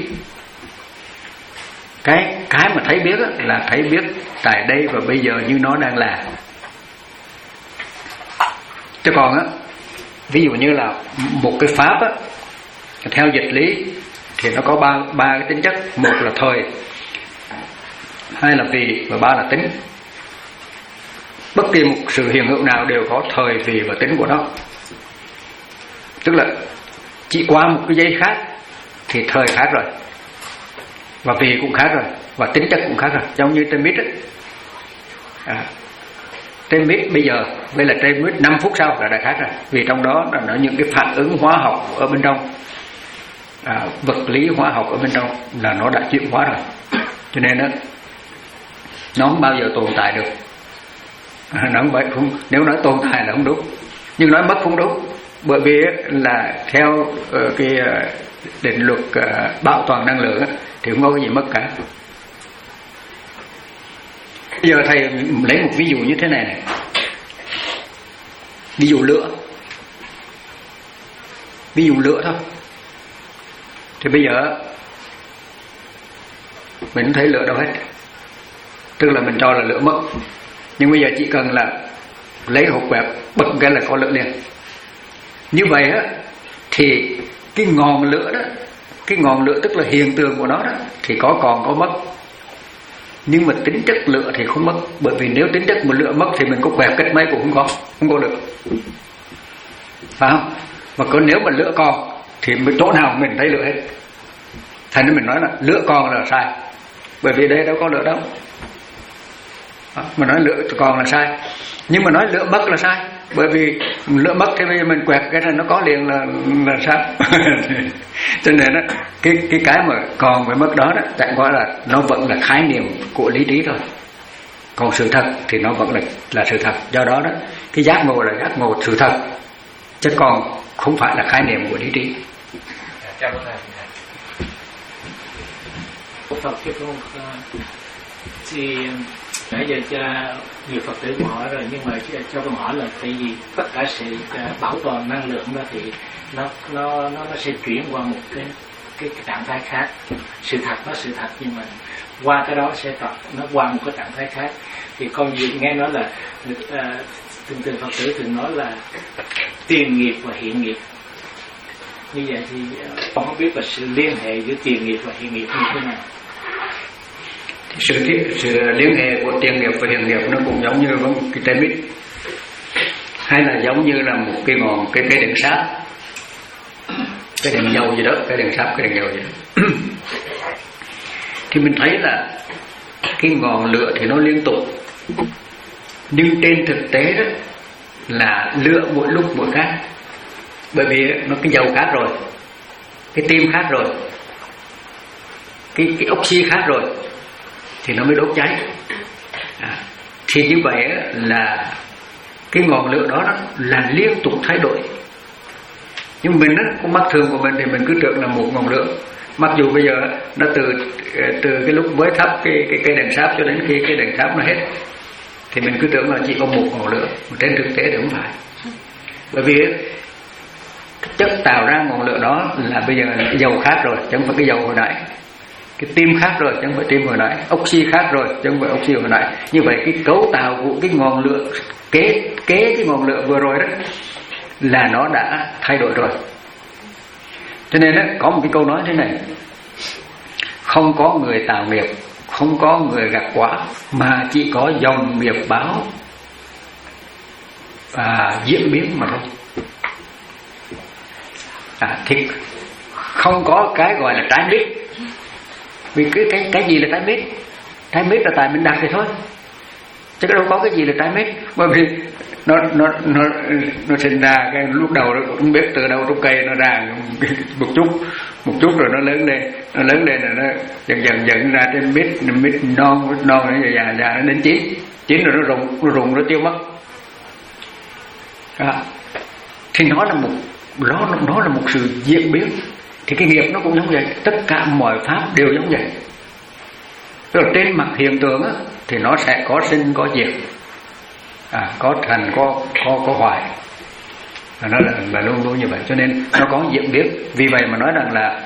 Cái cái mà thấy biết á, là thấy biết tại đây và bây giờ như nó đang là. Chứ còn á, ví dụ như là một cái pháp á, theo dịch lý thì nó có ba ba cái tính chất. Một là thời, hai là vì và ba là tính. Bất kỳ một sự hiện hữu nào đều có thời, vì và tính của nó. Tức là chỉ qua một cái giây khác thì thời khác rồi, và vì cũng khác rồi, và tính chất cũng khác rồi. Giống như trên mít ấy. À, trên mít bây giờ với là trên mít năm phút sau là đã khác rồi, vì trong đó là những cái phản ứng hóa học ở bên trong. à, vật lý hóa học ở bên trong là nó đã chuyển hóa rồi, cho nên đó, nó không bao giờ tồn tại được. À, nó không, không, nếu nói tồn tại là không đúng, nhưng nói mất không đúng, bởi vì là theo uh, cái uh, định luật uh, bảo toàn năng lượng thì không có cái gì mất cả. Bây giờ thầy lấy một ví dụ như thế này này, ví dụ lửa, ví dụ lửa thôi. Thì bây giờ mình không thấy lửa đâu hết, tức là mình cho là lửa mất. Nhưng bây giờ chỉ cần là lấy hộp quẹt bật cái là có lửa liền. Như vậy á thì cái ngọn lửa đó, cái ngọn lửa tức là hiện tượng của nó đó, thì có còn có mất. Nhưng mà tính chất lửa thì không mất, bởi vì nếu tính chất một lửa mất thì mình có quẹt cách mấy cũng không có, không có lửa, phải không? Mà còn nếu mà lửa còn thì chỗ nào mình thấy lửa hết. Thành nên mình nói là lửa còn là sai, bởi vì đây đâu có lửa đâu. Mà nói lửa còn là sai, nhưng mà nói lửa mất là sai, bởi vì lửa mất thì bây giờ mình quẹt cái này nó có liền là là sao? Cho nên đó, cái cái cái mà còn với mất đó đó, chẳng qua là nó vẫn là khái niệm của lý trí thôi. Còn sự thật thì nó vẫn là là sự thật. Do đó đó, cái giác ngộ là giác ngộ sự thật, chứ còn không phải là khái niệm của lý trí. Chào các bạn. Phật chứ không thì nãy giờ cho nhiều Phật tử cũng hỏi rồi, nhưng mà cho con hỏi là tại vì tất cả sự bảo toàn năng lượng đó thì nó nó nó nó sẽ chuyển qua một cái cái, cái trạng thái khác. Sự thật nó sự thật, nhưng mà qua cái đó sẽ tập nó qua một cái trạng thái khác. Thì con gì nghe nói là uh, từng từng Phật tử thường nói là tiền nghiệp và hiện nghiệp. Như vậy thì con không biết là sự liên hệ giữa tiền nghiệp và hiện nghiệp như thế nào. Sự, sự liên hệ của tiền nghiệp và hiện nghiệp nó cũng giống như một cái trái mít, hay là giống như là một cái ngọn cái cái đèn sáp, cái đèn dầu gì đó, cái đèn sáp, cái đèn dầu gì đó. Thì mình thấy là cái ngọn lửa thì nó liên tục, nhưng trên thực tế đó là lửa mỗi lúc mỗi khác, bởi vì nó cái dầu khác rồi, cái tim khác rồi, cái cái oxy khác rồi thì nó mới đốt cháy. À, thì như vậy là cái ngọn lửa đó, đó là liên tục thay đổi. Nhưng mình đó, con mắt thường của mình thì mình cứ tưởng là một ngọn lửa, mặc dù bây giờ nó từ từ cái lúc mới thắp cái cái cây đèn sáp cho đến khi cái đèn sáp nó hết thì mình cứ tưởng là chỉ có một ngọn lửa, mà trên thực tế thì không phải. Bởi vì chất tạo ra ngọn lửa đó là bây giờ là cái dầu khác rồi, chứ không phải cái dầu hồi nãy. Cái tim khác rồi, chứ không phải tim hồi nãy. Oxy khác rồi, chứ không phải oxy hồi nãy. Như vậy cái cấu tạo của cái ngọn lửa kế kế cái ngọn lửa vừa rồi đó là nó đã thay đổi rồi. Cho nên đó, có một cái câu nói thế này: không có người tạo nghiệp, không có người gặt quả, mà chỉ có dòng nghiệp báo và diễn biến mà thôi. À, thì không có cái gọi là trái mít. Vì cái cái cái gì là trái mít? Trái mít là tại mình đặt thì thôi, chứ đâu có cái gì là trái mít. Bởi vì nó nó nó nó sinh ra cái lúc đầu nó không biết từ đâu trong cây nó ra một chút một chút rồi nó lớn lên, nó lớn lên rồi nó dần dần dần ra trên mít, mít non mít non nó già già nó đến chín chín rồi nó rụng nó rụng nó tiêu mất. À, thì nó là một nó nó là một sự diễn biến. Thì cái nghiệp nó cũng giống vậy, tất cả mọi pháp đều giống vậy. Tức là trên mặt hiện tượng á, thì nó sẽ có sinh có diệt, à, có thành có có có hoại, à, nó là, là luôn luôn như vậy. Cho nên nó có diễn biến. Vì vậy mà nói rằng là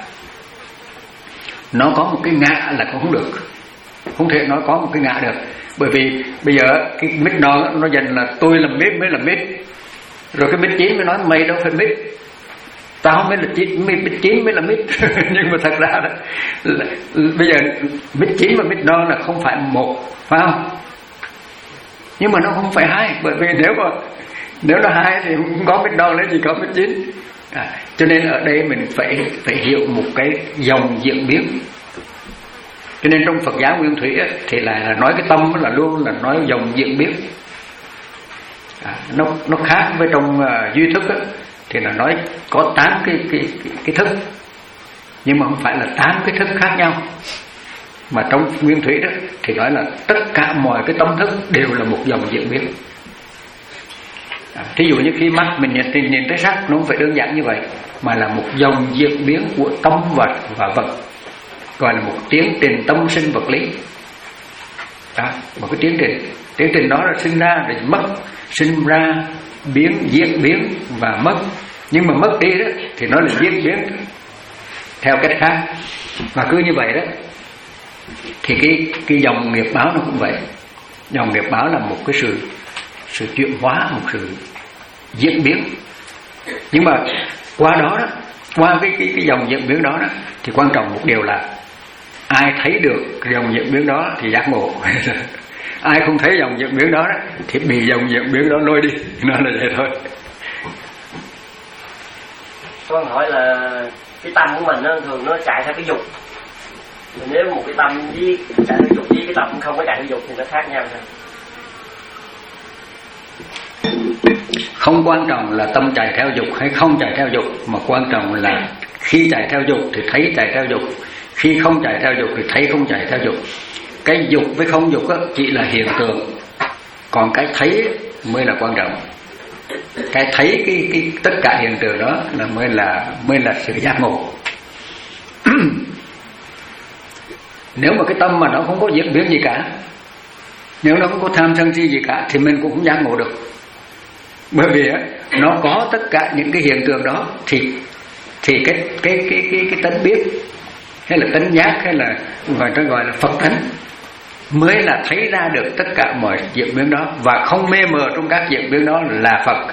nó có một cái ngã là cũng không được, không thể nói có một cái ngã được. Bởi vì bây giờ cái mít non nó dành là tôi làm mít mới làm mít, rồi cái mít chín mới nói mày đâu phải mít, tao mới là chín, mít chín mới là mít. Nhưng mà thật ra là, là bây giờ mít chín và mít non là không phải một, phải không? Nhưng mà nó không phải hai, bởi vì nếu mà nếu nó hai thì không có mít non, lấy gì có mít chín. À, cho nên ở đây mình phải phải hiểu một cái dòng diễn biến. Cho nên trong Phật giáo Nguyên Thủy á, thì là, là nói cái tâm là luôn là nói dòng diễn biến. À, nó nó khác với trong uh, duy thức á, thì là nói có tám cái cái cái, cái thức. nhưng mà không phải là tám cái thức khác nhau. Mà trong nguyên thủy đó thì nói là tất cả mọi cái tâm thức đều là một dòng diễn biến. À, thí dụ như khi mắt mình nhìn, nhìn tới sắc, nó không phải đơn giản như vậy, mà là một dòng diễn biến của tâm vật và vật, gọi là một tiến trình tâm sinh vật lý. Đó, một cái tiến trình, tiến trình đó là sinh ra rồi mất, sinh ra, biến, diễn biến và mất. Nhưng mà mất đi đó thì nó là diễn biến theo cách khác. Và cứ như vậy đó thì cái cái dòng nghiệp báo nó cũng vậy. Dòng nghiệp báo là một cái sự sự chuyển hóa, một sự diễn biến. Nhưng mà qua đó đó, qua cái cái cái dòng diễn biến đó đó thì quan trọng một điều là ai thấy được cái dòng diễn biến đó thì giác ngộ. Ai không thấy dòng diễn biến đó, đó thì bị dòng diễn biến đó lôi đi. Nó là vậy thôi. Con hỏi là cái tâm của mình nó thường nó chạy theo cái dục. Nếu một cái tâm với chạy theo dục với cái tâm không có chạy theo dục thì nó khác nhau thôi. Không quan trọng là tâm chạy theo dục hay không chạy theo dục, mà quan trọng là khi chạy theo dục thì thấy chạy theo dục, khi không chạy theo dục thì thấy không chạy theo dục. Cái dục với không dục chỉ là hiện tượng, còn cái thấy mới là quan trọng. Cái thấy cái, cái tất cả hiện tượng đó là mới là mới là sự giác ngộ. Nếu mà cái tâm mà nó không có diễn biến gì cả, nếu nó không có tham sân si gì cả thì mình cũng không giác ngộ được. Bởi vì á, nó có tất cả những cái hiện tượng đó thì thì cái cái cái cái cái tánh biết hay là tánh giác hay là gọi ta gọi là Phật tánh mới là thấy ra được tất cả mọi diễn biến đó, và không mê mờ trong các diễn biến đó là Phật.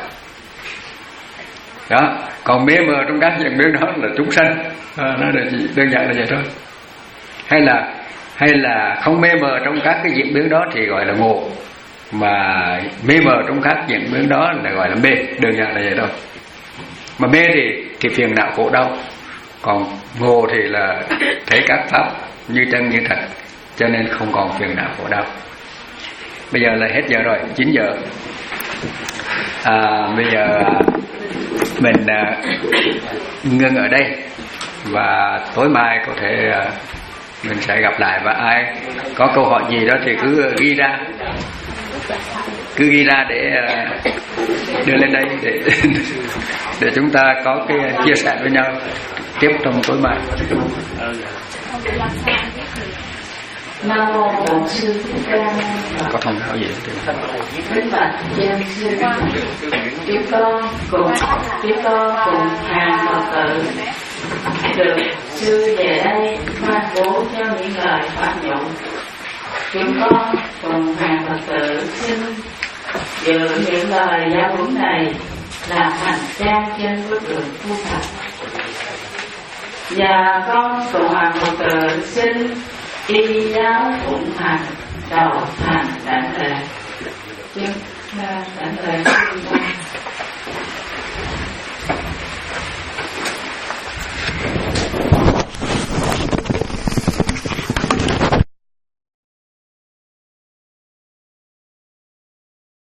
Đó, còn mê mờ trong các diễn biến đó là chúng sanh. À, nó là đơn giản là vậy thôi. Hay là hay là không mê mờ trong các cái diễn biến đó thì gọi là ngộ, mà mê mờ trong các diễn biến đó là gọi là mê, đơn giản là vậy thôi. Mà mê thì thì phiền não khổ đau, còn ngộ thì là thấy các pháp như chân như thật, cho nên không còn phiền não khổ đau. Bây giờ là hết giờ rồi, chín giờ. À, bây giờ mình à, ngưng ở đây, và tối mai có thể à, mình sẽ gặp lại. Và ai có câu hỏi gì đó thì cứ ghi ra, cứ ghi ra để đưa lên đây để để chúng ta có cái chia sẻ với nhau tiếp trong tối mai. Nam mô Bổn Sư Thích Ca Mâu Ni. Có thông báo gì Kính bạch dân sư, chúng con cùng chúng con cùng hàng Phật tử được sư về đây ban bố cho những lời pháp dụng. Chúng con cùng hàng Phật tử xin dự những lời giáo huấn này làm hành trang trên bước đường tu tập. Và con cùng hàng Phật tử xin y giáo phụng hành đầu thành đảnh lễ. Chúng ta đảnh lễ.